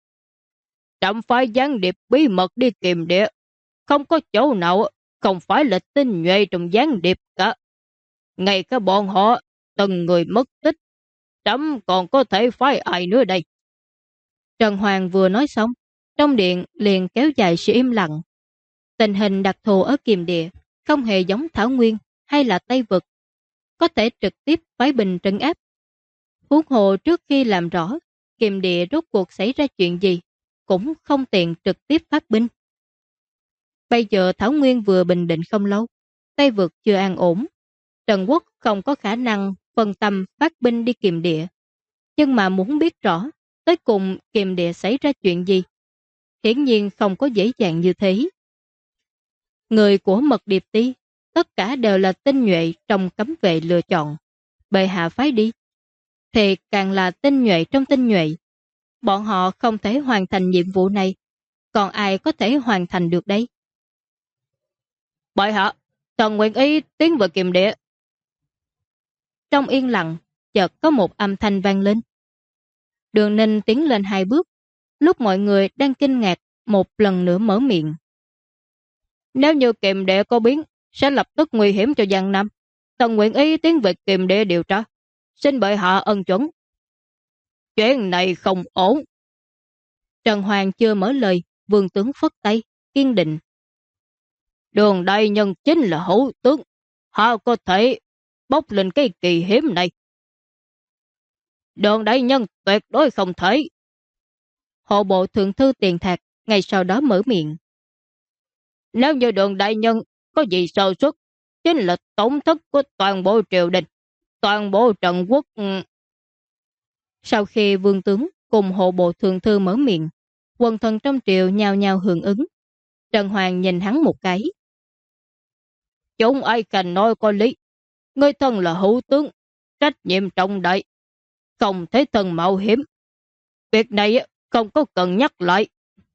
Trẫm phải gián điệp bí mật đi Kiềm Địa, không có chỗ nào không phải là tinh nhuệ trong gián điệp cả. Ngay cả bọn họ từng người mất tích, trẫm còn có thể phái ai nữa đây? Trần Hoàng vừa nói xong, trong điện liền kéo dài sự im lặng. Tình hình đặc thù ở Kiềm Địa không hề giống Thảo Nguyên hay là Tây Vực, có thể trực tiếp phái binh trấn áp. Huống hồ trước khi làm rõ Kiềm Địa rốt cuộc xảy ra chuyện gì, cũng không tiện trực tiếp phát binh. Bây giờ Thảo Nguyên vừa bình định không lâu, Tây Vực chưa an ổn. Trần Quốc không có khả năng phân tâm phát binh đi Kiềm Địa. Nhưng mà muốn biết rõ tới cùng Kiềm Địa xảy ra chuyện gì, hiển nhiên không có dễ dàng như thế. Người của Mật Điệp Ti tất cả đều là tinh nhuệ trong cấm vệ lựa chọn. Bệ hạ phái đi thì càng là tinh nhuệ trong tinh nhuệ. Bọn họ không thể hoàn thành nhiệm vụ này, còn ai có thể hoàn thành được đây? Bệ hạ, thần nguyện ý tiến vào Kiềm Địa. Trong yên lặng, chợt có một âm thanh vang lên. Đường Ninh tiến lên 2 bước, lúc mọi người đang kinh ngạc một lần nữa mở miệng. Nếu như Kiềm Địa có biến, sẽ lập tức nguy hiểm cho Giang Nam. Thần nguyện ý tiến về Kiềm Địa điều tra. Xin bệ hạ ân chuẩn. Chuyện này không ổn. Trần Hoàng chưa mở lời, Vương tướng phất tay, kiên định. Đường đại nhân chính là hữu tướng. Họ có thể bốc lên cái kỳ hiếm này. Đường đại nhân tuyệt đối không thể. Hộ bộ thượng thư Tiền Thạc ngay sau đó mở miệng. Nếu như Đường đại nhân có gì sơ suất, chính là tổn thất của toàn bộ triều đình, toàn bộ Trần Quốc. Sau khi vương tướng cùng hộ bộ thượng thư mở miệng, quần thần trong triều nhao nhao hưởng ứng. Trần Hoàng nhìn hắn một cái. Chúng ai cần nói có lý. Người thân là hữu tướng, trách nhiệm trọng đại. không thế thân mạo hiểm. Việc này không có cần nhắc lại.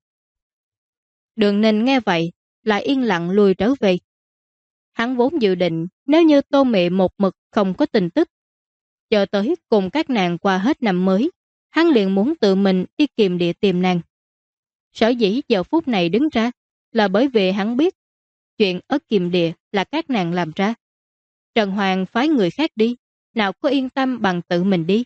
Đường Ninh nghe vậy, lại yên lặng lùi trở về. Hắn vốn dự định nếu như Tô Mị một mực không có tin tức, chờ tới cùng các nàng qua hết năm mới, hắn liền muốn tự mình đi kiềm địa tìm nàng. Sở dĩ giờ phút này đứng ra là bởi vì hắn biết chuyện ở kiềm địa là các nàng làm ra. Trần Hoàng phái người khác đi, nào có yên tâm bằng tự mình đi.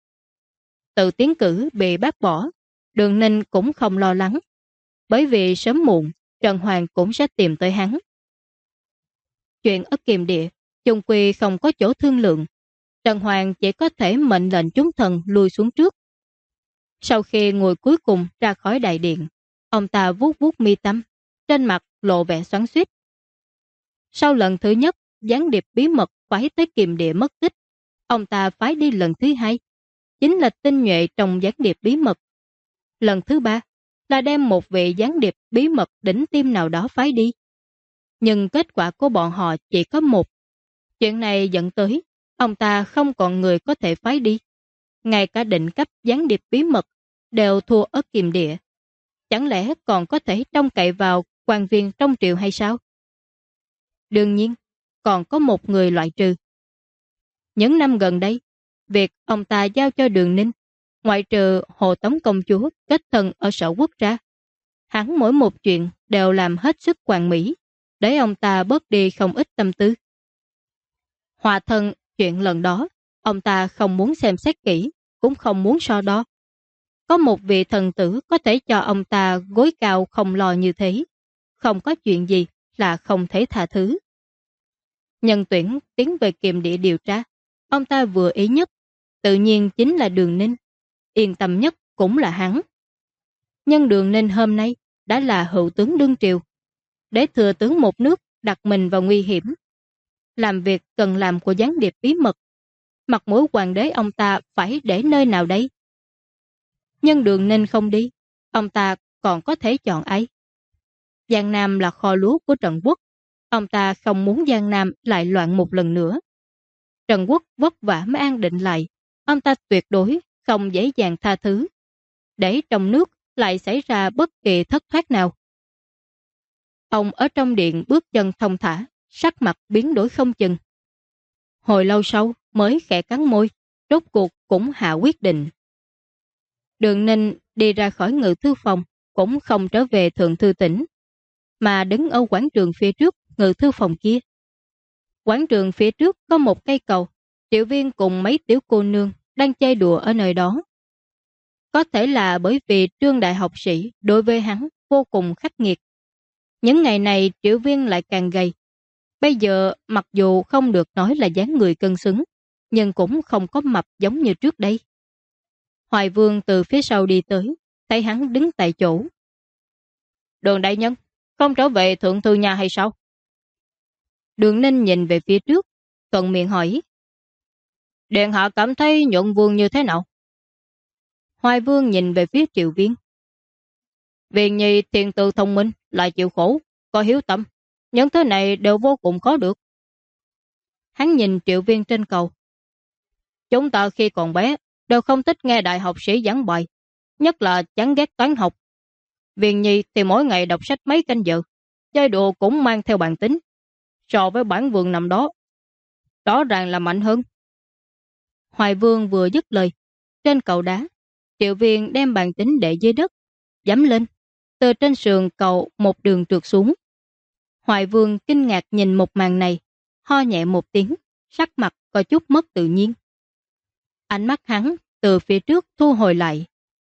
Tự tiến cử bị bác bỏ, Đường Ninh cũng không lo lắng, bởi vì sớm muộn Trần Hoàng cũng sẽ tìm tới hắn. Chuyện ở kiềm địa, chung quy không có chỗ thương lượng. Trần Hoàng chỉ có thể mệnh lệnh chúng thần lùi xuống trước. Sau khi người cuối cùng ra khỏi đại điện, ông ta vuốt vuốt mi tâm, trên mặt lộ vẻ xoắn xuýt. Sau lần thứ nhất, gián điệp bí mật phái tới kiềm địa mất tích, ông ta phái đi lần thứ hai, chính là tinh nhuệ trong gián điệp bí mật. Lần thứ ba là đem một vị gián điệp bí mật đỉnh tim nào đó phái đi. Nhưng kết quả của bọn họ chỉ có một. Chuyện này dẫn tới ông ta không còn người có thể phái đi. Ngay cả định cấp gián điệp bí mật đều thua ở kiềm địa. Chẳng lẽ còn có thể trông cậy vào quan viên trong triều hay sao? Đương nhiên, còn có một người loại trừ. Những năm gần đây, việc ông ta giao cho Đường Ninh, ngoại trừ Hồ Tống công chúa kết thân ở Sở Quốc ra, hắn mỗi một chuyện đều làm hết sức hoàn mỹ, để ông ta bớt đi không ít tâm tư. Hòa thân chuyện lần đó, ông ta không muốn xem xét kỹ, cũng không muốn so đo. Có một vị thần tử có thể cho ông ta gối cao không lo như thế, không có chuyện gì là không thể tha thứ. Nhân tuyển tiến về kiềm địa điều tra, ông ta vừa ý nhất, tự nhiên chính là Đường Ninh. Yên tâm nhất cũng là hắn. Nhưng Đường Ninh hôm nay đã là hữu tướng đương triều, để thừa tướng một nước đặt mình vào nguy hiểm. Làm việc cần làm của gián điệp bí mật, mặt mũi hoàng đế ông ta phải để nơi nào đây? Nhưng Đường Ninh không đi, ông ta còn có thể chọn ai? Giang Nam là kho lúa của Trần Quốc, ông ta không muốn Giang Nam lại loạn một lần nữa. Trần Quốc vất vả mới an định lại, ông ta tuyệt đối không dễ dàng tha thứ, để trong nước lại xảy ra bất kỳ thất thoát nào. Ông ở trong điện bước chân thông thả, sắc mặt biến đổi không chừng. Hồi lâu sau mới khẽ cắn môi, rốt cuộc cũng hạ quyết định. Đường Ninh đi ra khỏi ngự thư phòng, cũng không trở về thượng thư tỉnh, mà đứng ở quảng trường phía trước ngự thư phòng kia. Quảng trường phía trước có một cây cầu, Triệu Viên cùng mấy tiểu cô nương đang chơi đùa ở nơi đó. Có thể là bởi vì Trương đại học sĩ đối với hắn vô cùng khắc nghiệt. Những ngày này Triệu Viên lại càng gầy. Bây giờ mặc dù không được nói là dáng người cân xứng, nhưng cũng không có mập giống như trước đây. Hoài Vương từ phía sau đi tới, thấy hắn đứng tại chỗ. Đường đại nhân, không trở về thượng thư nhà hay sao? Đường Ninh nhìn về phía trước, thuận miệng hỏi. Điện hạ cảm thấy Nhuận Vương như thế nào? Hoài Vương nhìn về phía Triệu Viên. Viên nhi thiên tư thông minh, lại chịu khổ, có hiếu tâm. Những thứ này đều vô cùng khó được. Hắn nhìn Triệu Viên trên cầu. Chúng ta khi còn bé đều không thích nghe đại học sĩ giảng bài, nhất là chán ghét toán học. Viên nhi thì mỗi ngày đọc sách mấy canh giờ, chơi đùa cũng mang theo bản tính. So với bản Vương năm đó, rõ ràng là mạnh hơn. Hoài Vương vừa dứt lời, trên cầu đá, Triệu Viên đem bàn tính để dưới đất, giẫm lên, từ trên sườn cầu một đường trượt xuống. Hoài Vương kinh ngạc nhìn một màn này, ho nhẹ một tiếng, sắc mặt có chút mất tự nhiên. Ánh mắt hắn từ phía trước thu hồi lại.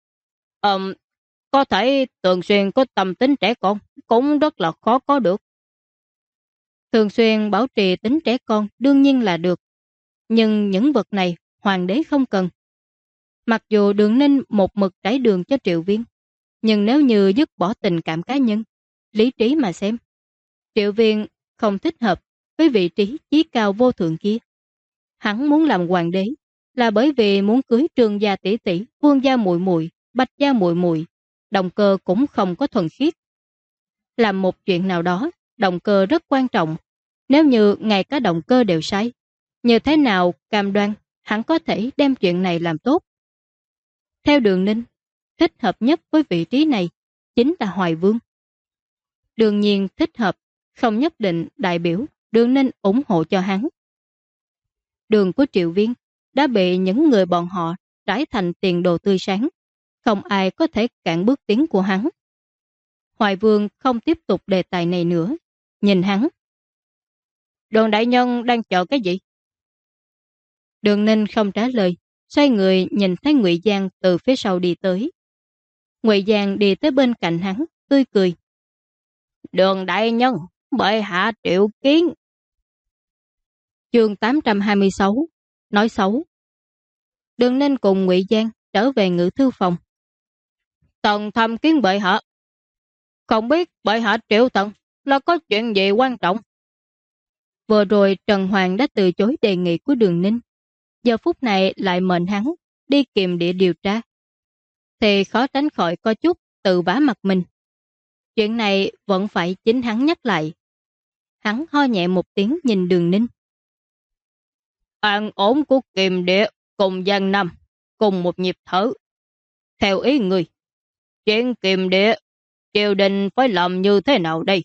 Có thể thường xuyên có tâm tính trẻ con, cũng rất là khó có được. Thường xuyên bảo trì tính trẻ con đương nhiên là được, nhưng những vật này hoàng đế không cần. Mặc dù Đường Ninh một mực trải đường cho Triệu Viên, nhưng nếu như dứt bỏ tình cảm cá nhân, lý trí mà xem, Triệu Viên không thích hợp với vị trí chí cao vô thượng kia. Hắn muốn làm hoàng đế là bởi vì muốn cưới Trương gia tỷ tỷ, Vương gia muội muội, Bạch gia muội muội, động cơ cũng không có thuần khiết. Làm một chuyện nào đó, động cơ rất quan trọng. Nếu như ngay cả động cơ đều sai, như thế nào cam đoan hắn có thể đem chuyện này làm tốt. Theo Đường Ninh, thích hợp nhất với vị trí này chính là Hoài Vương. Đương nhiên thích hợp không nhất định đại biểu Đường Ninh ủng hộ cho hắn. Đường của Triệu Viên đã bị những người bọn họ trải thành tiền đồ tươi sáng, không ai có thể cản bước tiến của hắn. Hoài Vương không tiếp tục đề tài này nữa, nhìn hắn. Đường đại nhân đang chờ cái gì? Đường Ninh không trả lời, xoay người nhìn thấy Ngụy Giang từ phía sau đi tới. Ngụy Giang đi tới bên cạnh hắn, tươi cười. Đường đại nhân, bệ hạ triệu kiến. Chương 826, nói xấu. Đường Ninh cùng Ngụy Giang trở về ngự thư phòng. Tần thăm kiến bệ hạ. Không biết bệ hạ triệu tần là có chuyện gì quan trọng? Vừa rồi Trần Hoàng đã từ chối đề nghị của Đường Ninh, giờ phút này lại mệnh hắn đi kiềm địa điều tra, thì khó tránh khỏi có chút tự vả mặt mình. Chuyện này vẫn phải chính hắn nhắc lại. Hắn ho nhẹ một tiếng nhìn Đường Ninh. An ổn của kiềm địa cùng Giang Nam cùng một nhịp thở. Theo ý người, chuyện kiềm địa triều đình phải làm như thế nào đây?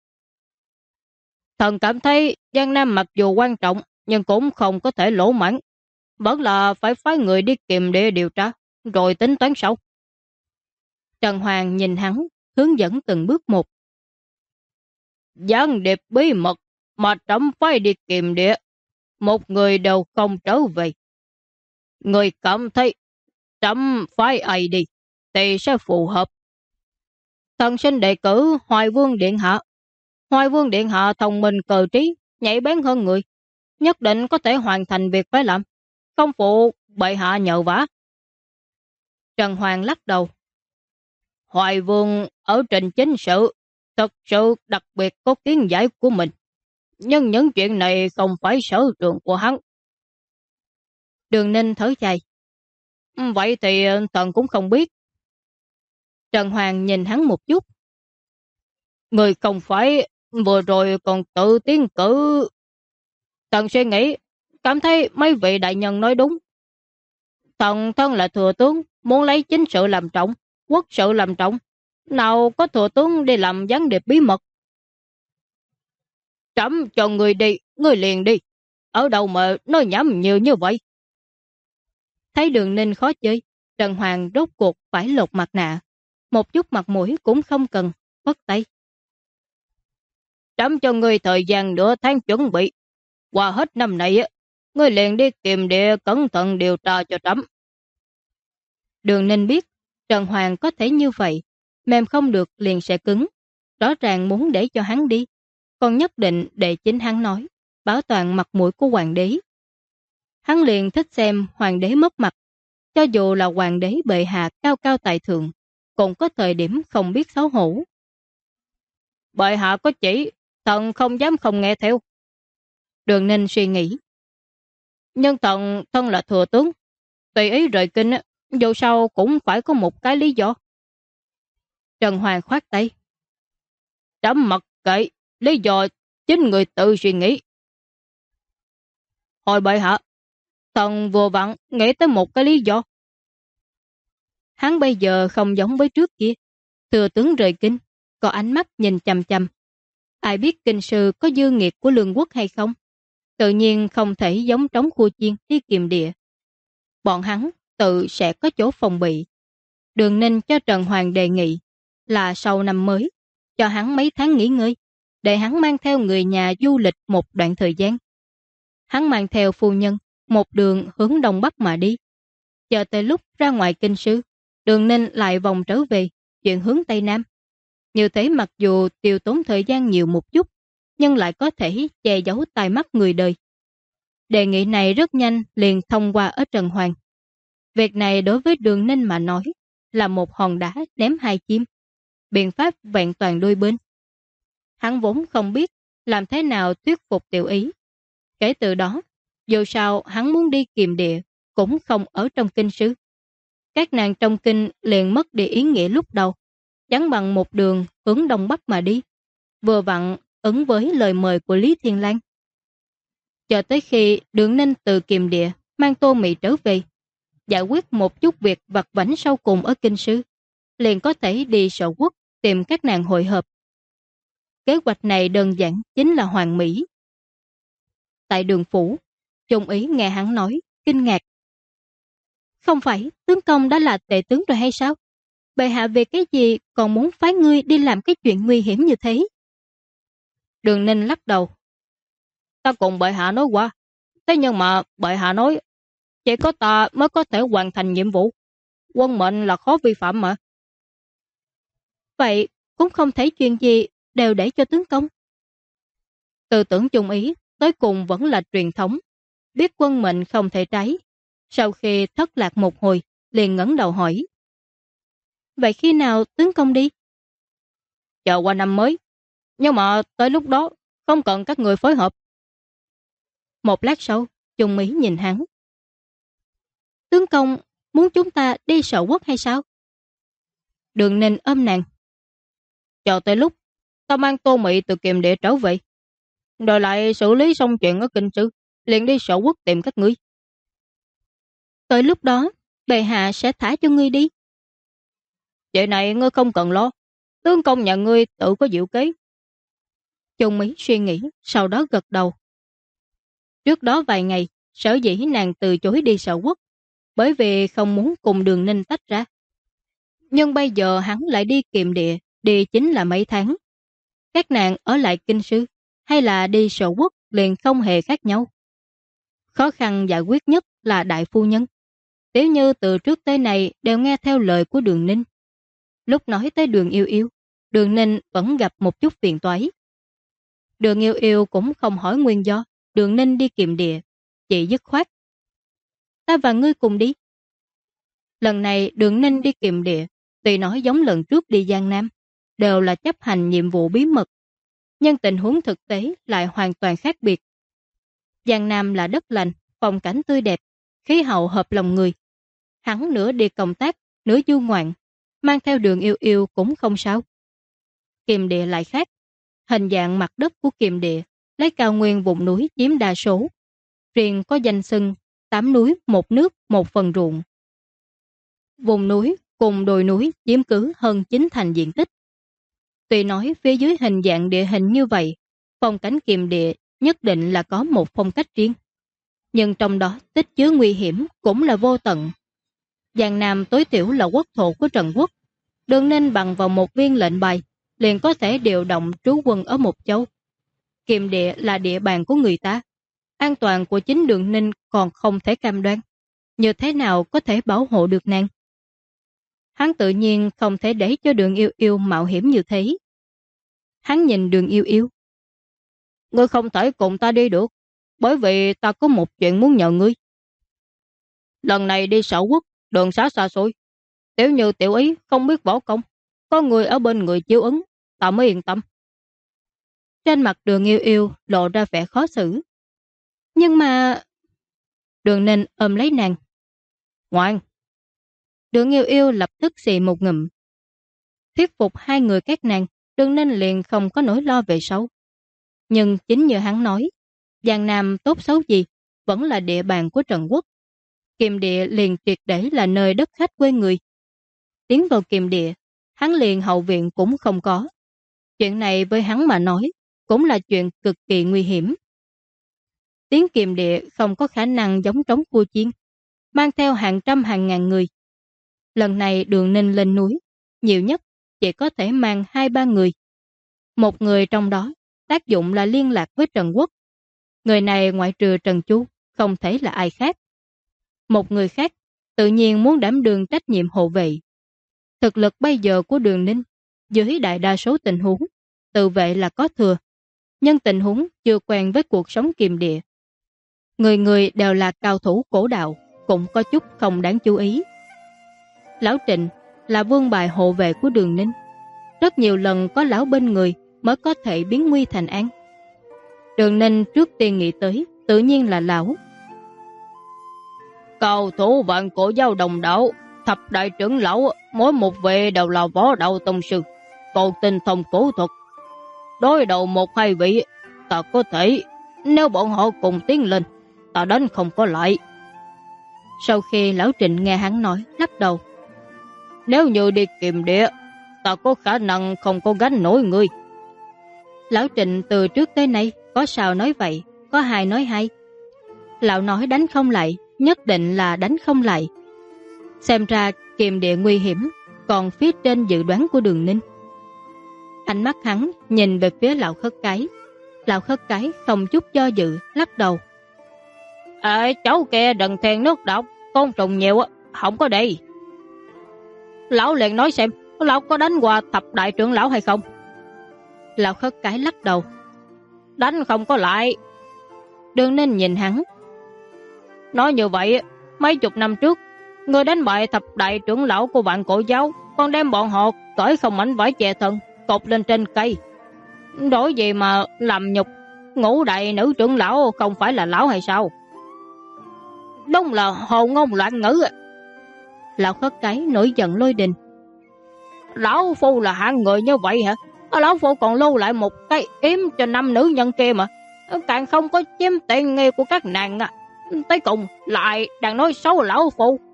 Thần cảm thấy Giang Nam mặc dù quan trọng nhưng cũng không có thể lỗ mãn, vẫn là phải phái người đi kiềm địa điều tra rồi tính toán sau. Trần Hoàng nhìn hắn, hướng dẫn từng bước một. Gián điệp bí mật mà trẫm phái đi kiềm địa, một người đều không trở về. Người cảm thấy trẫm phái ai đi thì sẽ phù hợp. Thần xin đề cử Hoài Vương Điện Hạ. Hoài Vương Điện Hạ thông minh cờ trí, nhạy bén hơn người, nhất định có thể hoàn thành việc phải làm, không phụ bệ hạ nhờ vả. Trần Hoàng lắc đầu. Hoài Vương ở trình chính sự thật sự đặc biệt có kiến giải của mình, nhưng những chuyện này không phải sở trường của hắn. Đường Ninh thở dài. Vậy thì thần cũng không biết. Trần Hoàng nhìn hắn một chút. Người không phải vừa rồi còn tự tiến cử. Thần suy nghĩ, cảm thấy mấy vị đại nhân nói đúng. Thần thân là thừa tướng, muốn lấy chính sự làm trọng, quốc sự làm trọng. Nào có thừa tướng đi làm gián điệp bí mật. Trẫm cho người đi, người liền đi. Ở đâu mà nói nhảm nhiều như vậy? Thấy Đường Ninh khó chơi, Trần Hoàng rốt cuộc phải lột mặt nạ. Một chút mặt mũi cũng không cần, phất tay. Trẫm cho người thời gian nửa tháng chuẩn bị. Qua hết năm này, người liền đi kiềm địa cẩn thận điều tra cho trẫm. Đường Ninh biết Trần Hoàng có thể như vậy, mềm không được liền sẽ cứng. Rõ ràng muốn để cho hắn đi, còn nhất định để chính hắn nói, bảo toàn mặt mũi của hoàng đế. Hắn liền thích xem hoàng đế mất mặt, cho dù là hoàng đế bệ hạ cao cao tại thượng, cũng có thời điểm không biết xấu hổ. Bệ hạ có chỉ, thần không dám không nghe theo. Đường Ninh suy nghĩ. Nhưng thần thân là thừa tướng, tùy ý rời kinh, dù sao cũng phải có một cái lý do. Trần Hoàng khoát tay. Trẫm mặc kệ, lý do chính người tự suy nghĩ. Hồi bệ hạ, thần vừa vặn nghĩ tới một cái lý do. Hắn bây giờ không giống với trước kia. Thừa tướng rời kinh, có ánh mắt nhìn chằm chằm. Ai biết kinh sư có dư nghiệt của lương quốc hay không? Tự nhiên không thể giống trống khu chiên đi kiềm địa. Bọn hắn tự sẽ có chỗ phòng bị. Đường Ninh cho Trần Hoàng đề nghị là sau năm mới, cho hắn mấy tháng nghỉ ngơi, để hắn mang theo người nhà du lịch một đoạn thời gian. Hắn mang theo phu nhân, một đường hướng đông bắc mà đi. Chờ tới lúc ra ngoài kinh sư, Đường Ninh lại vòng trở về, chuyển hướng tây nam. Như thế mặc dù tiêu tốn thời gian nhiều một chút, nhưng lại có thể che giấu tai mắt người đời. Đề nghị này rất nhanh liền thông qua ở Trần Hoàng. Việc này đối với Đường Ninh mà nói là một hòn đá ném hai chim, biện pháp vẹn toàn đôi bên. Hắn vốn không biết làm thế nào thuyết phục Tiểu Ý. Kể từ đó, dù sao hắn muốn đi kiềm địa cũng không ở trong kinh sư. Các nàng trong kinh liền mất đi ý nghĩa lúc đầu, chẳng bằng một đường hướng đông bắc mà đi, vừa vặn ứng với lời mời của Lý Thiên Lang. Cho tới khi Đường Ninh từ kiềm địa mang Tô Mị trở về, giải quyết một chút việc vặt vãnh sau cùng ở kinh sư, liền có thể đi Sở Quốc tìm các nàng hội hợp. Kế hoạch này đơn giản chính là hoàn mỹ. Tại Đường phủ, Trung Ý nghe hắn nói, kinh ngạc. Không phải tướng công đã là tể tướng rồi hay sao? Bệ hạ về cái gì còn muốn phái ngươi đi làm cái chuyện nguy hiểm như thế? Đường Ninh lắc đầu. Ta cùng bệ hạ nói qua, thế nhưng mà bệ hạ nói chỉ có ta mới có thể hoàn thành nhiệm vụ. Quân mệnh là khó vi phạm mà. Vậy cũng không thấy chuyện gì đều để cho tướng công. Tư tưởng Trung Ý tới cùng vẫn là truyền thống, biết quân mệnh không thể trái. Sau khi thất lạc một hồi, liền ngẩng đầu hỏi. Vậy khi nào tướng công đi? Chờ qua năm mới. Nhưng mà tới lúc đó không cần các người phối hợp. Một lát sau, Trung Ý nhìn hắn. Tướng công muốn chúng ta đi Sở Quốc hay sao? Đường Ninh ôm nàng. Chờ tới lúc ta mang Tô Mị từ Kiềm Địa trở về, rồi lại xử lý xong chuyện ở kinh sư, liền đi Sở Quốc tìm các ngươi. Tới lúc đó, bệ hạ sẽ thả cho ngươi đi. Chuyện này ngươi không cần lo, tướng công nhà ngươi tự có diệu kế. Trung Ý suy nghĩ, sau đó gật đầu. Trước đó vài ngày, sở dĩ nàng từ chối đi Sở Quốc, bởi vì không muốn cùng Đường Ninh tách ra. Nhưng bây giờ hắn lại đi Kiềm Địa, đi chính là mấy tháng. Các nàng ở lại kinh sư, hay là đi Sở Quốc liền không hề khác nhau. Khó khăn giải quyết nhất là đại phu nhân. Nếu như từ trước tới nay đều nghe theo lời của Đường Ninh. Lúc nói tới Đường Yêu Yêu, Đường Ninh vẫn gặp một chút phiền toái. Đường Yêu Yêu cũng không hỏi nguyên do Đường Ninh đi Kiềm Địa, chỉ dứt khoát. Ta và ngươi cùng đi. Lần này Đường Ninh đi Kiềm Địa, tuy nói giống lần trước đi Giang Nam, đều là chấp hành nhiệm vụ bí mật, nhưng tình huống thực tế lại hoàn toàn khác biệt. Giang Nam là đất lành, phong cảnh tươi đẹp, khí hậu hợp lòng người. Hắn nửa đi công tác, nửa du ngoạn, mang theo Đường Yêu Yêu cũng không sao. Kiềm Địa lại khác, hình dạng mặt đất của Kiềm Địa lấy cao nguyên vùng núi chiếm đa số, riêng có danh xưng 8 núi một nước một phần ruộng. Vùng núi cùng đồi núi chiếm cứ hơn 9/10 diện tích. Tuy nói phía dưới hình dạng địa hình như vậy, phong cảnh Kiềm Địa nhất định là có một phong cách riêng, nhưng trong đó tích chứa nguy hiểm cũng là vô tận. Giang Nam tối thiểu là quốc thổ của Trần Quốc, Đường Ninh bằng vào một viên lệnh bài liền có thể điều động trú quân ở một châu. Kiềm Địa là địa bàn của người ta, an toàn của chính Đường Ninh còn không thể cam đoan, như thế nào có thể bảo hộ được nàng? Hắn tự nhiên không thể để cho Đường Yêu Yêu mạo hiểm như thế. Hắn nhìn Đường Yêu Yêu. Ngươi không thể cùng ta đi được, bởi vì ta có một chuyện muốn nhờ ngươi. Lần này đi Sở Quốc, đường xá xa xôi. Nếu như tiểu ý không biết võ công, có người ở bên người chiếu ứng, ta mới yên tâm. Trên mặt Đường Yêu Yêu lộ ra vẻ khó xử. Nhưng mà... Đường Ninh ôm lấy nàng. Ngoan! Đường Yêu Yêu lập tức xì một ngụm. Thuyết phục hai người các nàng, Đường Ninh liền không có nỗi lo về sau. Nhưng chính như hắn nói, Giang Nam tốt xấu gì vẫn là địa bàn của Trần Quốc. Kiềm Địa liền triệt để là nơi đất khách quê người. Tiến vào Kiềm Địa, hắn liền hậu viện cũng không có. Chuyện này với hắn mà nói cũng là chuyện cực kỳ nguy hiểm. Tiến Kiềm Địa không có khả năng giống trống cua chiên, mang theo hàng trăm hàng ngàn người. Lần này Đường Ninh lên núi, nhiều nhất chỉ có thể mang 2-3 người. Một người trong đó tác dụng là liên lạc với Trần Quốc. Người này ngoại trừ Trần Chu, không thể là ai khác. Một người khác tự nhiên muốn đảm đương trách nhiệm hộ vệ. Thực lực bây giờ của Đường Ninh, dưới đại đa số tình huống, tự vệ là có thừa. Nhưng tình huống chưa quen với cuộc sống Kiềm Địa. Người người đều là cao thủ cổ đạo, cũng có chút không đáng chú ý. Lão Trịnh là vương bài hộ vệ của Đường Ninh. Rất nhiều lần có lão bên người mới có thể biến nguy thành an. Đường Ninh trước tiên nghĩ tới tự nhiên là lão. Cao thủ vạn cổ giao đồng đạo, thập đại trưởng lão, mỗi một vị đều là võ đạo tông sư, còn tinh thông cổ thuật. Đối đầu 1-2 vị, ta có thể, nếu bọn họ cùng tiến lên, ta đánh không có lại. Sau khi lão Trịnh nghe hắn nói, lắc đầu. Nếu như đi kiềm địa, ta có khả năng không có gánh nổi ngươi. Lão Trịnh từ trước tới nay có sao nói vậy, có hai nói hai. Lão nói đánh không lại, nhất định là đánh không lại. Xem ra kiềm địa nguy hiểm, còn phía trên dự đoán của Đường Ninh. Ánh mắt hắn nhìn về phía lão Khất Cái. Lão Khất Cái không chút do dự, lắc đầu. Cháu kia đừng thèn nước độc, côn trùng nhiều, không có đi. Lão liền nói xem, lão có đánh qua thập đại trưởng lão hay không? Lão Khất Cái lắc đầu. Đánh không có lại. Đường Ninh nhìn hắn. Nói như vậy, mấy chục năm trước, người đánh bại thập đại trưởng lão của Vạn Cổ Giáo, còn đem bọn họ cởi không mảnh vải che thân, cột lên trên cây. Đổi gì mà làm nhục, ngũ đại nữ trưởng lão không phải là lão hay sao? Đúng là hồ ngôn loạn ngữ. Lão Khất Cái nổi giận lôi đình. Lão phu là hạng người như vậy hả? Lão phu còn lưu lại một cái yếm cho 5 nữ nhân kia mà, càng không có chiếm tiện nghi của các nàng. Tới cùng lại đang nói xấu lão phu,